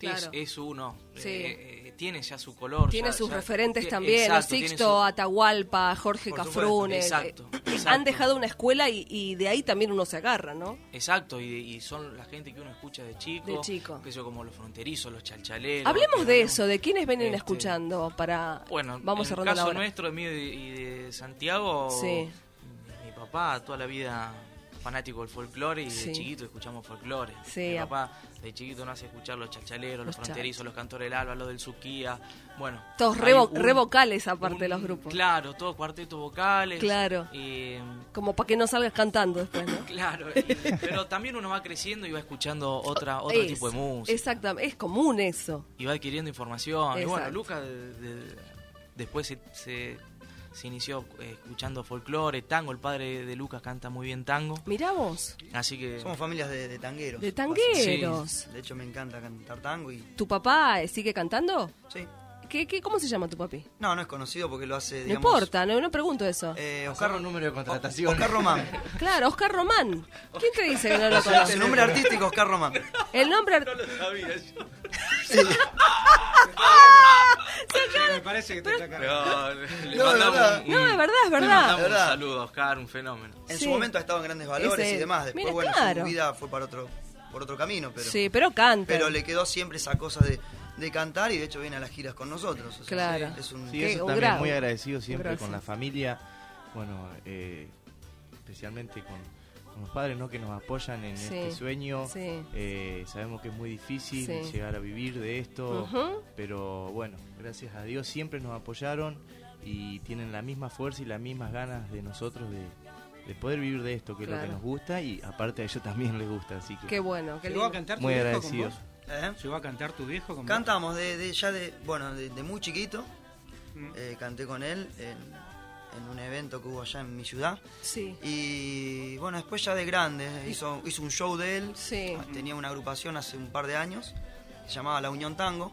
Claro. es, es uno. Sí. Eh, eh, tiene ya su color. Tiene ya- sus ya- referentes tie- también, exacto, ¿no? tiene Sixto, su- Atahualpa, Jorge Por supuesto, Cafrune. exacto, eh, exacto. Han dejado una escuela y, y de ahí también uno se agarra, ¿no? Exacto, y, y son la gente que uno escucha de chico. De chico. Que son como los fronterizos, los chalchaleros. Hablemos que- de eso, de quiénes vienen Este, escuchando para... Bueno, Vamos en cerrando el la caso hora. nuestro, de mí y de, y de Santiago, Sí. mi papá toda la vida fanático del folclore y Sí. de chiquito escuchamos folclore. Sí, Mi a- papá de chiquito nos hace escuchar los chalchaleros, los, Los fronterizos, los cantores del alba, los del Suquía. Bueno, Todos hay re, vo- un- re vocales aparte de los grupos. Claro, todos cuartetos vocales. Claro. Y, Como para que no salgas cantando después, ¿no? claro, y- pero también uno va creciendo y va escuchando otra, otro Es, tipo de música. Exactamente, es común eso. Y va adquiriendo información. Y bueno, Exacto. Lucas de- de- después se, se, se inició eh, escuchando folclore, tango. El padre de Lucas canta muy bien tango. Mirá vos, Así que... Somos familias de, de tangueros. de tangueros. Sí. De hecho, me encanta cantar tango y... ¿Tu papá eh, sigue cantando? Sí. ¿Qué, qué, ¿Cómo se llama tu papi? No, no es conocido porque lo hace, No digamos... importa, no, no pregunto eso. Eh, Oscar, número de contratación. Oscar Román. Claro, Oscar Román. ¿Quién te dice que no lo conoce? El nombre artístico Oscar Román. El nombre... art- lo sabía yo. Me parece que te está No, le No, de mandamos verdad. un- No, es verdad, es le verdad. mandamos De verdad. un saludo a Oscar, un fenómeno. En Sí. su momento ha estado en grandes valores Ese- y demás. Después, Mira, bueno, claro. su vida fue para otro, por otro camino, pero... Sí, pero canta. Pero le quedó siempre esa cosa de, de cantar y de hecho viene a las giras con nosotros. O sea, Claro. Es un... Sí, Qué- eso un también, grado. muy agradecido siempre Gracias. con la familia, bueno, eh, especialmente con, con los padres, ¿no? Que nos apoyan en Sí, este sueño. sí. Eh, sabemos que es muy difícil Sí. llegar a vivir de esto, Ujú. pero bueno, gracias a Dios siempre nos apoyaron y tienen la misma fuerza y las mismas ganas de nosotros de, de poder vivir de esto, que es lo Claro. que nos gusta y aparte a ellos también les gusta, así que Qué bueno, qué ¿Llegó lindo. a cantar tu muy viejo agradecidos. con vos? ¿Eh? ¿Llegó a cantar tu viejo con vos? Cantamos de, de- ya de, bueno, de, de muy chiquito. Mm. Eh, canté con él en, en un evento que hubo allá en mi ciudad. Sí. Y bueno, después ya de grande, hizo, hizo un show de él. Sí. Tenía una agrupación hace un par de años, se llamaba La Unión Tango.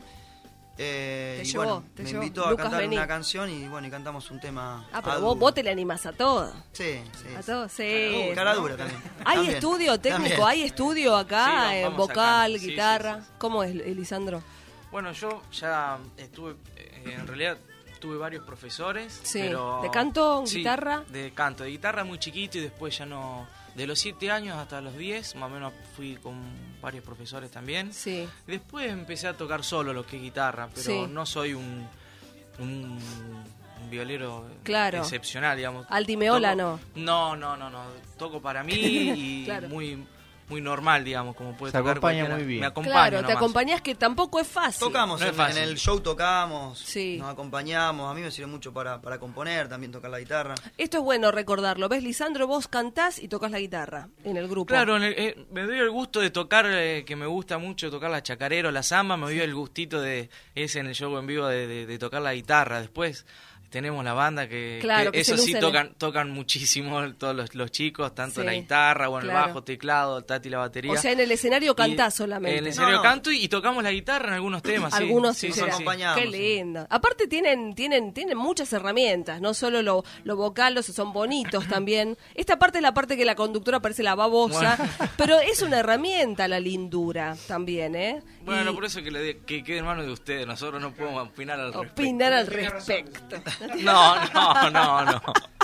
Eh, Te y llevó, bueno, te me llevó. invitó a Lucas, cantar vení. una canción y bueno, y cantamos un tema. Ah, pero a vos, dúo. vos te le animás a todo. Sí, sí. A todo, sí. Uh, cara dura también. ¿Hay También, estudio técnico? también. ¿Hay estudio acá? Sí, vamos- eh, vamos vocal, sacando. Sí, guitarra. sí, sí, sí. ¿Cómo es, Elisandro? Bueno, yo ya estuve, eh, en realidad tuve varios profesores. Sí. pero- ¿De canto, Sí, guitarra? De canto, de guitarra muy chiquito y después ya no... De los siete años hasta los diez, más o menos fui con varios profesores también. Sí. Después empecé a tocar solo lo que es guitarra, pero Sí. no soy un, un, un violero Claro. excepcional, digamos. Altimeola, Toco- No, no, no, no. Toco para mí y Claro. muy muy normal, digamos, como puede Se tocar acompaña cualquiera. muy bien. Me acompaña Claro, te nomás. acompañás que tampoco es fácil. Tocamos, No es en, fácil. en el show tocamos, Sí. nos acompañamos. A mí me sirve mucho para, para componer, también tocar la guitarra. Esto es bueno recordarlo. ¿Ves, Lisandro? Vos cantás y tocas la guitarra en el grupo. Claro, en el- eh, me doy el gusto de tocar, eh, que me gusta mucho tocar la chacarero, la samba, me doy el gustito de ese en el show en vivo de, de- de tocar la guitarra. Después tenemos la banda que, Claro, que que se eso sí lucen, tocan tocan muchísimo todos los, los chicos, tanto Sí, la guitarra, bueno, claro. el bajo, teclado, el Tati la batería. O sea, en el escenario cantás Y solamente. En el escenario No, no. canto y, y tocamos la guitarra en algunos temas, sí. Algunos sí, sí, sí, sí. sí. Qué lindo. Aparte tienen tienen tienen muchas herramientas, no solo lo, lo vocal, los son bonitos también. Esta parte es la parte que la conductora parece la babosa, Bueno. pero es una herramienta la lindura también, ¿eh? Bueno, Y por eso que, le de- que quede en manos de ustedes, nosotros no podemos opinar al respecto. opinar al respecto. No, no, no, no.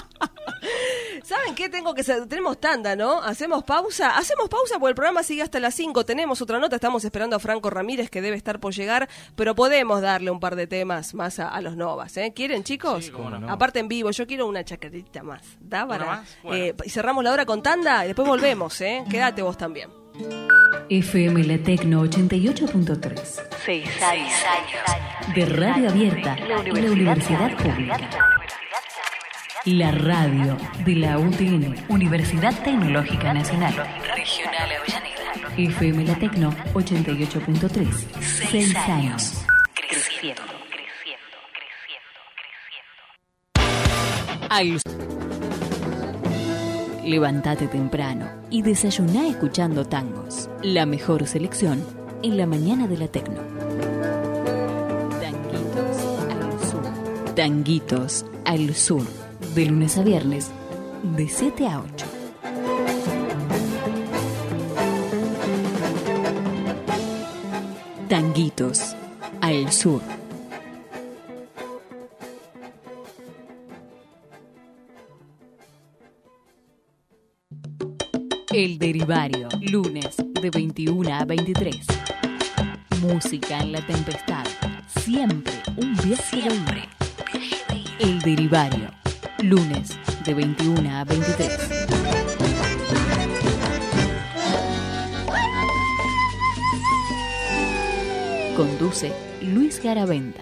¿Saben qué? Tengo que ser- tenemos tanda, ¿no? Hacemos pausa. Hacemos pausa porque el programa sigue hasta las cinco. Tenemos otra nota. Estamos esperando a Franco Ramírez, que debe estar por llegar. Pero podemos darle un par de temas más a, a los Novas, ¿eh? ¿Quieren, chicos? Sí, cómo no. Aparte en vivo. Yo quiero una chacarita más. ¿Da ¿Una para? más? Bueno. Eh, y cerramos la hora con tanda y después volvemos, ¿eh? Quédate vos también. F M La Tecno ochenta y ocho punto tres. Seis años. De radio abierta, la Universidad Pública. La radio de la U T N, Universidad Tecnológica Nacional. Regional Avellaneda. F M La Tecno ochenta y ocho punto tres. Seis años. Creciendo. Al... Levántate temprano y desayuná escuchando tangos. La mejor selección en la mañana de la Tecno. Tanguitos al sur. Tanguitos al sur. De lunes a viernes, de siete a ocho. Tanguitos al sur. El Derivario, lunes de veintiuna a veintitrés. Música en la tempestad. Siempre un viaje de ida. El Derivario, lunes de veintiuna a veintitrés. Conduce Luis Garaventa.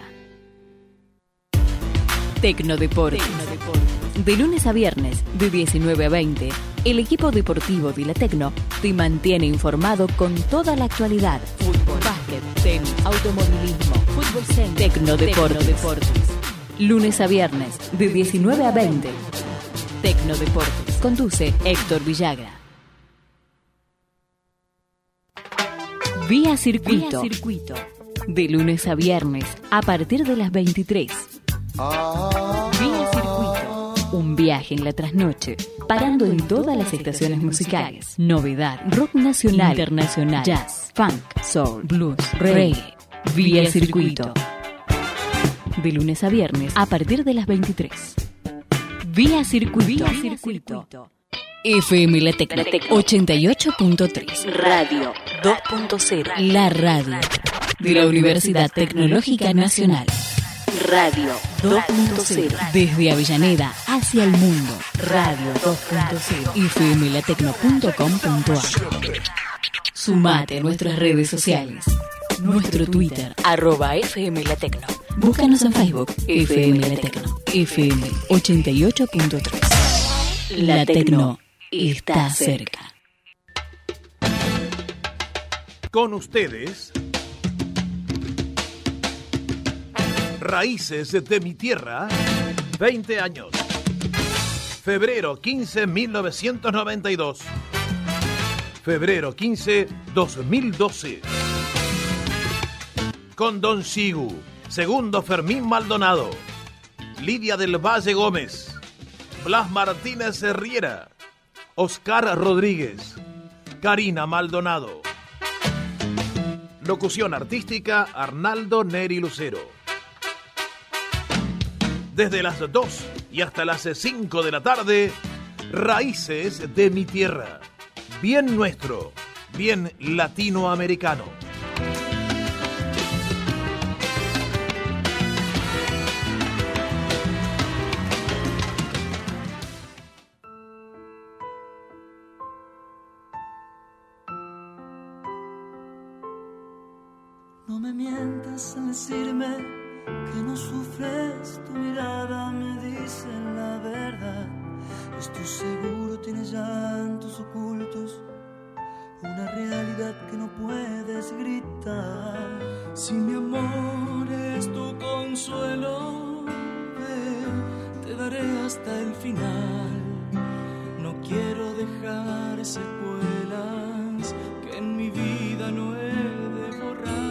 Tecnodeportes. De lunes a viernes, de diecinueve a veinte, el equipo deportivo de la Tecno te mantiene informado con toda la actualidad. Fútbol, básquet, tenis, automovilismo, fútbol center, Tecnodeportes. Tecnodeportes. Lunes a viernes, de diecinueve a veinte. Tecnodeportes. Conduce Héctor Villagra. Vía Circuito. Vía Circuito. De lunes a viernes, a partir de las veintitrés. Vía Circuito. Un viaje en la trasnoche, parando en todas las estaciones musicales. Novedad, rock nacional, internacional, jazz, funk, soul, blues, reggae. Vía Circuito. De lunes a viernes, a partir de las veintitrés. Vía Circuito. Vía Circuito. F M La Tecno, ochenta y ocho punto tres. Radio dos punto cero. La radio de la Universidad Tecnológica Nacional. Radio dos punto cero. Desde Avellaneda hacia el mundo. Radio dos punto cero. F M la tecno punto com punto a r. Sumate a nuestras redes sociales. Nuestro Twitter, arroba F M La Tecno. Búscanos en Facebook, F M La Tecno. F M ochenta y ocho punto tres. La Tecno está cerca. Con ustedes, Raíces de mi Tierra, veinte años. Febrero quince, mil novecientos noventa y dos. Febrero quince, dos mil doce. Con Don Sigu, segundo Fermín Maldonado, Lidia del Valle Gómez, Blas Martínez Riera, Oscar Rodríguez, Karina Maldonado. Locución artística, Arnaldo Neri Lucero. Desde las dos y hasta las cinco de la tarde, Raíces de mi Tierra. Bien nuestro, bien latinoamericano. No me mientas al decirme que no sufres, tu mirada me dice la verdad. Estoy seguro tienes llantos ocultos, una realidad que no puedes gritar. Si mi amor es tu consuelo, ven, te daré hasta el final. No quiero dejar secuelas que en mi vida no he de borrar.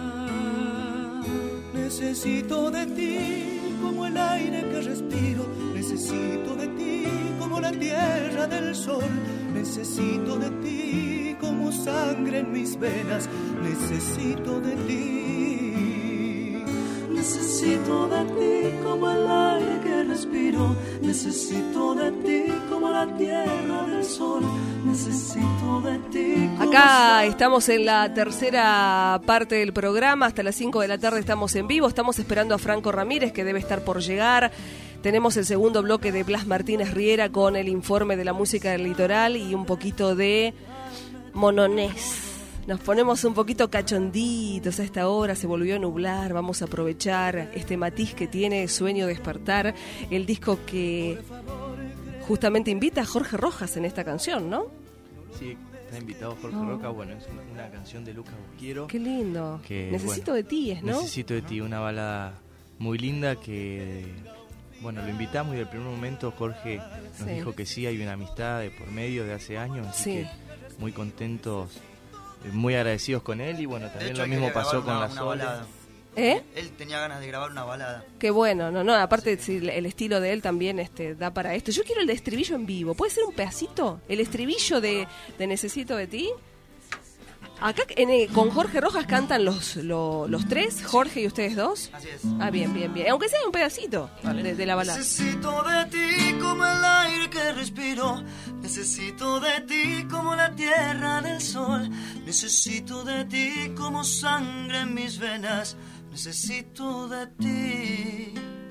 Necesito de ti como el aire que respiro, necesito de ti como la tierra del sol, necesito de ti como sangre en mis venas, necesito de ti. Necesito de ti como el aire que respiro, necesito de ti como la tierra del sol, necesito de ti. Acá estamos en la tercera parte del programa, hasta las cinco de la tarde estamos en vivo, estamos esperando a Franco Ramírez que debe estar por llegar. Tenemos el segundo bloque de Blas Martínez Riera con el informe de la música del litoral y un poquito de mononés. Nos ponemos un poquito cachonditos a esta hora, se volvió a nublar, vamos a aprovechar este matiz que tiene Sueño Despertar, el disco que justamente invita a Jorge Rojas en esta canción, ¿no? Sí, está invitado Jorge Oh. Rojas, bueno, es una canción de Lucas Busquiero. Qué lindo. Que, Necesito bueno, de ti, ¿es, no? Necesito de ti, una balada muy linda que, bueno, lo invitamos y del primer momento Jorge nos Sí. dijo que sí, hay una amistad de por medio de hace años, así Sí. que muy contentos, eh, muy agradecidos con él y bueno, también hecho, lo él mismo quería pasó grabar con una- la una Sole. balada. ¿Eh? Él tenía ganas de grabar una balada. Qué bueno, no, no, aparte si el estilo de él también este, da para esto. Yo quiero el de estribillo en vivo, ¿puede ser un pedacito? El estribillo de, de Necesito de ti. Acá en, eh, con Jorge Rojas cantan los, lo- los tres, Jorge y ustedes dos. Así es. Ah, bien, bien, bien. Aunque sea un pedacito de, de la balada. Necesito de ti como el aire que respiro. Necesito de ti como la tierra del sol. Necesito de ti como sangre en mis venas. Necesito de ti.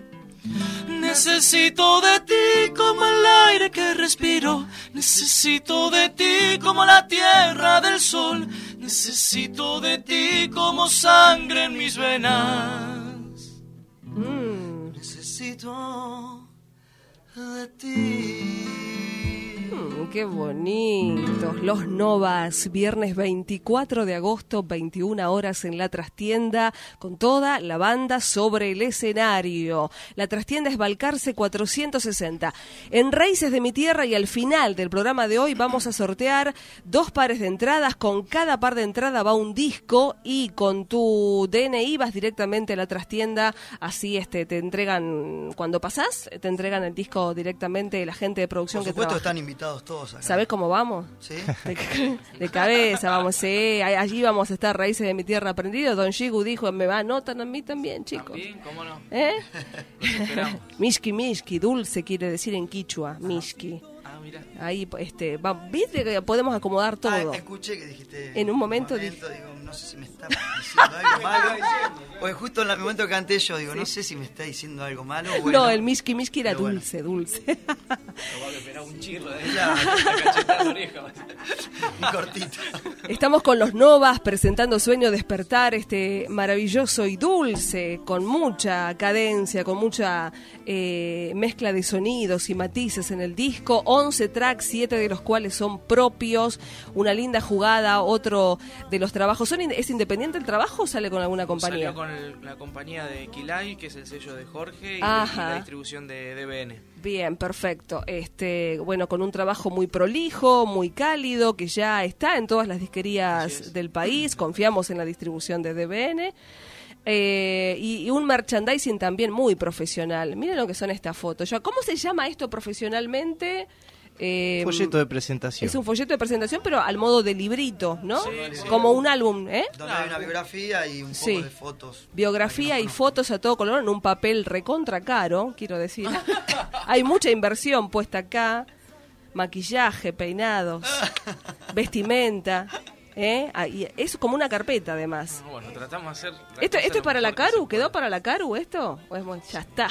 Necesito de ti como el aire que respiro. Necesito de ti como la tierra del sol. Necesito de ti como sangre en mis venas. Mm. Necesito de ti. Mm, qué bonitos. Los Novas, viernes veinticuatro de agosto, veintiuna horas en La Trastienda, con toda la banda sobre el escenario. La Trastienda es Balcarce cuatrocientos sesenta. En Raíces de mi Tierra, y al final del programa de hoy vamos a sortear dos pares de entradas. Con cada par de entrada va un disco, y con tu D N I vas directamente a La Trastienda. Así este te entregan, cuando pasás, te entregan el disco directamente la gente de producción Por que supuesto trabaja. están invitados todos acá. ¿Sabés cómo vamos? ¿Sí? De, de cabeza, vamos, sí. Allí vamos a estar, Raíces de mi Tierra aprendido. Don Shigu dijo, me va, anotan a mí también, chicos. También, ¿cómo no? ¿Eh? Los esperamos. Mishki, Mishki, dulce quiere decir en quichua, Mishki. Ah, mira. Ahí, este, va, viste que podemos acomodar todo. Ah, escuché que dijiste. En un momento digo, dije- no sé si me está diciendo algo malo. Porque justo en el momento que canté yo, digo, no sé si me está diciendo algo malo. o Bueno, No, el Mishki, Mishki era Pero bueno. dulce, dulce. Capaz que esperaba un chirlo de Ya. la cachetada de la oreja. un cortito. Estamos con los Novas presentando Sueño Despertar, este maravilloso y dulce, con mucha cadencia, con mucha eh, mezcla de sonidos y matices en el disco. once tracks, siete de los cuales son propios. Una linda jugada, otro de los trabajos. ¿Son in- ¿Es independiente el trabajo o sale con alguna compañía? Salió con el- la compañía de Kilay, que es el sello de Jorge, y, Ajá. y la distribución de D B N. Bien, perfecto. Este, bueno, con un trabajo muy prolijo, muy cálido, que ya está en todas las disquerías del país. Confiamos en la distribución de D B N. Eh, y, y un merchandising también muy profesional. Miren lo que son estas fotos. Ya, ¿cómo se llama esto profesionalmente? Eh, Folleto de presentación. Es un folleto de presentación, pero al modo de librito, ¿no? Como un álbum, ¿eh? Donde hay una biografía y un poco Sí. de fotos. Biografía y fotos a todo color en un papel recontra caro, quiero decir. Hay mucha inversión puesta acá. Maquillaje, peinados, vestimenta. ¿eh? Ah, y es como una carpeta, además. No, bueno, tratamos de hacer... ¿Esto, esto es para la mejor que Caru? ¿Quedó para la Caru esto? O es, bueno, ya está.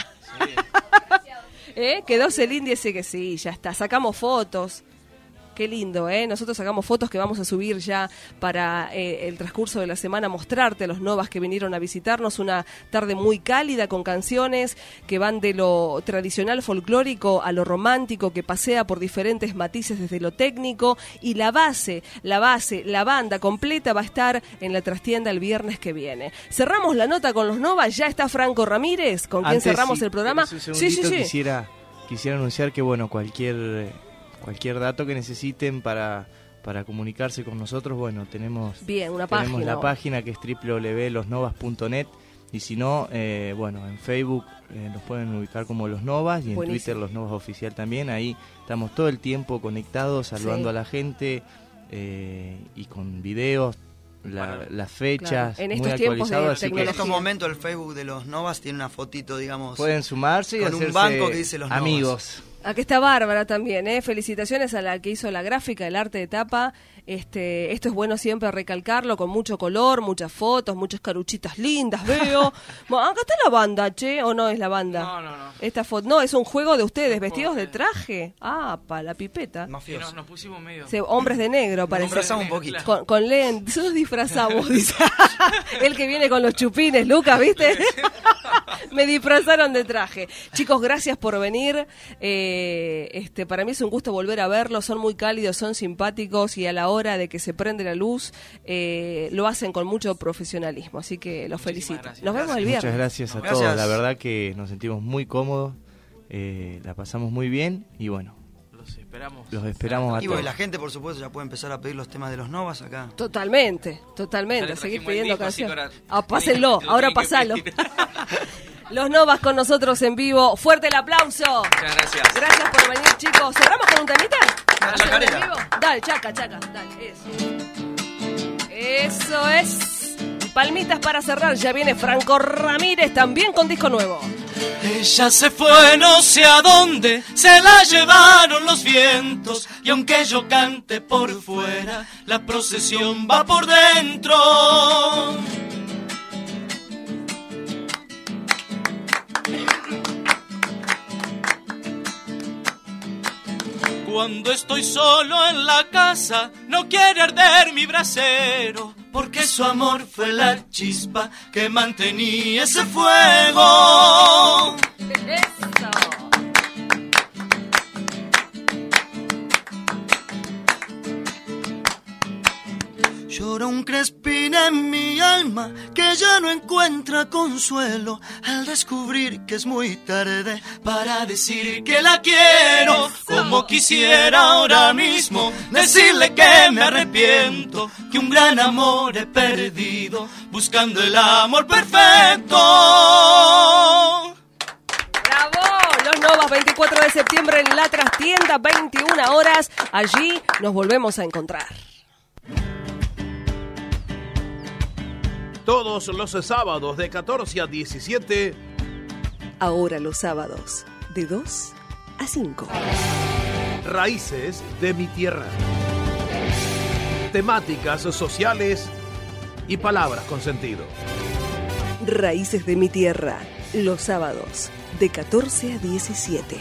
¿Eh? Quedó Celine, dice que sí, ya está. Sacamos fotos. Qué lindo, ¿eh? Nosotros sacamos fotos que vamos a subir ya para eh, el transcurso de la semana, mostrarte a los Novas que vinieron a visitarnos. Una tarde muy cálida con canciones que van de lo tradicional folclórico a lo romántico, que pasea por diferentes matices desde lo técnico. Y la base, la base, la banda completa va a estar en La Trastienda el viernes que viene. Cerramos la nota con los Novas. Ya está Franco Ramírez, con quien Antes, cerramos si el programa. tenés un Sí, sí, segundito, sí. Quisiera, quisiera anunciar que, bueno, cualquier cualquier dato que necesiten para, para comunicarse con nosotros, bueno, tenemos, Bien, una tenemos página. la página que es doble u doble u doble u punto los novas punto net, y si no, eh, bueno, en Facebook eh, nos pueden ubicar como Los Novas, y en Buenísimo. Twitter Los Novas Oficial también. Ahí estamos todo el tiempo conectados, saludando Sí. a la gente, eh, y con videos, la- Bueno, las fechas, claro, en muy estos tiempos de actualizados, así En que estos momentos el Facebook de los Novas tiene una fotito, digamos, pueden sumarse y con un hacerse banco que dice los Novas. amigos. Aquí está Bárbara también, ¿eh? Felicitaciones a la que hizo la gráfica, el arte de tapa. Este, esto es bueno siempre recalcarlo, con mucho color, muchas fotos, muchas caruchitas lindas, veo. Bueno, acá está la banda, che, ¿o no es la banda? No, no, no. Esta foto, no, es un juego de ustedes, vestidos de traje. Ah, pa, la pipeta. Y nos, nos pusimos medio... Se- hombres de negro, parece. disfrazamos un poquito. Con, con lentes, nosotros disfrazamos, dice. El que viene con los chupines, Lucas, ¿viste? Me disfrazaron de traje. Chicos, gracias por venir. Eh, este, para mí es un gusto volver a verlos. Son muy cálidos, son simpáticos, y a la hora de que se prende la luz, eh, lo hacen con mucho profesionalismo. Así que los felicito. Nos vemos el viernes. Muchas gracias a Gracias. todos, la verdad que nos sentimos muy cómodos, eh, la pasamos muy bien, y bueno, Los esperamos. los esperamos a Y bueno, todos. la gente, por supuesto, ya puede empezar a pedir los temas de los Novas acá. Totalmente, Ya totalmente. le Seguir trajimos el pidiendo disco, así que canciones. ahora- Ah, pásenlo, Lo ahora tienen que pasalo. pedir. Los Novas con nosotros en vivo. Fuerte el aplauso. Muchas gracias. Gracias por venir, chicos. ¿Cerramos con un temita? La chacarera. ¿Hacemos en vivo? Dale, chaca, chaca. Dale, eso. Eso es. Palmitas para cerrar. Ya viene Franco Ramírez también con disco nuevo. Ella se fue no sé a dónde, se la llevaron los vientos. Y aunque yo cante por fuera, la procesión va por dentro. Cuando estoy solo en la casa, no quiere arder mi brasero, porque su amor fue la chispa que mantenía ese fuego. Eso. Llora un crespín en mi alma que ya no encuentra consuelo al descubrir que es muy tarde para decir que la quiero. Como quisiera ahora mismo decirle que me arrepiento, que un gran amor he perdido buscando el amor perfecto. Los Novas, veinticuatro de septiembre en la trastienda, veintiuna horas. Allí nos volvemos a encontrar. Todos los sábados de catorce a diecisiete. Ahora los sábados de dos a cinco. Raíces de mi tierra. Temáticas sociales y palabras con sentido. Raíces de mi tierra, los sábados de catorce a diecisiete.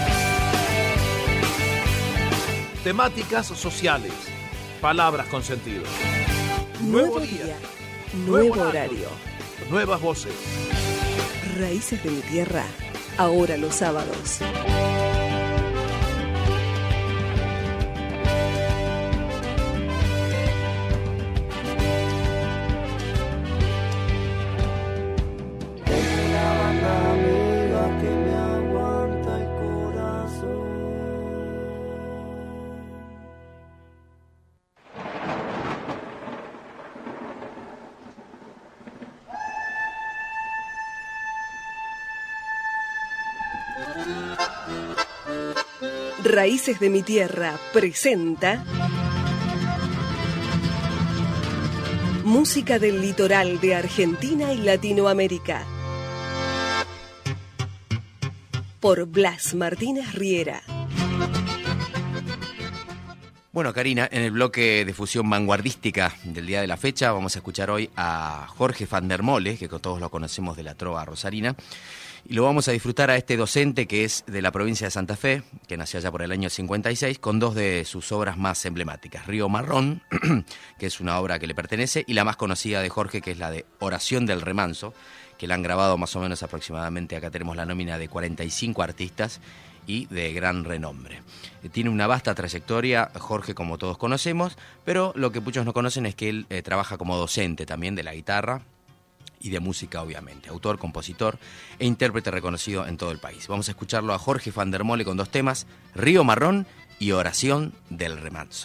Temáticas sociales, palabras con sentido. Nuevo, Nuevo día, día, nuevo, nuevo horario, nuevas voces. Raíces de mi tierra, ahora los sábados. Raíces de mi tierra presenta música del litoral de Argentina y Latinoamérica por Blas Martínez Riera. Bueno, Karina, en el bloque de fusión vanguardística del día de la fecha vamos a escuchar hoy a Jorge van der Mole, que todos lo conocemos de la trova rosarina. Y lo vamos a disfrutar a este docente que es de la provincia de Santa Fe, que nació allá por el año cincuenta y seis, con dos de sus obras más emblemáticas. Río Marrón, que es una obra que le pertenece, y la más conocida de Jorge, que es la de Oración del Remanso, que la han grabado más o menos aproximadamente, acá tenemos la nómina de cuarenta y cinco artistas y de gran renombre. Tiene una vasta trayectoria, Jorge, como todos conocemos, pero lo que muchos no conocen es que él eh, trabaja como docente también de la guitarra, y de música, obviamente. Autor, compositor e intérprete reconocido en todo el país. Vamos a escucharlo a Jorge van der Mole con dos temas, Río Marrón y Oración del Remanso.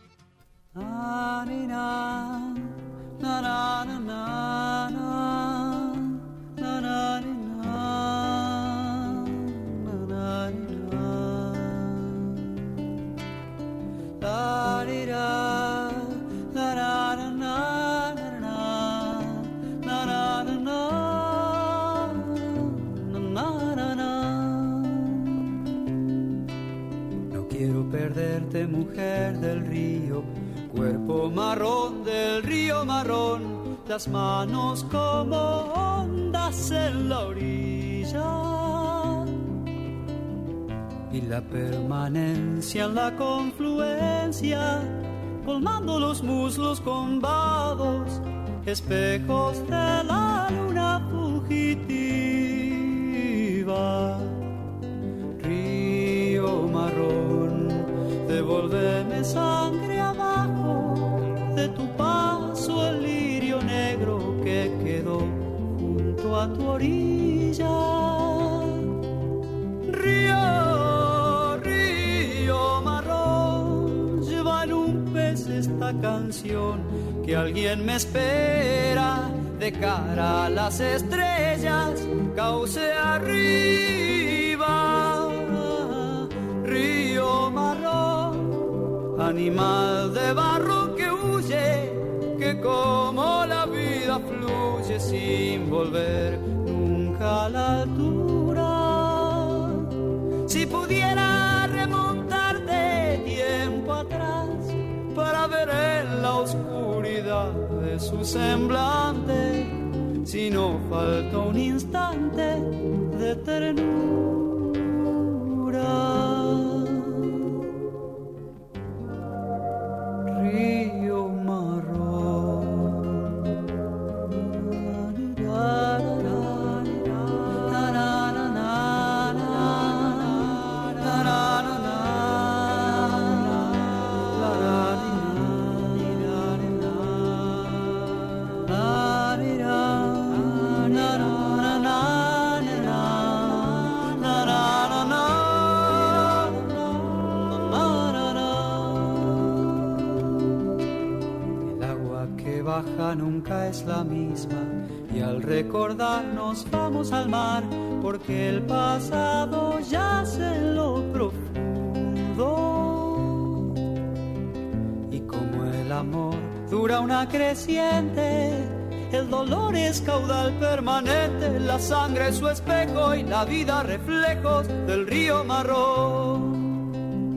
Perderte, mujer del río, cuerpo marrón del río marrón, las manos como ondas en la orilla y la permanencia en la confluencia, colmando los muslos con vados, espejos de la luna fugitiva. Río marrón, devuélveme sangre abajo de tu paso el lirio negro que quedó junto a tu orilla. Río, río marrón, lleva en un pez esta canción que alguien me espera de cara a las estrellas, cauce arriba. Río marrón, animal de barro que huye, que corre sin volver nunca a la altura. Si pudiera remontarte tiempo atrás para ver en la oscuridad de su semblante, si no falta un instante de ternura. Río marrón, nunca es la misma y al recordarnos vamos al mar, porque el pasado yace en lo profundo y como el amor dura una creciente, el dolor es caudal permanente, la sangre es su espejo y la vida reflejos del río marrón.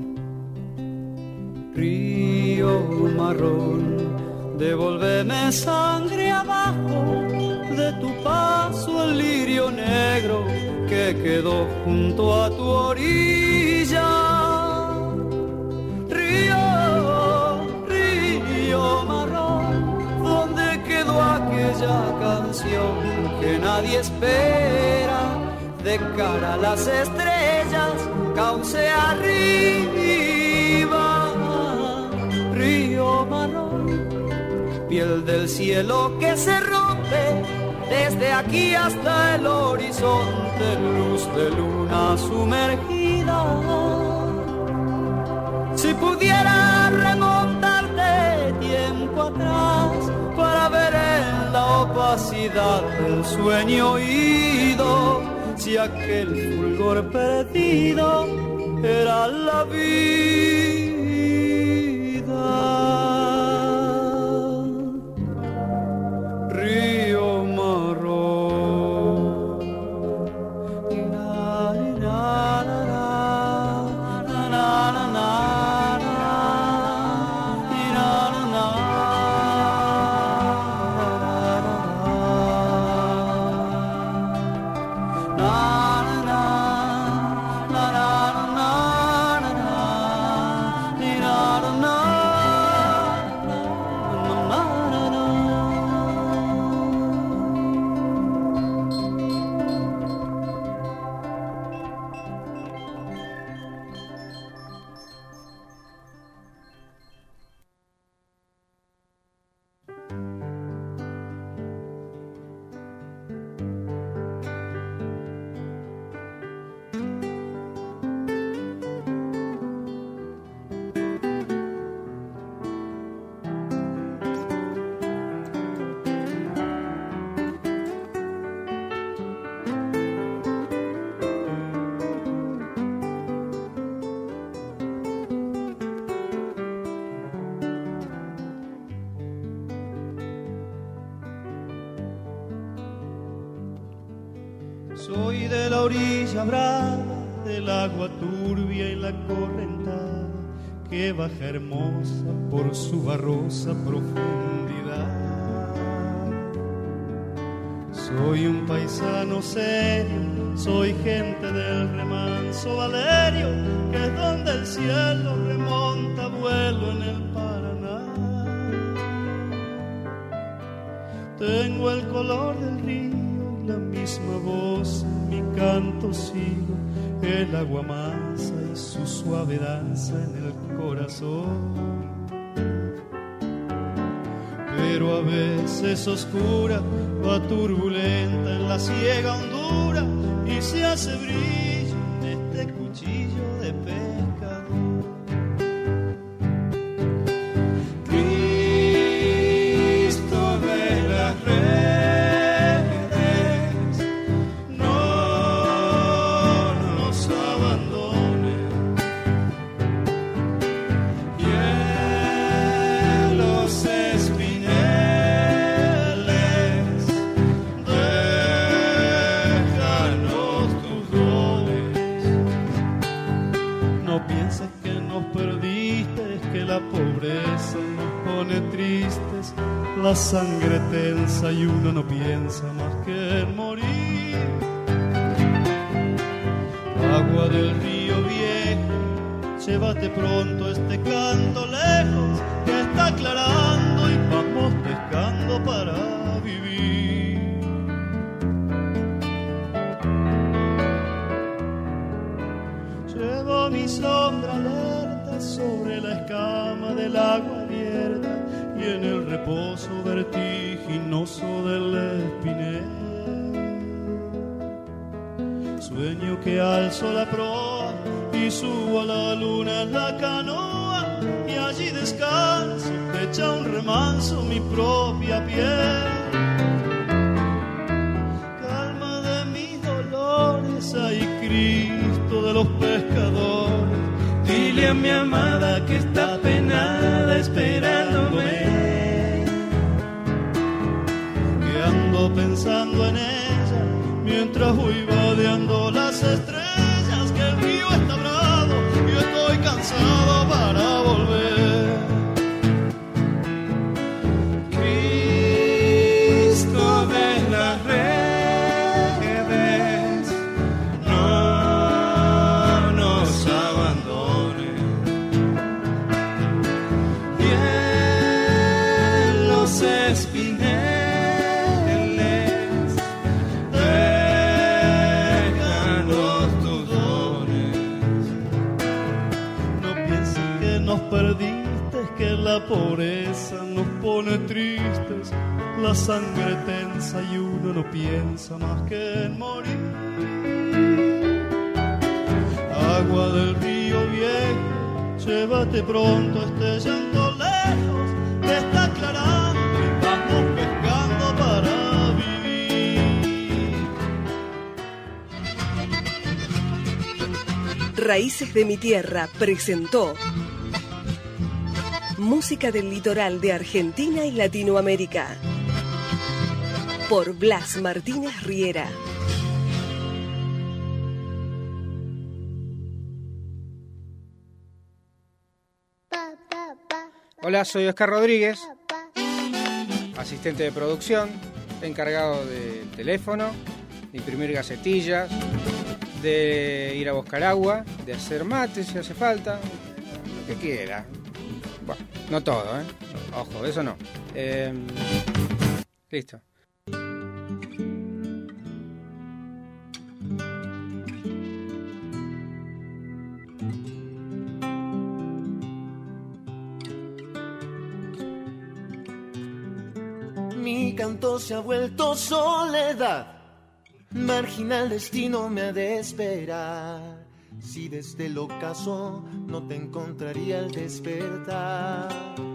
Río marrón, devuélveme sangre abajo de tu paso el lirio negro que quedó junto a tu orilla. Río, río marrón, donde quedó aquella canción que nadie espera de cara a las estrellas, cauce arriba. Río marrón, piel del cielo que se rompe desde aquí hasta el horizonte, luz de luna sumergida. Si pudiera remontarte tiempo atrás para ver en la opacidad del sueño ido, si aquel fulgor perdido era la vida. Río marrón, na, na, na, na, na, na, na, Soy de la orilla brava, del agua turbia y la correntada que baja hermosa por su barrosa profundidad. Soy un paisano serio, soy gente del remanso Valerio, que es donde el cielo remonta vuelo en el Paraná. Tengo el color del río, la misma voz, en mi canto sigo, el agua mansa y su suave danza en el corazón. Pero a veces oscura, va turbulenta en la ciega hondura y se hace brillo en este cuchillo de pescador. Cristo de las redes, de pienses que nos perdiste, es que la pobreza nos pone tristes, la sangre tensa y uno no piensa más que en morir. Agua del río viejo, llévate pronto este canto lejos, que está aclarando y vamos pescando para vivir. Llevo mi sombra alerta sobre la escama del agua abierta y en el reposo vertiginoso del espinel. Sueño que alzo la proa y subo a la luna en la canoa y allí descanso, te echa un remanso mi propia piel. Calma de mis dolores, ay Cristo de los pescadores, dile a mi amada que está penada esperándome, que ando pensando en ella mientras voy vadeando las estrellas, que el río está bravo y yo estoy cansado para volver. Cristo de las redes, no nos abandone. Y en los espineles perdiste, es que la pobreza nos pone tristes, la sangre tensa y uno no piensa más que en morir. Agua del río viejo, llévate pronto este llanto lejos, te está aclarando y vamos pescando para vivir. Raíces de mi Tierra presentó música del litoral de Argentina y Latinoamérica por Blas Martínez Riera. Hola, soy Oscar Rodríguez, asistente de producción, encargado del teléfono, de imprimir gacetillas, de ir a buscar agua, de hacer mate si hace falta, lo que quiera. Bueno, no todo, ¿eh? Ojo, eso no. Eh, listo. Mi canto se ha vuelto soledad, marginal destino me ha de esperar. Si desde el ocaso no te encontraría al despertar.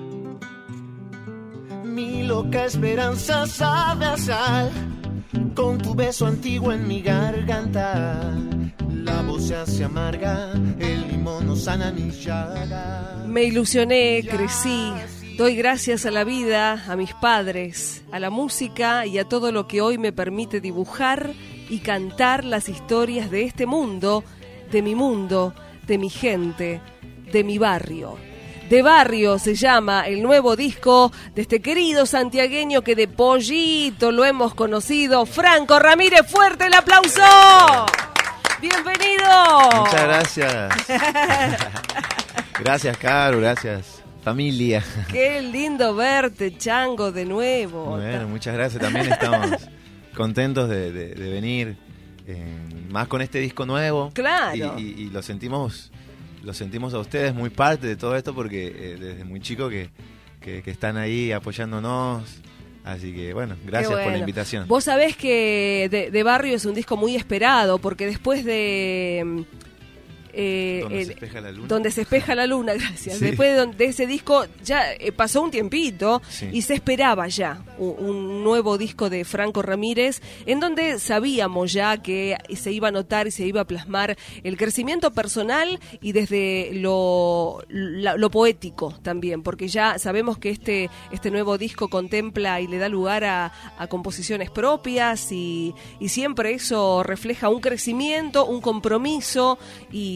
Mi loca esperanza sabe a sal, con tu beso antiguo en mi garganta. La voz se hace amarga, el limón no sana ni llaga. Me ilusioné, crecí. Doy gracias a la vida, a mis padres, a la música y a todo lo que hoy me permite dibujar y cantar las historias de este mundo, de mi mundo, de mi gente, de mi barrio. De Barrio se llama el nuevo disco de este querido santiagueño que de pollito lo hemos conocido, Franco Ramírez. ¡Fuerte el aplauso! ¡Bienvenido! Muchas gracias. Gracias, Caro, gracias, familia. Qué lindo verte, Chango, de nuevo. Bueno, muchas gracias. También estamos contentos de, de, de venir. Eh, más con este disco nuevo. Claro. Y, y, y lo sentimos lo sentimos a ustedes muy parte de todo esto porque eh, desde muy chico que, que, que están ahí apoyándonos. Así que bueno, gracias bueno. por la invitación. Vos sabés que de, de Barrio es un disco muy esperado porque después de... Eh, donde el, se espeja la luna. Donde se espeja la luna, gracias. Sí. Después de, de ese disco ya eh, pasó un tiempito sí. y se esperaba ya un, un nuevo disco de Franco Ramírez en donde sabíamos ya que se iba a notar y se iba a plasmar el crecimiento personal y desde lo, la, lo poético también, porque ya sabemos que este, este nuevo disco contempla y le da lugar a, a composiciones propias y, y siempre eso refleja un crecimiento, un compromiso y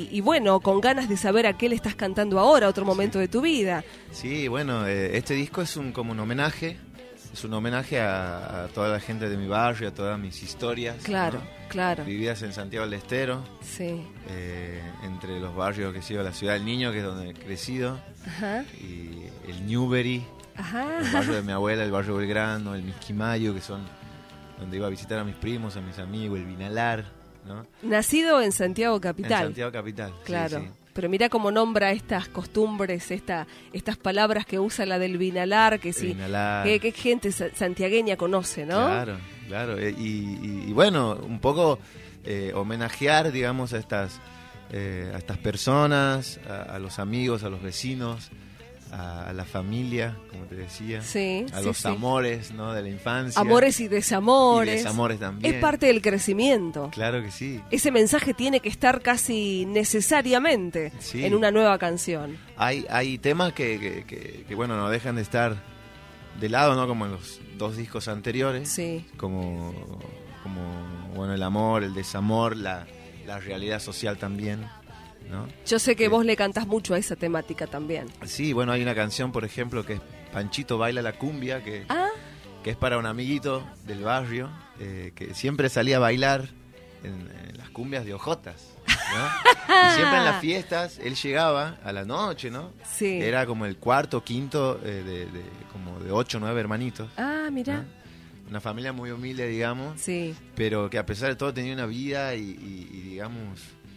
y, y bueno, con ganas de saber a qué le estás cantando ahora, otro momento de tu vida. Sí, bueno, eh, este disco es un como un homenaje, es un homenaje a, a toda la gente de mi barrio, a todas mis historias. Claro, ¿no? claro. Vividas en Santiago del Estero, Sí. eh, entre los barrios que sigo, la Ciudad del Niño, que es donde he crecido, Ajá. y el Newbery, Ajá. el barrio de mi abuela, el barrio Belgrano, el Misquimayo, que son donde iba a visitar a mis primos, a mis amigos, el Vinalar, ¿no? Nacido en Santiago Capital. En Santiago Capital, Claro. sí, sí. Pero mira cómo nombra estas costumbres, esta, estas palabras que usa la del Vinalar, que sí, Vinalar. que, que gente sa- santiagueña conoce, ¿no? Claro, claro. eh, Y, y- y bueno, un poco eh, homenajear, digamos, a estas, eh, a estas personas, a, a los amigos, a los vecinos, a, a la familia, como te decía, Sí, a sí, los sí. amores, ¿no? De la infancia. Amores y desamores. Y desamores también. Es parte del crecimiento. Claro que sí. Ese mensaje tiene que estar casi necesariamente Sí. en una nueva canción. Hay, hay temas que, que, que- que, bueno, no dejan de estar de lado, ¿no? Como en los dos discos anteriores. Sí. Como, como bueno, el amor, el desamor, la, la realidad social también, ¿no? Yo sé que vos le cantás mucho a esa temática también. Sí, bueno, hay una canción, por ejemplo, que es Panchito baila la cumbia, que, Ah. que es para un amiguito del barrio, eh, que siempre salía a bailar en, en las cumbias de hojotas, ¿no? Y siempre en las fiestas él llegaba a la noche, ¿no? Sí. Era como el cuarto, quinto, eh, de, de- como de ocho, nueve hermanitos. Ah, mira. Una familia muy humilde, digamos, Sí. pero que a pesar de todo tenía una vida y, y- y, digamos,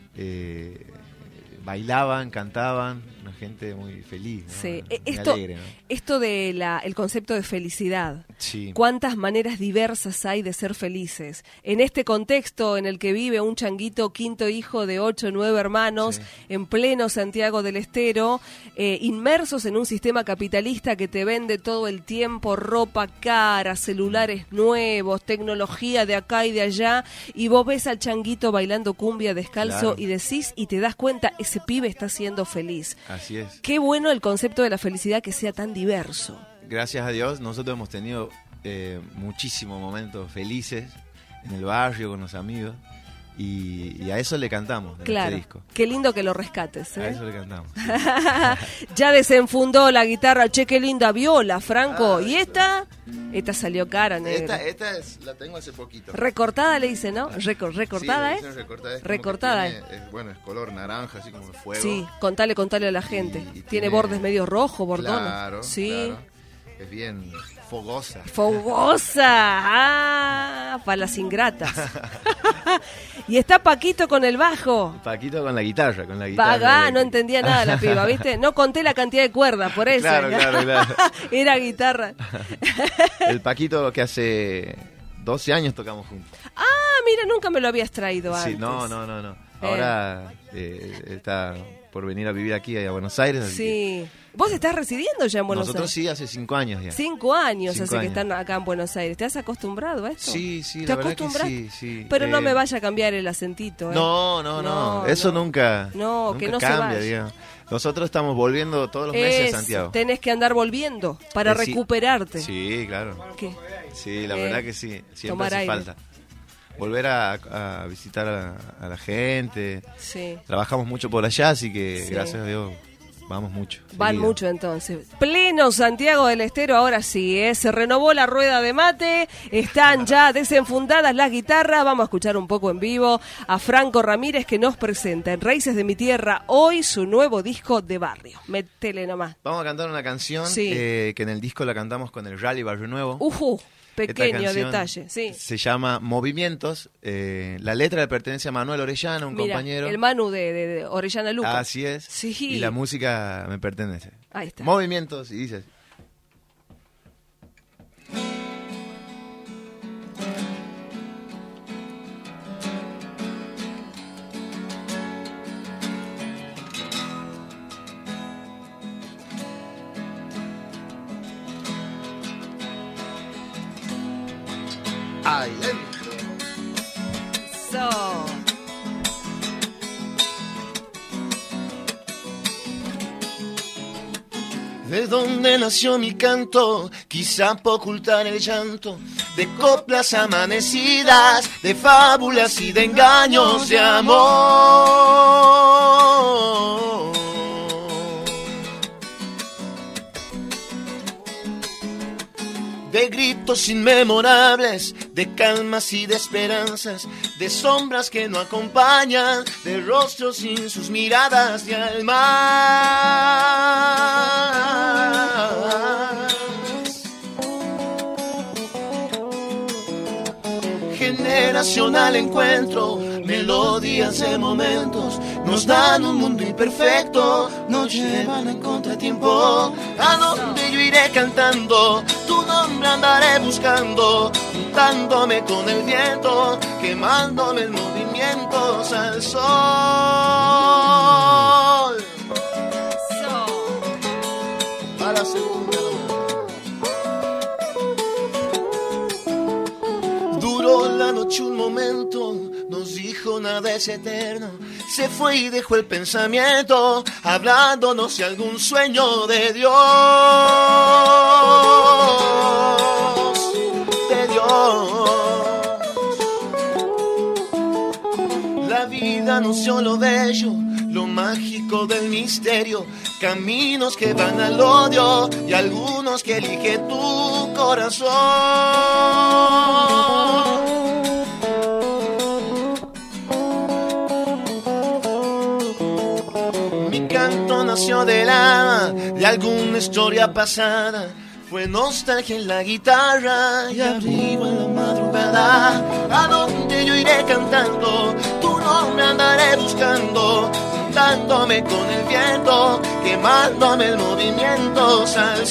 eh, bailaban, cantaban, una gente muy feliz, ¿no? Sí. Muy Eh, Esto, alegre, ¿no? esto de la, el concepto de felicidad. Sí. ¿Cuántas maneras diversas hay de ser felices? En este contexto en el que vive un changuito quinto hijo de ocho, nueve hermanos, en pleno Santiago del Estero, eh, inmersos en un sistema capitalista que te vende todo el tiempo ropa cara, celulares nuevos, tecnología de acá y de allá, y vos ves al changuito bailando cumbia descalzo Claro. y decís y te das cuenta, ese pibe está siendo feliz. Así es. Qué bueno el concepto de la felicidad que sea tan diverso. Gracias a Dios, nosotros hemos tenido eh, muchísimos momentos felices en el barrio, con los amigos, y, y a eso le cantamos en Claro, este disco. qué lindo que lo rescates. A ¿eh? eso le cantamos. Ya desenfundó la guitarra, che, qué linda viola, Franco. ¿Y esta? Esta salió cara, negro. Esta, esta es, la tengo hace poquito. Recortada le dice, ¿no? Recor- recortada, Sí, ¿eh? es recortada, es como que Recortada, tiene, es, bueno, es color naranja, así como de fuego. Sí, contale, contale a la gente. tiene, tiene- bordes medio rojo, bordones. Claro, Sí. claro. Es bien fogosa. Fogosa, ah, para las ingratas. Y está Paquito con el bajo. Paquito con la guitarra, con la guitarra. Vaga, no eléctrica. entendía nada la piba, ¿viste? No conté la cantidad de cuerdas, por eso. Claro, claro, claro. Era guitarra. El Paquito que hace doce años tocamos juntos. Ah, mira, nunca me lo habías traído antes. Sí, no, no, no, no. Ahora eh, está por venir a vivir aquí a Buenos Aires. así Sí. ¿Vos estás residiendo ya en que Buenos nosotros Aires? sí, hace cinco años ya. Cinco años Cinco hace que años. están acá en Buenos Aires. ¿Te has acostumbrado a esto? Sí, sí, ¿Te la verdad que acostumbraste? sí, sí. Pero no Eh, me vaya a cambiar el acentito, ¿eh? No, no, no, eso no. nunca, No, nunca que no se cambia, vaya. digamos. Nosotros estamos volviendo todos los meses Es- a Santiago. Tenés que andar volviendo para Eh, sí. recuperarte. Sí, claro. ¿Qué? Sí, la Eh, verdad que sí, siempre tomar hace aire. falta. Volver a, a visitar a, a la gente. Sí. Trabajamos mucho por allá, así que Sí. gracias a Dios vamos mucho. Van seguido. mucho entonces. Pleno Santiago del Estero, ahora sí, ¿eh? Se renovó la rueda de mate, están ya desenfundadas las guitarras, vamos a escuchar un poco en vivo a Franco Ramírez que nos presenta en Raíces de mi Tierra hoy su nuevo disco de barrio. Métele nomás. Vamos a cantar una canción Sí. eh, que en el disco la cantamos con el Rally Barrio Nuevo. Ujú, Esta pequeño canción detalle, sí. Se llama Movimientos. eh, la letra le pertenece a Manuel Orellana, un Mira, compañero. el Manu de, de- de Orellana Luca. Así es. Sí. Y la música me pertenece. Ahí está. Movimientos, y dice así. Ahí dentro. So. De dónde nació mi canto, quizá por ocultar el llanto de coplas amanecidas, de fábulas y de engaños de amor. Momentos inmemorables de calmas y de esperanzas, de sombras que no acompañan, de rostros sin sus miradas de almas. Generacional encuentro, melodías de momentos, nos dan un mundo imperfecto, nos llevan en contratiempo. A donde yo iré cantando, tu nombre andaré buscando, juntándome con el viento, quemándome en movimientos al sol. A la segunda. Duró la noche un momento, nos dijo nada es eterno, se fue y dejó el pensamiento, hablándonos de algún sueño de Dios, de Dios. La vida anunció lo bello, lo mágico del misterio, caminos que van al odio y algunos que elige tu corazón. Mi canto nació del alma de alguna historia pasada, fue nostalgia en la guitarra y arriba en la madrugada. A donde yo iré cantando, tu nombre andaré buscando, juntándome con el viento, quemándome el movimiento al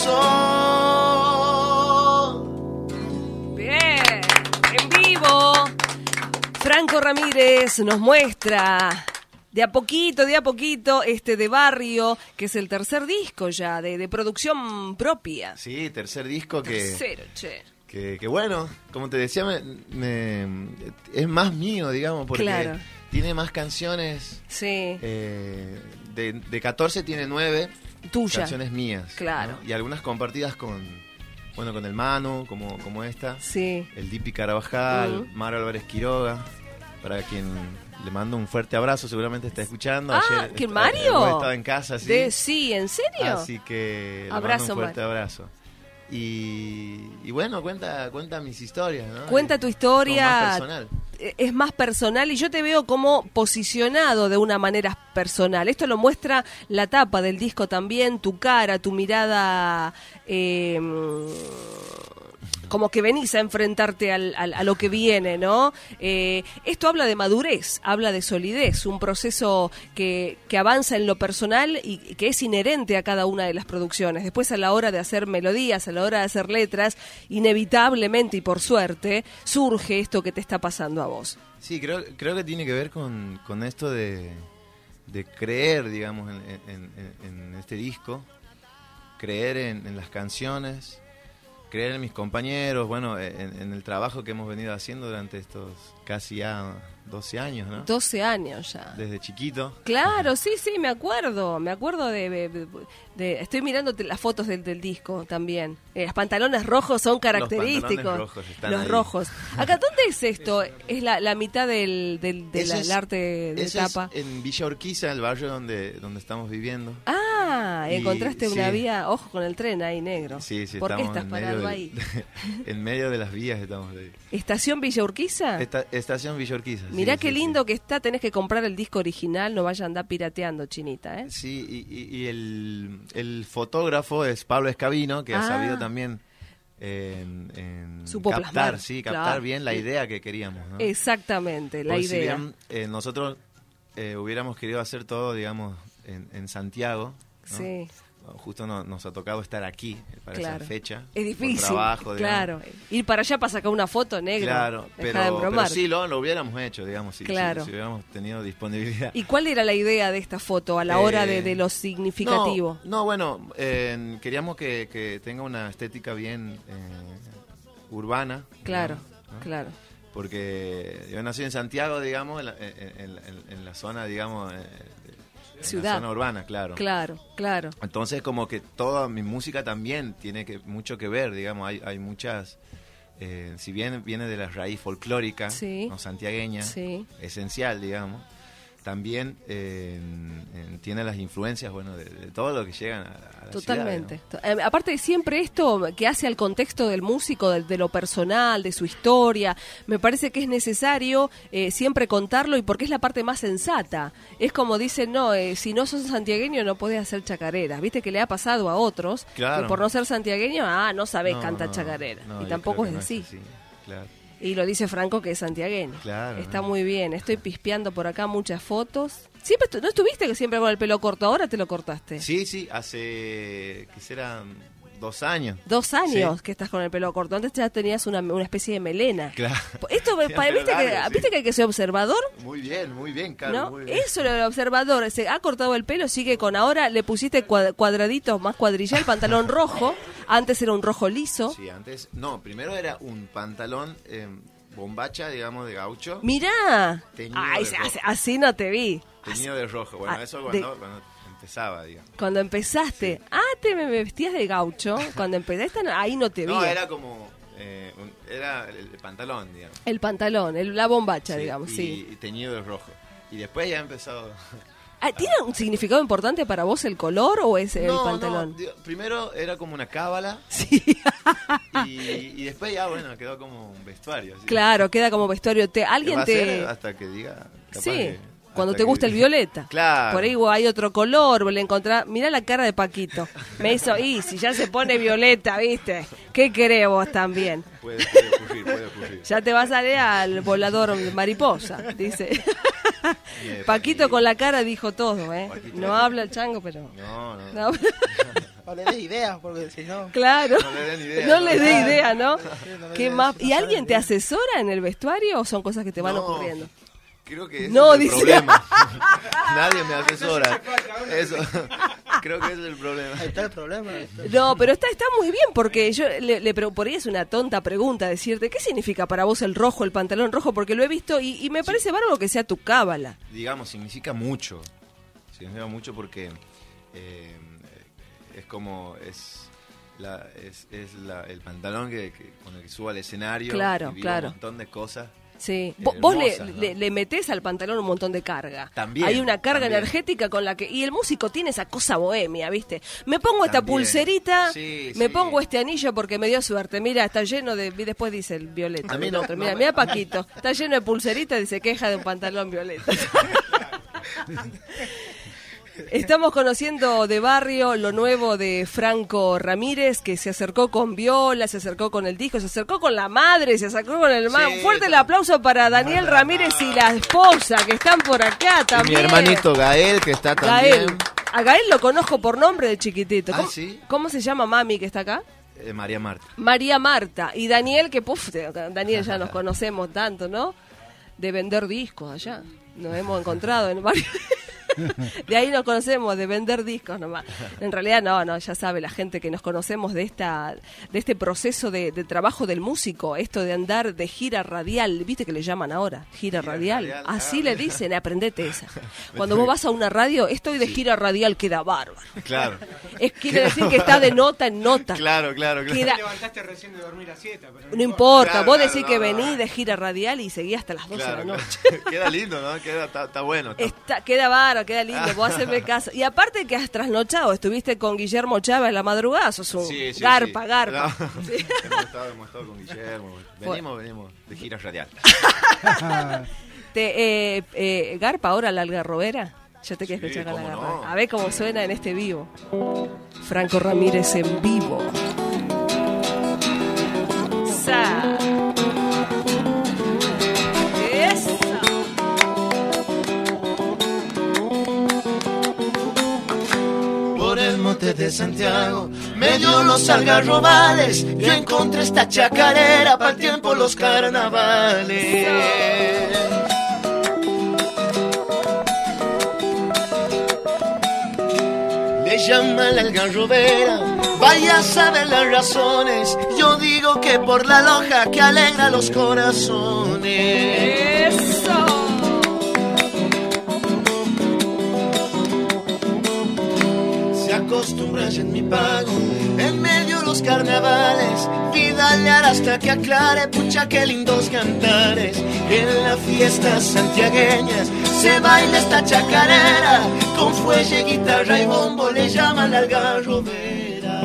sol. Bien, en vivo. Franco Ramírez nos muestra de a poquito, de a poquito, este de Barrio, que es el tercer disco ya, de, de producción propia. Sí, tercer disco que... Tercero, che. Que, que bueno, como te decía, me, me- es más mío, digamos, porque Claro. tiene más canciones. Sí. Eh, de, de catorce tiene nueve Tuya. canciones mías. Claro. ¿no? Y algunas compartidas con, bueno, con el Manu, como, como esta. Sí. El Dipi Carabajal, Ujú. Mario Álvarez Quiroga, para quien le mando un fuerte abrazo, seguramente está escuchando. Ah, Ayer ¿quién, est- Mario? hoy estaba en casa, sí. De, sí, ¿en serio? Así que le Abrazo, mando un fuerte Mario. abrazo. Y, y bueno, cuenta cuenta mis historias, ¿no? Cuenta tu Y- historia. como más personal. Es más personal y yo te veo como posicionado de una manera personal. Esto lo muestra la tapa del disco también, tu cara, tu mirada, eh, como que venís a enfrentarte al, al- a lo que viene, ¿no? Eh, esto habla de madurez, habla de solidez, un proceso que, que avanza en lo personal y que es inherente a cada una de las producciones. Después, a la hora de hacer melodías, a la hora de hacer letras, inevitablemente y por suerte, surge esto que te está pasando a vos. Sí, creo, creo que tiene que ver con, con esto de, de creer, digamos, en, en- en- en este disco, creer en, en las canciones, creer en mis compañeros, bueno, en, en el trabajo que hemos venido haciendo durante estos casi ya doce años, ¿no? doce años ya. Desde chiquito. Claro, sí, sí, me acuerdo, me acuerdo de, de- de- estoy mirando las fotos del, del disco también. Eh, los pantalones rojos son característicos. Los pantalones rojos están Los ahí. rojos. Acá, ¿dónde es esto? Es la, la mitad del, del, del Ese es- arte de ese es tapa. en Villa Urquiza, el barrio donde, donde estamos viviendo. Ah, Y- encontraste una sí. vía, ojo con el tren ahí negro. Sí, sí, ¿Por qué estamos estás en parado medio ahí? del- en medio de las vías estamos ahí. ¿Estación Villa Urquiza? Esta- estación Villa Urquiza. Mirá sí, qué sí, lindo que está, tenés que comprar el disco original, no vaya a andar pirateando, chinita, ¿eh? Sí, y, y- y el, el fotógrafo es Pablo Escabino, que Ah. ha sabido también en, en Supo captar, plasmar, sí, captar claro. bien la idea que queríamos, ¿no? Exactamente, la Porque si idea. bien, eh, nosotros eh, hubiéramos querido hacer todo, digamos, en, en Santiago, ¿no? Sí. Justo no- nos ha tocado estar aquí para Claro. esa fecha. Es difícil, por trabajo, digamos. claro. Ir para allá para sacar una foto negra. Claro, Dejá pero, de pero bromar. sí lo, lo hubiéramos hecho, digamos, si, si- Claro. si hubiéramos tenido disponibilidad. ¿Y cuál era la idea de esta foto a la hora de, Eh, de lo significativo? No, no, bueno, eh, queríamos que, que tenga una estética bien eh, urbana. Claro, ¿no? claro. Porque yo nací en Santiago, digamos, en la, en- en- en la zona, digamos, eh, en Ciudad. la zona urbana, claro. Claro, claro. Entonces, como que toda mi música también tiene que mucho que ver, digamos, hay, hay muchas... eh, si bien viene de la raíz folclórica, Sí. ¿no? santiagueña, Sí. esencial, digamos, también eh, eh, tiene las influencias, bueno, de, de todo lo que llegan a, a la Totalmente. ciudad, ¿no? Eh, aparte de siempre esto que hace al contexto del músico, de, de lo personal, de su historia, me parece que es necesario eh, siempre contarlo y porque es la parte más sensata. Es como dicen, no, eh, si no sos santiagueño no podés hacer chacareras. Viste que le ha pasado a otros Claro. que por no ser santiagueño, ah, no sabés No, cantar no, chacarera. no, y yo tampoco creo es que no así. así, claro. Y lo dice Franco que es santiagueño. Claro, Está muy bien. Estoy pispeando por acá muchas fotos. Siempre estu- ¿No estuviste que siempre con el pelo corto? Ahora te lo cortaste. Sí, sí, hace, ¿qué será? Dos años. Dos años Sí. que estás con el pelo corto. Antes ya tenías una, una especie de melena. Claro. Esto me Sí, pa- pelo ¿viste, que, largo, sí. ¿Viste que hay que ser observador? Muy bien, muy bien, Caro, ¿No? muy bien. Eso, el observador. Se ha cortado el pelo, sigue con ahora. Le pusiste cua- cuadraditos más cuadrilla, el pantalón rojo. Antes era un rojo liso. Sí, antes, no, primero era un pantalón eh, bombacha, digamos, de gaucho. Mirá. Teñido Ay, de se- rojo. así, así no te vi. Teñido de rojo. Bueno, Ah, eso de- cuando, cuando empezaba, digamos. Cuando empezaste. Ah, te me vestías de gaucho. Cuando empezaste, no- ahí no te vi. No, era como, eh, un- era el, el pantalón, digamos. El pantalón, el- la bombacha, Sí, digamos, y, sí. y teñido de rojo. Y después ya empezó... Ah, ¿tiene un significado importante para vos el color o es el No, pantalón? no, digo, primero era como una cábala. Sí. y, y después ya, bueno, quedó como un vestuario. ¿sí? Claro, queda como vestuario. Te, Que alguien va a te... ser hasta que diga... capaz Sí, que- cuando hasta te que- gusta el violeta. Claro. Por ahí vos hay otro color, vos le encontrás... Mirá la cara de Paquito. Me hizo, y si ya se pone violeta, ¿viste? ¿Qué querés vos también? Puede, puede ocurrir, puede ocurrir. Ya te vas a salir al volador mariposa, dice. Bien, Paquito con la cara dijo todo, ¿eh? No habla el chango, pero... No, no. No. No le des ideas, porque si no... Claro, No le den idea, no ¿no? le dé idea, ¿no? Sí, no le ¿Qué des, más? no ¿Y sabe alguien te bien. asesora en el vestuario o son cosas que te van No, ocurriendo? Creo que ese No, es el dice. problema. Nadie me asesora. Eso. Creo que ese es el problema. Ahí está el problema. No, pero está, está muy bien porque yo le, le pre- por ahí es una tonta pregunta decirte, ¿qué significa para vos el rojo, el pantalón rojo? Porque lo he visto y, y me parece bárbaro que sea tu cábala. Digamos, significa mucho. Significa mucho porque eh, es como es la, es, es la, el pantalón que, que- con el que subo al escenario. Claro, y vivo claro. Un montón de cosas. Sí. Vo- Vos le, hermosas, ¿no? le, le metés al pantalón un montón de carga. También, Hay una carga también. energética con la que... Y el músico tiene esa cosa bohemia, ¿viste? Me pongo esta También. pulserita, Sí, me sí. pongo este anillo porque me dio suerte. Mira, está lleno de... Y después dice el violeta. A mí el no, otro. no Mira, me- mira Paquito. Está lleno de pulseritas y se queja de un pantalón violeta. Estamos conociendo de barrio lo nuevo de Franco Ramírez, que se acercó con viola, se acercó con el disco, se acercó con la madre, se acercó con el hermano. Sí, Fuerte el aplauso para Daniel Ramírez y la esposa, que están por acá Y también. mi hermanito Gael, que está también. Gael. A Gael lo conozco por nombre de chiquitito. Ah, ¿Cómo, ¿sí? ¿Cómo se llama mami que está acá? Eh, María Marta. María Marta. Y Daniel, que puf, Daniel ya nos conocemos tanto, ¿no? De vender discos allá. Nos hemos encontrado en varios... De ahí nos conocemos, de vender discos nomás. En realidad no, no, ya sabe la gente que nos conocemos de esta de este proceso de, de trabajo del músico, esto de andar de gira radial, ¿viste que le llaman ahora? Gira, radial. radial, Así ah, le dicen, aprendete esa. Cuando vos vas a una radio, estoy de gira radial, queda bárbaro. Claro. Es, quiere decir que está de nota en nota. Claro, claro, claro. Queda- Te levantaste recién de dormir a siete, pero No importa, Claro, vos claro, decís no, que no, venís no. de gira radial y seguís hasta las doce Claro, de la claro. noche. Queda lindo, ¿no? Queda, está, está bueno. está- Está, queda bárbaro, queda lindo, vos hacerme caso. Y aparte que has trasnochado, estuviste con Guillermo Chávez en la madrugada, sos un Sí, sí, garpa, sí. garpa. No. Sí. hemos, estado, hemos estado con Guillermo. Venimos, venimos de gira radial. Te, eh, eh, garpa ahora la algarrobera. Yo te quiero Sí, escuchar con la cómo garpa. no. A ver cómo suena en este vivo. Franco Ramírez en vivo. Sa. Eso. Por el monte de Santiago, medio los algarrobales, yo encontré esta chacarera para el tiempo los carnavales. Le llaman la algarrobera, vaya a saber las razones. Yo digo que por la lonja que alegra los corazones. Eso. Se acostumbra ya en mi pago, en medio de los carnavales, vidalear hasta que aclare, pucha que lindos cantares. En las fiestas santiagueñas se baila esta chacarera con fuego fuelle, guitarra y bombo le llaman la algarrobera.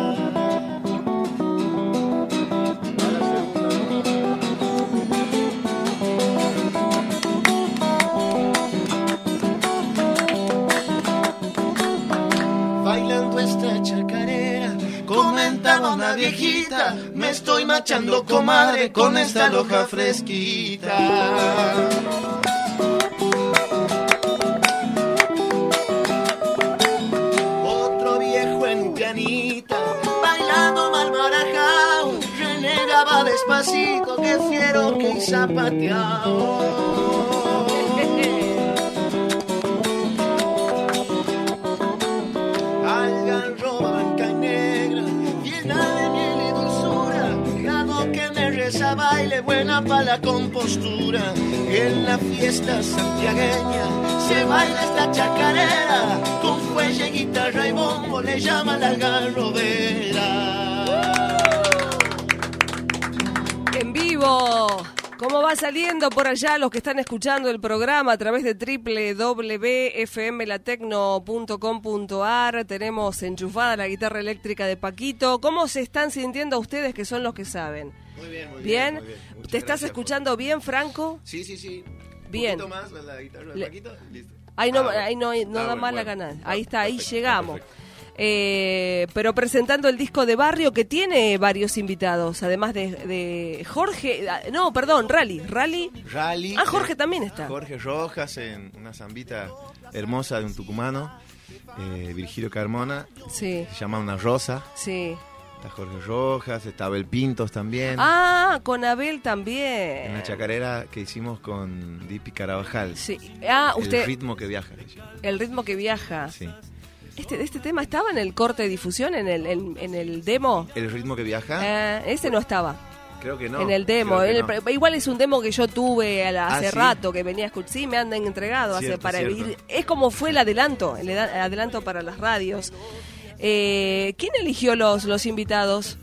Bailando esta chacarera, comentaba una viejita, me estoy machando, comadre, con esta loja fresquita. Otro viejo en pianita, bailando mal barajao, renegaba despacito, que fiero que zapateao. Algarroba blanca y negra, llena de miel y dulzura, grado que me reza baile, buena pa' la compostura. En la fiesta santiagueña se baila esta chacarera, con fuelle, guitarra y bombo le llaman la algarrobera. En vivo. ¿Cómo va saliendo por allá los que están escuchando el programa a través de doble u doble u doble u punto f m la tecno punto com punto a r? Tenemos enchufada la guitarra eléctrica de Paquito. ¿Cómo se están sintiendo ustedes, que son los que saben? Muy bien, muy bien. bien. Muy bien. ¿Te estás escuchando por... bien, Franco? Sí, sí, sí. Bien. Un poquito más con la guitarra de Le... Paquito. Listo. Ahí no, ah, ahí no, no ah, da bueno, más la bueno. canal. Ahí está, ahí Perfecto, llegamos. perfecto. Eh, pero presentando el disco de Barrio, que tiene varios invitados, además de, de Jorge, no, perdón, Rally, Rally. Rally. Ah, Jorge eh, también está. Jorge Rojas en una zambita hermosa de un tucumano, eh, Virgilio Carmona. Sí. Se llama Una Rosa. Sí. Está Jorge Rojas, está Abel Pintos también. Ah, con Abel también. En la chacarera que hicimos con Dipi Carabajal. Sí. Ah, usted. El ritmo que viaja. El ritmo que viaja. Sí. Este, este tema estaba en el corte de difusión, en el, en, en el demo. El ritmo que viaja. Eh, ese no estaba. Creo que no. En el demo. Que El, no. Igual es un demo que yo tuve hace ah, ¿sí? rato, que venía a escuchar. Sí, me han entregado Cierto, hace para cierto. ir. Es como fue el adelanto, el adelanto para las radios. Eh, ¿Quién eligió los, los invitados?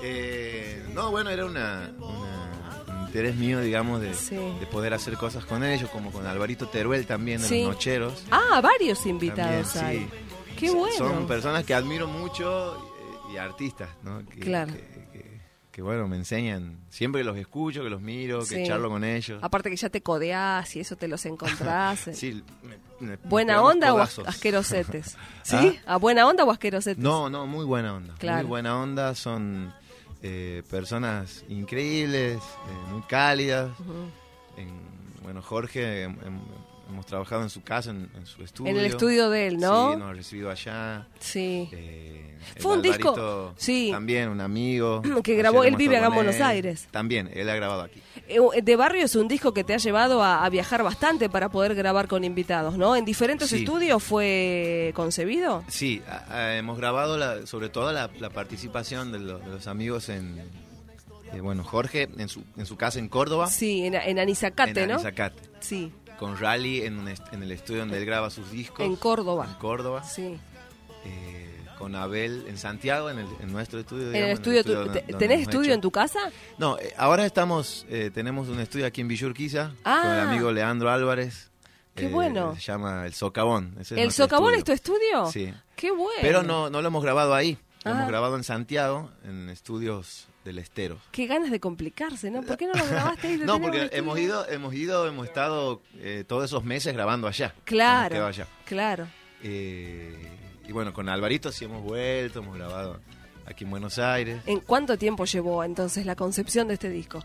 Eh, no, bueno, era una, una, un interés mío, digamos, de, Sí. de poder hacer cosas con ellos, como con Alvarito Teruel también, de Sí. los Nocheros. Ah, varios invitados También, hay. sí. Qué bueno. Son personas que admiro mucho y, y artistas, ¿no? Que, Claro. Que, que- que, bueno, me enseñan. Siempre que los escucho, que los miro, que Sí. charlo con ellos. Aparte que ya te codeás y eso te los encontrás. Sí, me- me- ¿Buena pegamos onda o codazos. asquerosetes? ¿Sí? ¿Ah? ¿A buena onda o asquerosetes? No, no, muy buena onda. Claro. Muy buena onda, son eh, personas increíbles, eh, muy cálidas. Ujú. En- bueno, Jorge, hem- hem- hemos trabajado en su casa, en, en su estudio. En el estudio de él, ¿no? Sí, nos ha recibido allá. Sí. Eh, el Fue un disco, Alvarito sí. También, un amigo. Que grabó, Ayer él hemos vive acá en estado con Buenos él. Aires. También, él ha grabado aquí. Eh, De Barrio es un disco que te ha llevado a, a viajar bastante para poder grabar con invitados, ¿no? ¿En diferentes Sí. estudios fue concebido? Sí, a- a- hemos grabado la- sobre todo la, la participación de, lo- de los amigos en, eh, bueno, Jorge en su, en su casa en Córdoba. Sí, en, en Anizacate, en ¿no? Anizacate. Sí, Con Rally en, un est- en el estudio donde él graba sus discos. en Córdoba. En Córdoba. Sí. Eh, con Abel en Santiago, en, el, en nuestro estudio. En digamos, el estudio, tu- donde- te- donde ¿tenés hemos estudio hecho. en tu casa? No, eh, ahora estamos, eh, tenemos un estudio aquí en Villurquiza Ah. con el amigo Leandro Álvarez. Qué eh, bueno. Se llama El Socavón. ese es ¿El nuestro Socavón es tu estudio. estudio? Sí. Qué bueno. Pero no, no lo hemos grabado ahí. Lo Ah. hemos grabado en Santiago, en estudios del Estero. Qué ganas de complicarse, ¿no? ¿Por qué no lo grabaste ahí? Lo No, tenés porque en el hemos estudio. ido, hemos ido, hemos estado eh, todos esos meses grabando allá. Hemos Claro, quedado allá. claro. Eh, y bueno, con Alvarito sí hemos vuelto, hemos grabado aquí en Buenos Aires. ¿En cuánto tiempo llevó entonces la concepción de este disco?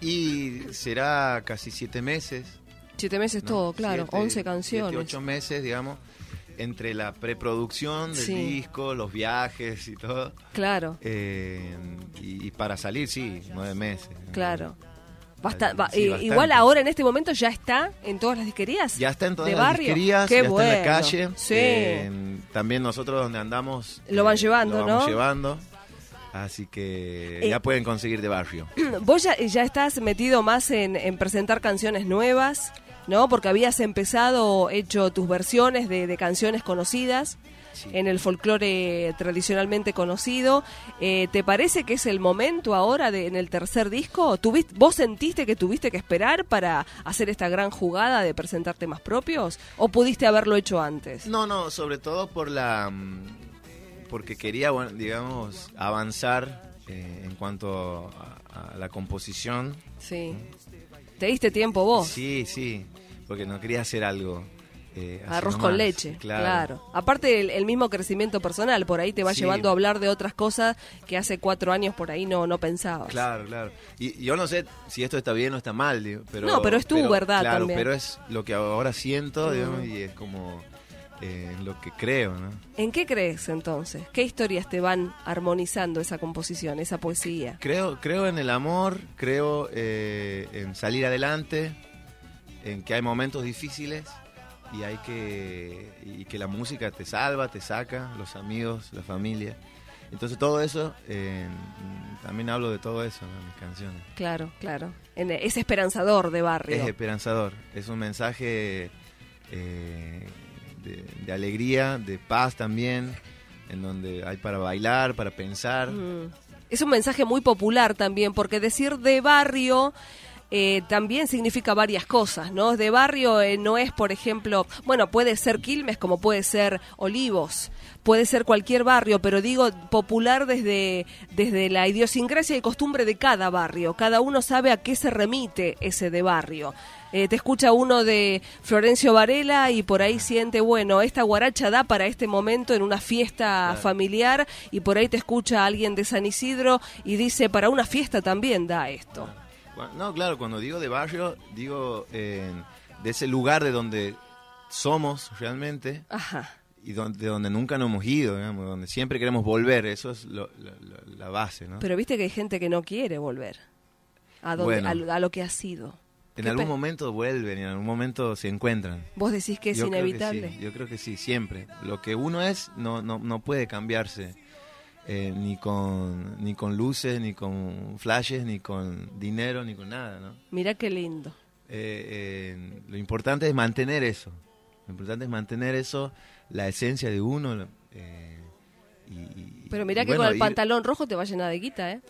Y será casi siete meses. Siete meses ¿no? todo, claro, Siete- once canciones. Siete, ocho meses, digamos, entre la preproducción del Sí. disco, los viajes y todo. Claro, Eh, y, y para salir, sí, nueve meses. claro. Basta- ba- Sí, eh, bastante. igual ahora en este momento ya está en todas las disquerías. Ya está en todas de las barrio. disquerías, Qué ya bueno. está en la calle. Sí. Eh, también nosotros donde andamos Lo van eh, llevando, lo vamos ¿no? llevando. Así que Eh, ya pueden conseguir de barrio. Vos ya, ya estás metido más en, en presentar canciones nuevas. ¿no? Porque habías empezado, hecho tus versiones de, de canciones conocidas. Sí. En el folclore tradicionalmente conocido. Eh, ¿Te parece que es el momento ahora de, en el tercer disco? ¿Tuviste, ¿Vos sentiste que tuviste que esperar para hacer esta gran jugada de presentar temas propios? ¿O pudiste haberlo hecho antes? No, no, sobre todo por la porque quería, bueno, digamos, avanzar eh, en cuanto a, a la composición. Sí. ¿Te diste tiempo vos? Sí, sí, porque no quería hacer algo... Eh, arroz nomás, con leche, claro. claro. Aparte el, el mismo crecimiento personal, por ahí te va sí. llevando a hablar de otras cosas que hace cuatro años por ahí no, no pensabas. Claro, claro. Y, y yo no sé si esto está bien o está mal, digo, pero... No, pero es tu pero, verdad claro, también. Pero es lo que ahora siento, mm. digamos, y es como eh, lo que creo, ¿no? ¿En qué crees entonces? ¿Qué historias te van armonizando esa composición, esa poesía? Creo, creo en el amor, creo eh, en salir adelante, en que hay momentos difíciles... Y hay que y que la música te salva, te saca, los amigos, la familia. Entonces todo eso, eh, también hablo de todo eso, ¿no? En mis canciones. Claro, claro. En, es esperanzador de barrio. Es esperanzador. Es un mensaje eh, de, de alegría, de paz también, en donde hay para bailar, para pensar. Mm. Es un mensaje muy popular también, porque decir de barrio... Eh, también significa varias cosas, ¿no? De barrio eh, no es, por ejemplo, bueno, puede ser Quilmes como puede ser Olivos, puede ser cualquier barrio, pero digo popular desde, desde la idiosincrasia y costumbre de cada barrio. Cada uno sabe a qué se remite ese de barrio. Eh, te escucha uno de Florencio Varela y por ahí siente, bueno, esta guaracha da para este momento en una fiesta claro. familiar, y por ahí te escucha alguien de San Isidro y dice, para una fiesta también da esto. No, claro, cuando digo de barrio, digo eh, de ese lugar de donde somos realmente. Ajá. Y donde, de donde nunca nos hemos ido, digamos, donde siempre queremos volver, eso es lo, lo, lo, la base, ¿no? Pero viste que hay gente que no quiere volver a, donde, bueno, a, a lo que ha sido. En algún momento vuelven y en algún momento se encuentran. ¿Vos decís que es yo inevitable? Creo que sí, yo creo que sí, siempre. Lo que uno es no, no, no puede cambiarse. Eh, ni con ni con luces, ni con flashes, ni con dinero, ni con nada, ¿no? Mirá qué lindo. Eh, eh, lo importante es mantener eso. Lo importante es mantener eso, la esencia de uno. Eh, y, y, Pero mirá y que bueno, con el ir... pantalón rojo te va a llenar de guita, ¿eh?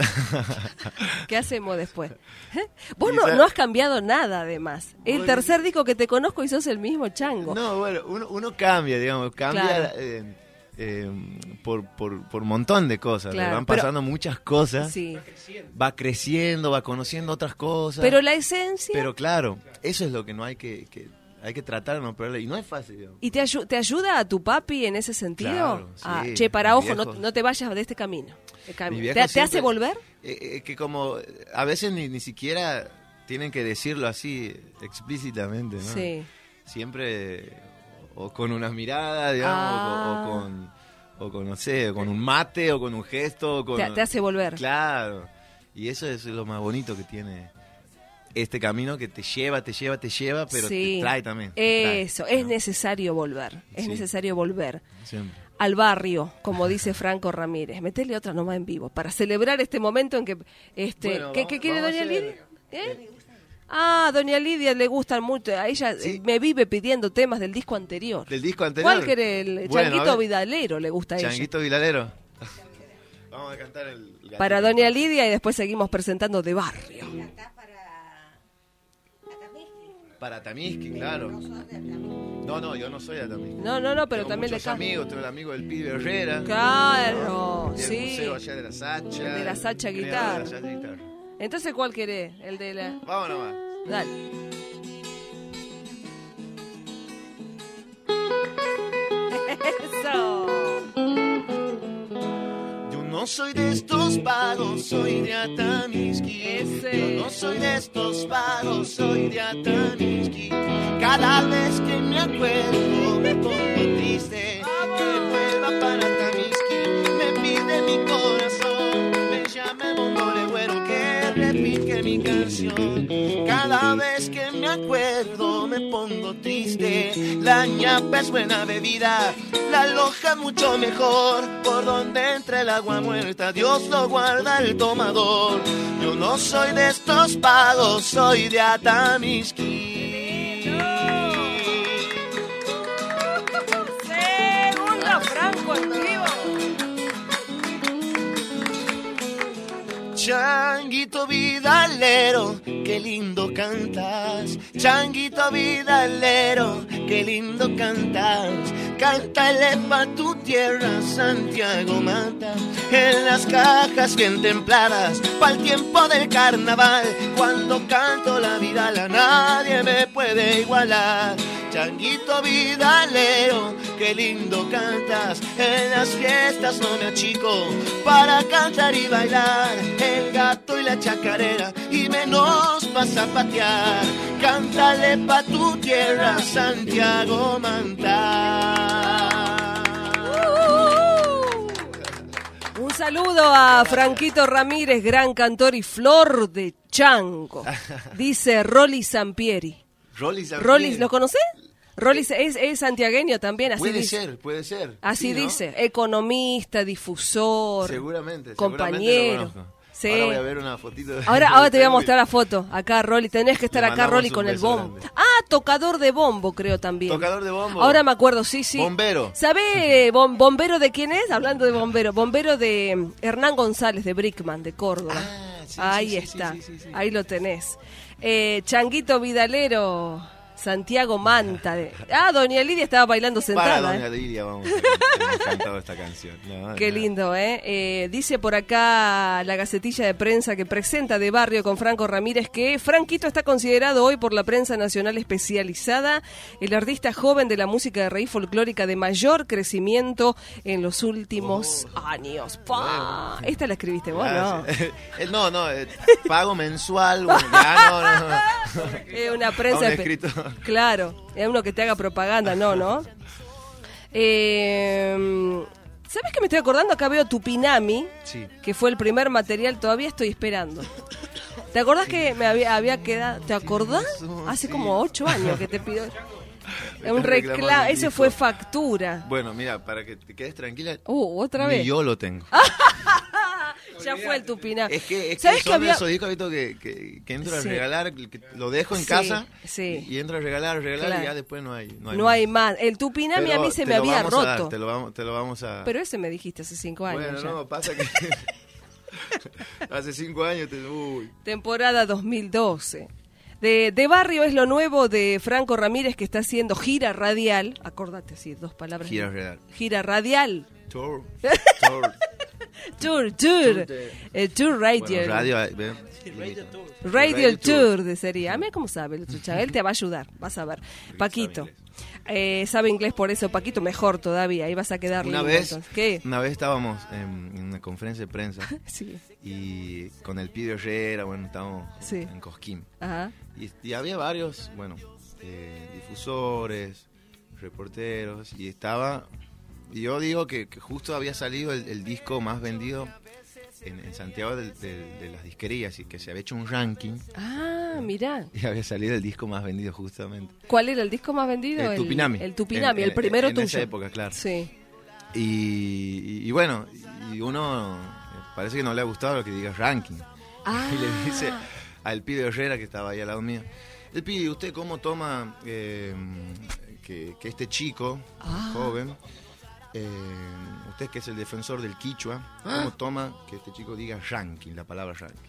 ¿Qué hacemos después? Vos no, no has cambiado nada, además. El bueno, tercer disco que te conozco y sos el mismo chango. No, bueno, uno, uno cambia, digamos, cambia... Claro. Eh, Eh, por, por, por un montón de cosas, claro, le van pasando pero, muchas cosas, sí. va creciendo, va conociendo otras cosas. Pero la esencia... Pero claro, eso es lo que no hay que, que hay que tratar, no perderle, y no es fácil. Digamos. ¿Y te, ayu te ayuda a tu papi en ese sentido? Claro, sí, ah, che, para ojo, no, no te vayas de este camino. Mi ¿Te, ¿Te siempre, hace volver? Eh, eh, que como a veces ni, ni siquiera tienen que decirlo así explícitamente, ¿no? Sí. Siempre o con una mirada, digamos, ah. o, o con... o con, no sé, con un mate, o con un gesto. O con, te, te hace volver. Claro. Y eso es lo más bonito que tiene este camino, que te lleva, te lleva, te lleva, pero sí. te trae también. Te eso, trae, es ¿no? necesario volver. Es sí. necesario volver. Siempre. Al barrio, como dice Franco Ramírez. Metele otra nomás en vivo, para celebrar este momento en que... este bueno, ¿Qué, vamos, ¿qué quiere doña hacer, Lidia? ¿Eh? Ah, doña Lidia le gustan mucho. A ella sí. me vive pidiendo temas del disco anterior. ¿Del disco anterior? ¿Cuál quiere? El bueno, Changuito Vidalero le gusta a ella. Changuito Vidalero. Vamos a cantar el... el para doña Lidia y después seguimos presentando de barrio. Para Tamiski, claro. No, no, yo no soy de Tamiski. No, no, no, pero tengo también le canta. amigos, tengo el amigo del Pibe Herrera. Claro, del sí. museo allá de la Sacha. El de la Sacha Guitar. De la Sacha Guitar. Entonces, ¿cuál querés? El de la... Vamos nomás. Dale. Eso. Yo no soy de estos vagos, soy de Atamiski. Ese. Yo no soy de estos vagos, soy de Atamiski. Cada vez que me acuerdo me pongo triste. Que vuelva para Atamiski, me pide mi corazón. Me llama Mongole Güero que repique mi canción. Cada vez que me acuerdo me pongo triste. La ñapa es buena bebida, la loja mucho mejor. Por donde entra el agua muerta, Dios lo guarda el tomador. Yo no soy de estos pagos, soy de Atamiski. Changuito vidalero, qué lindo cantas. Changuito vidalero, qué lindo cantas. Cántale pa' tu tierra, Santiago Manta. En las cajas bien templadas, pa'l tiempo del carnaval. Cuando canto la vidala nadie me puede igualar. Changuito vidalero, qué lindo cantas. En las fiestas no me achico para cantar y bailar el gato y la chacarera, y menos pa' zapatear. Cántale pa' tu tierra, Santiago Manta. Un saludo a Franquito Ramírez, gran cantor y flor de chango. Dice Rolly Sampieri. Rolly Sampieri. Rolly, ¿lo conocés? Rolly es, es santiagueño también, así puede dice. ser, puede ser. Así Sí, ¿no? dice, economista, difusor, Seguramente, compañero. seguramente lo conozco. Sí. Ahora voy a ver una fotito. de- Ahora, ahora te voy a mostrar la foto. Acá, Rolly, tenés que estar Le acá, mandamos Rolly, un con el beso bombo. grande. Ah, tocador de bombo, creo también. Tocador de bombo. Ahora me acuerdo, sí, sí. Bombero. ¿Sabe bom- bombero de quién es? Hablando de bombero. Bombero de mm, Hernán González, de Brickman, de Córdoba. sí, Ahí sí, sí, está. sí, sí, sí. Ahí lo tenés. Eh, Changuito Vidalero, Santiago Manta. de- Ah, doña Lidia estaba bailando sentada. Para ¿eh? Doña Lidia, vamos. Hemos cantado esta canción. No, Qué no. lindo, ¿eh? ¿eh? Dice por acá la Gacetilla de Prensa que presenta De Barrio con Franco Ramírez que Franquito está considerado hoy por la prensa nacional especializada el artista joven de la música de raíz folclórica de mayor crecimiento en los últimos Oh. años. ¡Pah! Esta la escribiste vos, ¿no? Gracias. Eh, no, no, eh, pago mensual. Bueno, ya, no, no, no. Es una A prensa... un espe- escritor. Claro, es uno que te haga propaganda, no, ¿no? Eh, ¿Sabes qué me estoy acordando? Acá veo Tupinami, Sí. que fue el primer material, todavía estoy esperando. ¿Te acordás que me había, había quedado? ¿Te acordás? Hace como ocho años que te pido. Me Un estás reclamo, reclamando el eso disco. fue factura. Bueno, mira, para que te quedes tranquila. Uh, otra ni vez. yo lo tengo. Ya fue el Tupinami. Es que, es que ¿Sabes son que había... esos discos Vito, que, que, que entro a Sí. regalar, que lo dejo en Sí, casa sí. y entro a regalar, a regalar Claro. y ya después no hay. No hay, No más. hay más. El Tupinami Pero a mí se te me lo había vamos a dar, roto. te, lo vamos, te lo vamos a... Pero ese me dijiste hace cinco años. Bueno, ya. no, pasa que hace cinco años te... Uy. Temporada dos mil doce. De, de Barrio es lo nuevo de Franco Ramírez que está haciendo gira radial. Acordate, sí, dos palabras. Gira radial. Gira radial. Tour. Tour. Tour, tour. Eh, tour radio. Bueno, radio, eh, ve. Radio, Radio Tour, Tour. de sería. A mí cómo sabe el otro chaval. Él te va a ayudar, vas a ver. Paquito. Eh, sabe inglés por eso, Paquito, mejor todavía. Ahí vas a quedar Una lindo, vez, entonces. ¿Qué? una vez estábamos en, en una conferencia de prensa Sí. y con el Pidio Herrera, bueno, estábamos Sí. en Cosquín. Ajá. Y, y había varios, bueno, eh, difusores, reporteros, y estaba, y yo digo que, que justo había salido el, el disco más vendido en, en Santiago de, de- de las disquerías, y que se había hecho un ranking, Ah, mirá. y había salido el disco más vendido justamente. ¿Cuál era el disco más vendido? El Tupinami. El Tupinami, En- el primero en tuyo. esa época, claro. Sí. Y, y- y bueno, y uno parece que no le ha gustado lo que diga ranking. Ah. Y le dice al Pidio Herrera, que estaba ahí al lado mío, el Pidio, ¿usted cómo toma eh, que, que este chico, Ah. joven, eh, usted que es el defensor del quichua, cómo Ah. toma que este chico diga ranking, la palabra ranking?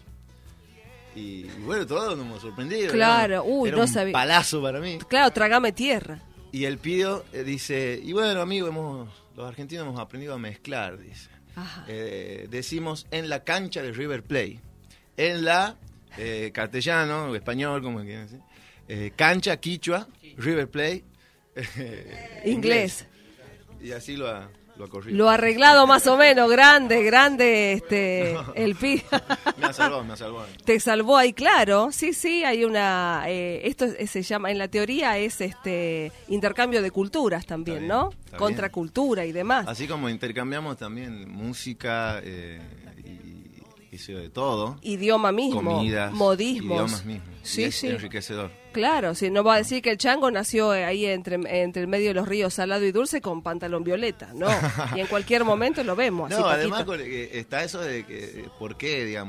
Y, y bueno, todos nos hemos sorprendido. Claro, ¿no? uy, Era no un sabía. palazo para mí. Claro, trágame tierra. Y el Pidio eh, dice, y bueno, amigo, hemos, los argentinos hemos aprendido a mezclar, dice. Ajá. Eh, decimos en la cancha de River Plate, en la eh, castellano, o español, como quieran decir, eh, cancha, quichua, River Plate, eh, Inglés. Y así lo ha, lo ha corrido. Lo arreglado más o menos, grande, grande, este, el pi. Me ha salvado, me ha salvado. Te salvó ahí, claro. Sí, sí, hay una. Eh, esto es- se llama, en la teoría es este intercambio de culturas también, Está bien, ¿no? está Contracultura y demás. Así como intercambiamos también música eh, y, y sé yo, de todo. Idioma mismo, Comidas, modismos. idiomas mismos. Sí, Y es sí. enriquecedor. Claro, si no va a decir que el chango nació ahí entre, entre el medio de los ríos Salado y Dulce con pantalón violeta, no. Y en cualquier momento lo vemos. Así, No, además Paquito. con- eh, está eso de que, eh, ¿por qué, digamos?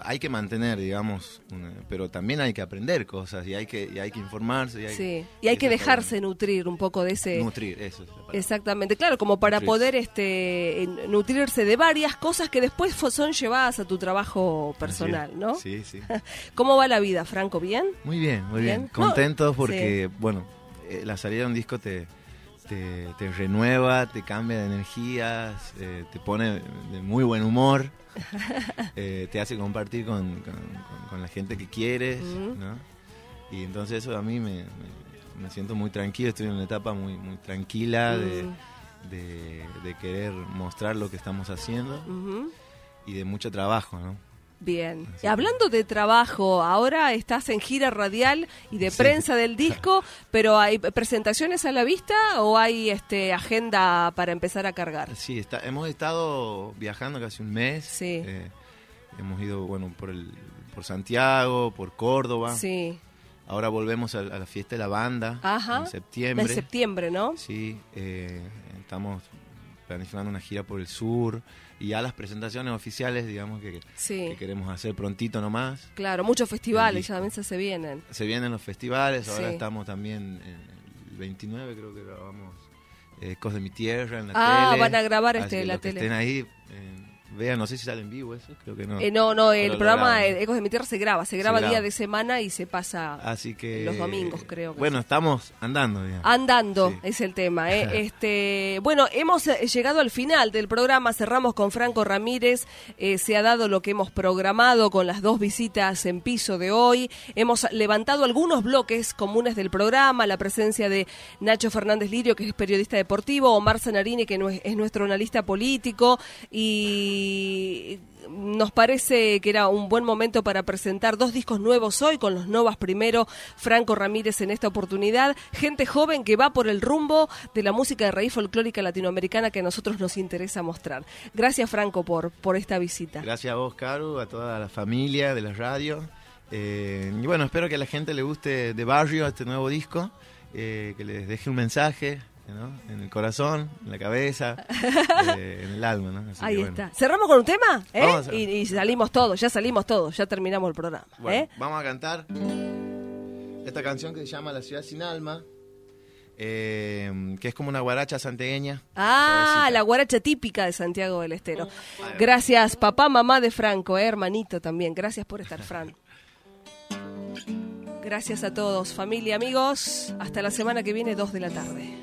hay que mantener, digamos, una, pero también hay que aprender cosas y hay que, y hay que informarse. Y hay, sí, y hay que dejarse nutrir un poco de ese... Nutrir, eso es la palabra. Exactamente, claro, como para Nutrirse. poder este nutrirse de varias cosas que después fo- son llevadas a tu trabajo personal, Así es. ¿no? Sí, sí. ¿Cómo va la vida, Franco? ¿Bien? Muy bien, muy bien. Bien. Contentos No, porque, bueno, eh, la salida de un disco te, te, te renueva, te cambia de energías, eh, te pone de muy buen humor, eh, te hace compartir con, con, con- con la gente que quieres, Ujú. ¿no? Y entonces eso a mí me, me, me siento muy tranquilo, estoy en una etapa muy, muy tranquila de, Mm. de, de querer mostrar lo que estamos haciendo Ujú. y de mucho trabajo, ¿no? Bien. Y hablando de trabajo, ahora estás en gira radial y de Sí. prensa del disco, pero ¿hay presentaciones a la vista o hay este agenda para empezar a cargar? Sí, está, hemos estado viajando casi un mes. Sí. Eh, hemos ido, bueno, por el, por Santiago, por Córdoba. Sí. Ahora volvemos a, a la fiesta de la banda Ajá. en septiembre. De septiembre, ¿no? Sí, eh, estamos planificando una gira por el sur y ya las presentaciones oficiales, digamos, que, Sí. que queremos hacer prontito nomás. Claro, muchos El festivales disco. ya también se vienen. Se vienen los festivales, ahora Sí. estamos también en el veintinueve, creo que grabamos eh, Ecos de mi Tierra en la Ah, tele. van a grabar Así este, que la los que tele. estén ahí, eh, vean, no sé si sale en vivo eso, creo que no. Eh, no, no, el Pero lo programa graban. eh, Ecos de mi Tierra se graba, se Se graba graba. día de semana y se pasa Así que los domingos, creo que Bueno, estamos andando, digamos. andando, Sí. es el tema. ¿eh? este, bueno, hemos eh, llegado al final del programa, cerramos con Franco Ramírez, eh, se ha dado lo que hemos programado con las dos visitas en piso de hoy, hemos levantado algunos bloques comunes del programa, la presencia de Nacho Fernández Lirio, que es periodista deportivo, Omar Zanarini, que no es, es nuestro analista político, y nos parece que era un buen momento para presentar dos discos nuevos hoy, con los Novas primero, Franco Ramírez en esta oportunidad, gente joven que va por el rumbo de la música de raíz folclórica latinoamericana que a nosotros nos interesa mostrar. Gracias, Franco, por, por esta visita. Gracias a vos, Caru, a toda la familia de la radio. Eh, y bueno, espero que a la gente le guste de Barrio este nuevo disco, eh, que les deje un mensaje, ¿no? En el corazón, en la cabeza, eh, en el alma, ¿no? Así Ahí que, bueno. está. ¿Cerramos con un tema? ¿eh? Vamos a- Y, y salimos todos, ya salimos todos, ya terminamos el programa. Bueno, ¿eh? vamos a cantar esta canción que se llama La Ciudad Sin Alma, eh, que es como una guaracha santiagueña. Ah, la guaracha típica de Santiago del Estero. Gracias, papá, mamá de Franco, eh, hermanito también. Gracias por estar, Fran. Gracias a todos, familia, amigos. Hasta la semana que viene, dos de la tarde.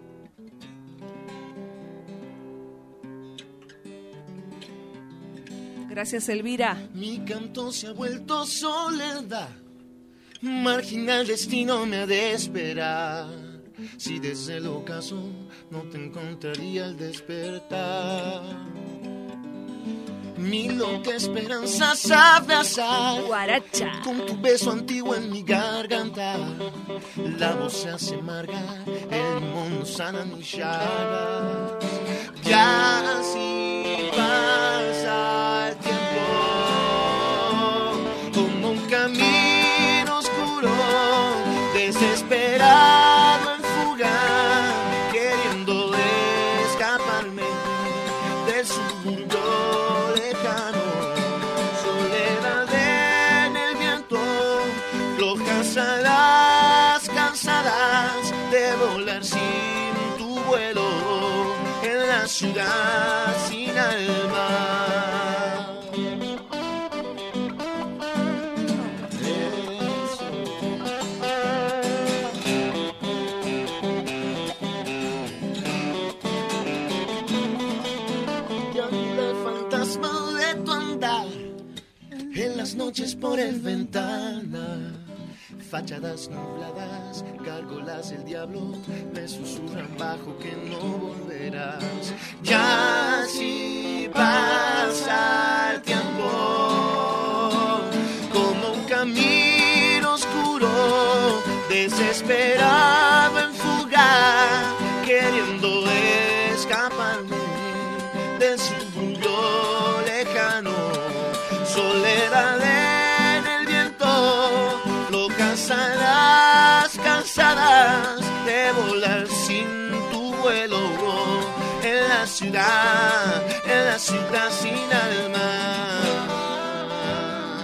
Gracias, Elvira. Mi canto se ha vuelto soledad, marginal destino me ha de esperar. Si desde el ocaso no te encontraría al despertar, mi loca esperanza sabe asar. Guaracha. Con tu beso antiguo en mi garganta, la voz se hace amarga, el mundo sana mis llagas. Ya así pasa el tiempo, como un camino oscuro, desesperado en fuga, queriendo escaparme del suburbio lejano. Soledad en el viento, flojas alas cansadas de volar sin tu vuelo en la ciudad sin alma. El fantasma de tu andar en las noches por el ventana, fachadas nubladas, gárgolas del diablo me susurran bajo que no volverás. Ya así pasa el tiempo, como un camino oscuro, desesperado en fuga, queriendo escaparme del suburbio lejano. Soledad en el viento, locas alas cansadas de volar sin tu vuelo en la ciudad, en la ciudad sin alma.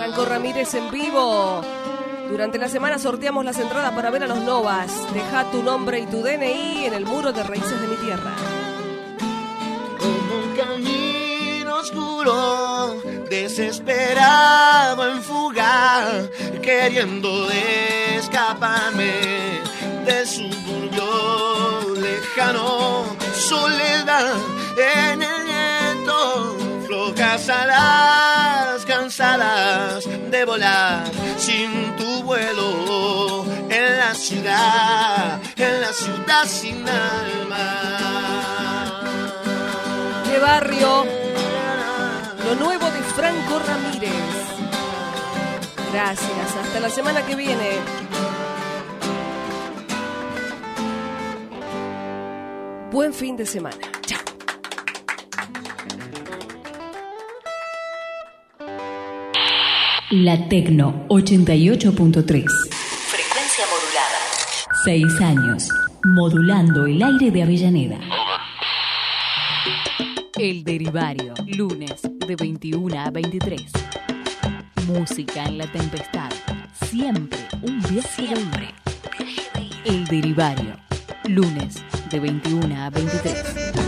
Franco Ramírez en vivo. Durante la semana sorteamos las entradas para ver a los Novas. Deja tu nombre y tu D N I en el muro de Raíces de mi Tierra. Como un camino oscuro, desesperado en fuga, queriendo escaparme del suburbio lejano, soledad en el viento, flojas alas cansadas de volar sin tu vuelo, en la ciudad, en la ciudad sin alma. ¡Qué barrio! Lo nuevo de Franco Ramírez. Gracias, hasta la semana que viene. Buen fin de semana. Chao. La Tecno ochenta y ocho punto tres. Frecuencia modulada. Seis años, modulando el aire de Avellaneda. El Derivario, lunes de veintiuna a veintitrés. Música en la tempestad. Siempre un viaje de ida. El Derivario, lunes de veintiuna a veintitrés.